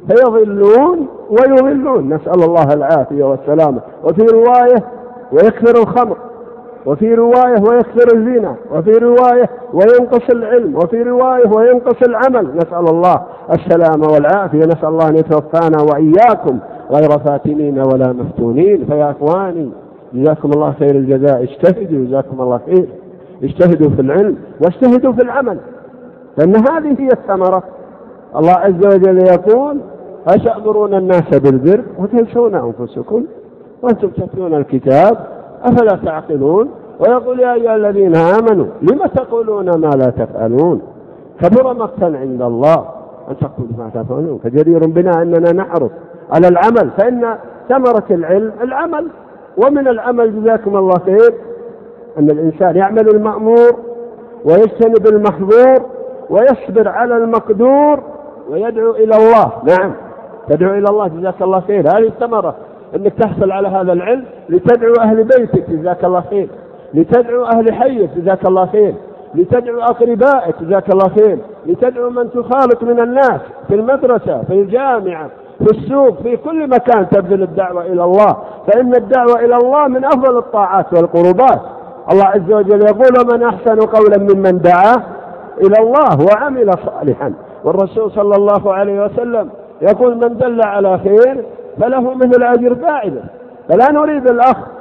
فيضلون ويضلون، نسأل الله العافية والسلامة. وفي رواية: ويكثر الخمر، وفي رواية: ويكثر الزنا، وفي رواية: وينقص العلم، وفي رواية: وينقص العمل. نسأل الله السلامة والعافية، نسأل الله أن يتوفانا وإياكم غير فاتنين ولا مفتونين. فيا أخواني، جزاكم الله خير الجزاء، اجتهدوا، جزاكم الله خير، اجتهدوا في العلم واجتهدوا في العمل، لأن هذه هي الثمرة. الله عز وجل يقول: أتأمرون الناس بالبر وتنسون أنفسكم وأنتم تتلون الكتاب أفلا تعقلون. ويقول: يا أيها الذين آمنوا لم تقولون ما لا تفعلون كبر مقتا عند الله أن تقولوا ما تفعلون. فجدير بنا أننا نحرص على العمل، فإن ثمرة العلم العمل. ومن العمل جزاكم الله خير أن الإنسان يعمل المأمور ويجتنب المحظور ويصبر على المقدور ويدعو إلى الله. نعم، تدعو إلى الله، جزاك الله خير. هذه الثمرة، أنك تحصل على هذا العلم لتدعو أهل بيتك، جزاك الله خير، لتدعو أهل حيك، جزاك الله خير، لتدعو أقربائك، جزاك الله خير، لتدعو من تخالط من الناس في المدرسة، في الجامعة، في السوق، في كل مكان تبذل الدعوة إلى الله، فإن الدعوة إلى الله من أفضل الطاعات والقربات. الله عز وجل يقول: من أحسن قولا ممن دعا إلى الله وعمل صالحا. والرسول صلى الله عليه وسلم يقول: من دل على خير فله مثل أجر فاعله. فلا نريد الأخ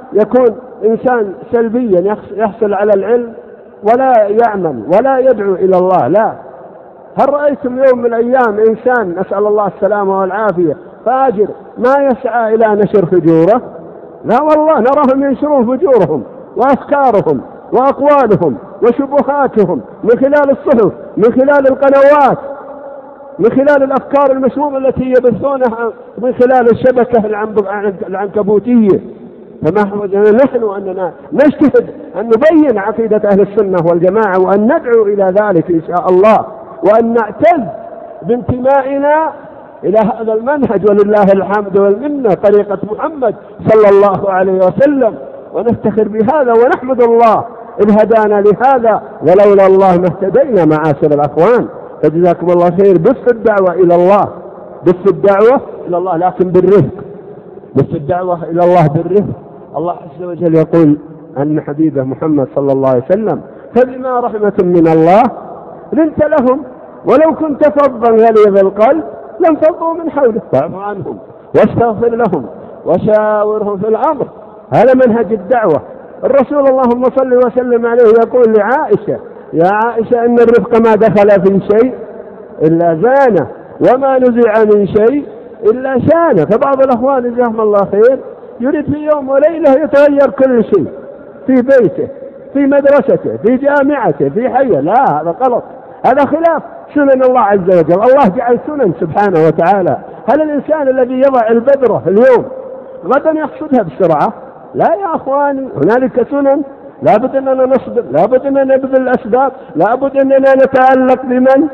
يكون إنسان سلبيا يحصل على العلم ولا يعمل ولا يدعو إلى الله. لا، هل رأيتم يوم من الأيام إنسان نسأل الله السلامة والعافية فاجر ما يسعى إلى نشر فجوره؟ لا والله، نراهم ينشرون فجورهم وأفكارهم وأقوالهم وشبهاتهم من خلال الصحف، من خلال القنوات، من خلال الأفكار المسمومة التي يبثونها من خلال الشبكة العنكبوتية. فما حوجنا نحن أننا نجتهد أن نبين عقيدة أهل السنة والجماعة، وأن ندعو إلى ذلك إن شاء الله، وأن نعتز بانتمائنا إلى هذا المنهج، ولله الحمد والمنة، طريقة محمد صلى الله عليه وسلم، ونفتخر بهذا ونحمد الله إذ هدانا لهذا، ولولا الله ما اهتدينا معاشر الأخوان. فجزاكم الله خير. بث الدعوة إلى الله، بث الدعوة إلى الله لكن بالرفق، بث الدعوة إلى الله بالرفق. الله عز وجل يقول عن حبيبه محمد صلى الله عليه وسلم: فبما رحمة من الله لنت لهم ولو كنت فظا غليظ القلب لانفضوا من حولك فاعف عنهم واستغفر لهم وشاورهم في الأمر. هذا منهج الدعوة. الرسول اللهم صل وسلم عليه يقول لعائشة: يا عائشة إن الرفق ما دخل في شيء إلا زانه وما نزع من شيء إلا شانه. فبعض الأخوان جزاهم الله خير يريد في يوم وليلة يتغير كل شيء في بيته، في مدرسته، في جامعته، في حيه. لا، هذا غلط، هذا خلاف سنن الله عز وجل. الله جعل سنن سبحانه وتعالى. هل الإنسان الذي يضع البذرة اليوم غدا يحصدها بسرعة؟ لا يا أخواني، هنالك سنن لابد أننا نصبر، لابد أننا نبذل الأسباب، لابد أننا نتعلق بمن؟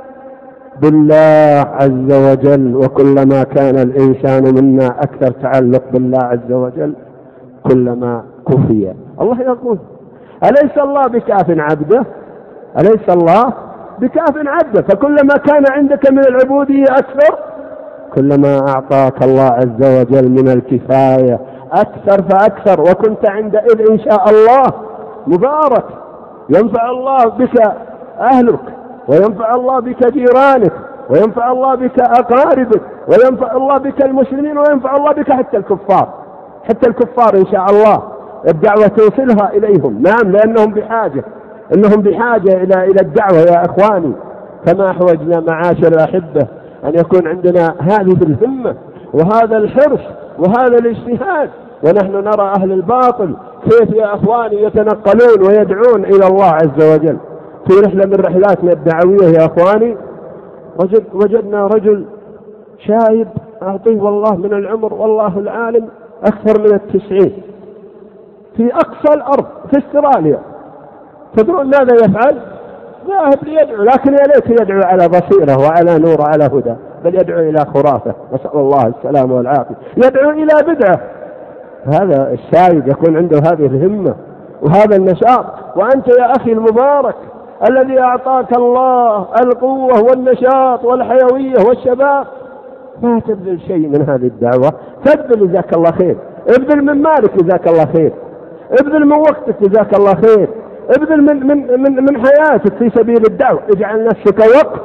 بالله عز وجل. وكلما كان الإنسان منا أكثر تعلق بالله عز وجل كلما كفي. الله يقول: أليس الله بكاف عبده؟ أليس الله بكاف عبده؟ فكلما كان عندك من العبودية أكثر كلما أعطاك الله عز وجل من الكفاية أكثر فأكثر، وكنت عندئذ إن شاء الله مبارك. ينفع الله بك أهلك، وينفع الله بك جيرانك، وينفع الله بك أقاربك، وينفع الله بك المسلمين، وينفع الله بك حتى الكفار، حتى الكفار إن شاء الله الدعوة توصلها إليهم. نعم، لأنهم بحاجة، إنهم بحاجة إلى إلى الدعوة يا إخواني. فما أحوجنا معاشر الأحبة أن يكون عندنا هذه الهمة وهذا الحرص وهذا الاجتهاد. ونحن نرى أهل الباطل كيف يا أخواني يتنقلون ويدعون إلى الله عز وجل. في رحلة من رحلاتنا الدعوية يا أخواني رجل وجدنا رجل شايب أعطيه والله من العمر والله العالم أكثر من التسعين في أقصى الأرض في استراليا. تدرون ماذا يفعل؟ ذاهب ليدعو، لكن يا ليت يدعو على بصيرة وعلى نور وعلى هدى، بل يدعو إلى خرافة، نسأل الله السلامة والعافية، يدعو إلى بدعة. هذا الشايب يكون عنده هذه الهمة وهذا النشاط. وأنت يا أخي المبارك الذي أعطاك الله القوة والنشاط والحيوية والشباب، ما تبذل شيء من هذه الدعوة. تبذل جزاك الله خير، ابذل من مالك جزاك الله خير، ابذل من وقتك جزاك الله خير، ابذل من, من, من, من حياتك في سبيل الدعوة. اجعل نفسك وقت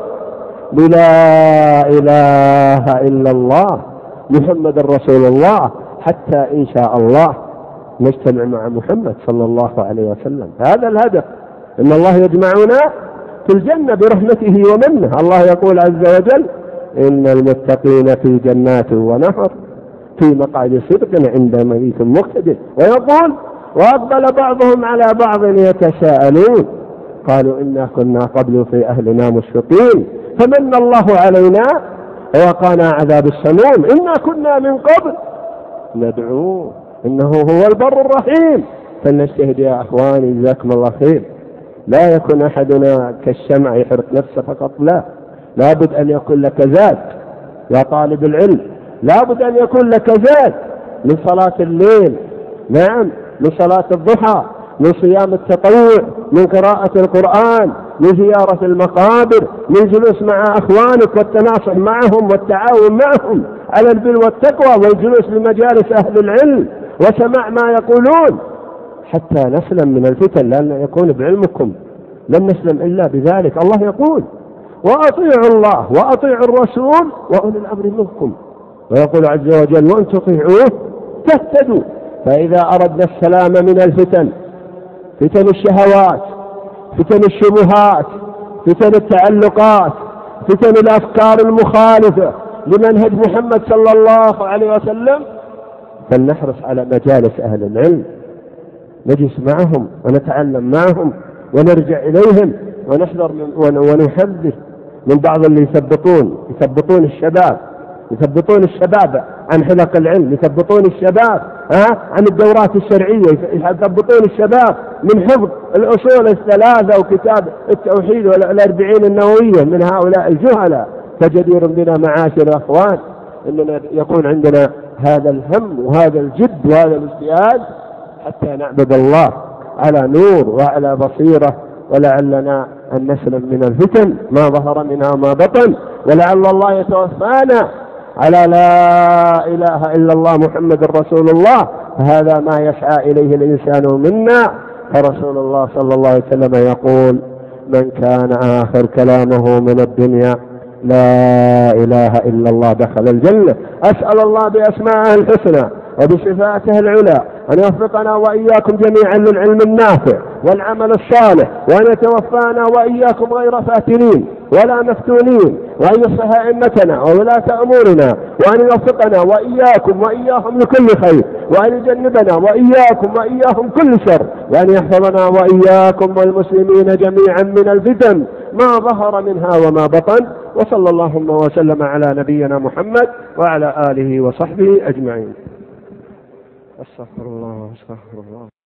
لا إله إلا الله محمد رسول الله، حتى إن شاء الله نجتمع مع محمد صلى الله عليه وسلم. هذا الهدف، إن الله يجمعنا في الجنة برحمته ومنه. الله يقول عز وجل: إن المتقين في جنات ونهر في مقعد صدق عند مليك مقتدر. ويقول: وأقبل بعضهم على بعض يتساءلون قالوا إنا كنا قبل في أهلنا مشفقين فمن الله علينا ووقانا عذاب السموم إنا كنا من قبل ندعوه إنه هو البر الرحيم. فلنجتهد يا أخواني جزاكم الله خير. لا يكون أحدنا كالشمع يحرق نفسه فقط، لا، لابد أن يكون لك زاد يا طالب العلم، لابد أن يكون لك زاد من صلاة الليل، نعم، من صلاة الضحى، من صيام التطوع، من قراءة القرآن، من زيارة المقابر، من جلوس مع أخوانك والتناصح معهم والتعاون معهم على البر والتقوى، والجلوس لمجالس أهل العلم وسماع ما يقولون حتى نسلم من الفتن، لأن يكون بعلمكم لن نسلم إلا بذلك. الله يقول: وأطيعوا الله وأطيعوا الرسول وأولي الأمر منكم. ويقول عز وجل: وأن تطيعوه تهتدوا. فإذا أردنا السلام من الفتن، فتن الشهوات، فتن الشبهات، فتن التعلقات، فتن الأفكار المخالفة لمنهج محمد صلى الله عليه وسلم، فلنحرص على مجالس أهل العلم، نجلس معهم ونتعلم معهم ونرجع إليهم ونحذر ونحذر من بعض اللي يثبطون يثبطون الشباب يثبطون الشباب عن حلق العلم، يثبطون الشباب ها عن الدورات الشرعية، يثبطون الشباب من حفظ الأصول الثلاثة وكتاب التوحيد والأربعين النووية من هؤلاء الجهلاء. فجدير بنا معاشر الأخوان إننا يكون عندنا هذا الهم وهذا الجد وهذا الاجتهاد حتى نعبد الله على نور وعلى بصيرة، ولعلنا أن نسلم من الفتن ما ظهر منها ما بطن، ولعل الله يتوفانا على لا إله إلا الله محمد رسول الله، فهذا ما يسعى إليه الإنسان منا. فرسول الله صلى الله عليه وسلم يقول: من كان آخر كلامه من الدنيا لا إله إلا الله دخل الجنة. أسأل الله بأسمائه الحسنى وبصفاته العلى أن يوفقنا وإياكم جميعا للعلم النافع والعمل الصالح، وأن يتوفانا وإياكم غير فاتنين ولا مفتونين، وأن يصلح أئمتنا وولاة أمورنا، وأن يوفقنا وإياكم وإياهم لكل خير، وأن يجنبنا وإياكم وإياهم كل شر، وأن يحفظنا وإياكم والمسلمين جميعا من الفتن ما ظهر منها وما بطن. وصلى اللهم وسلم على نبينا محمد وعلى آله وصحبه أجمعين. استغفر الله استغفر الله.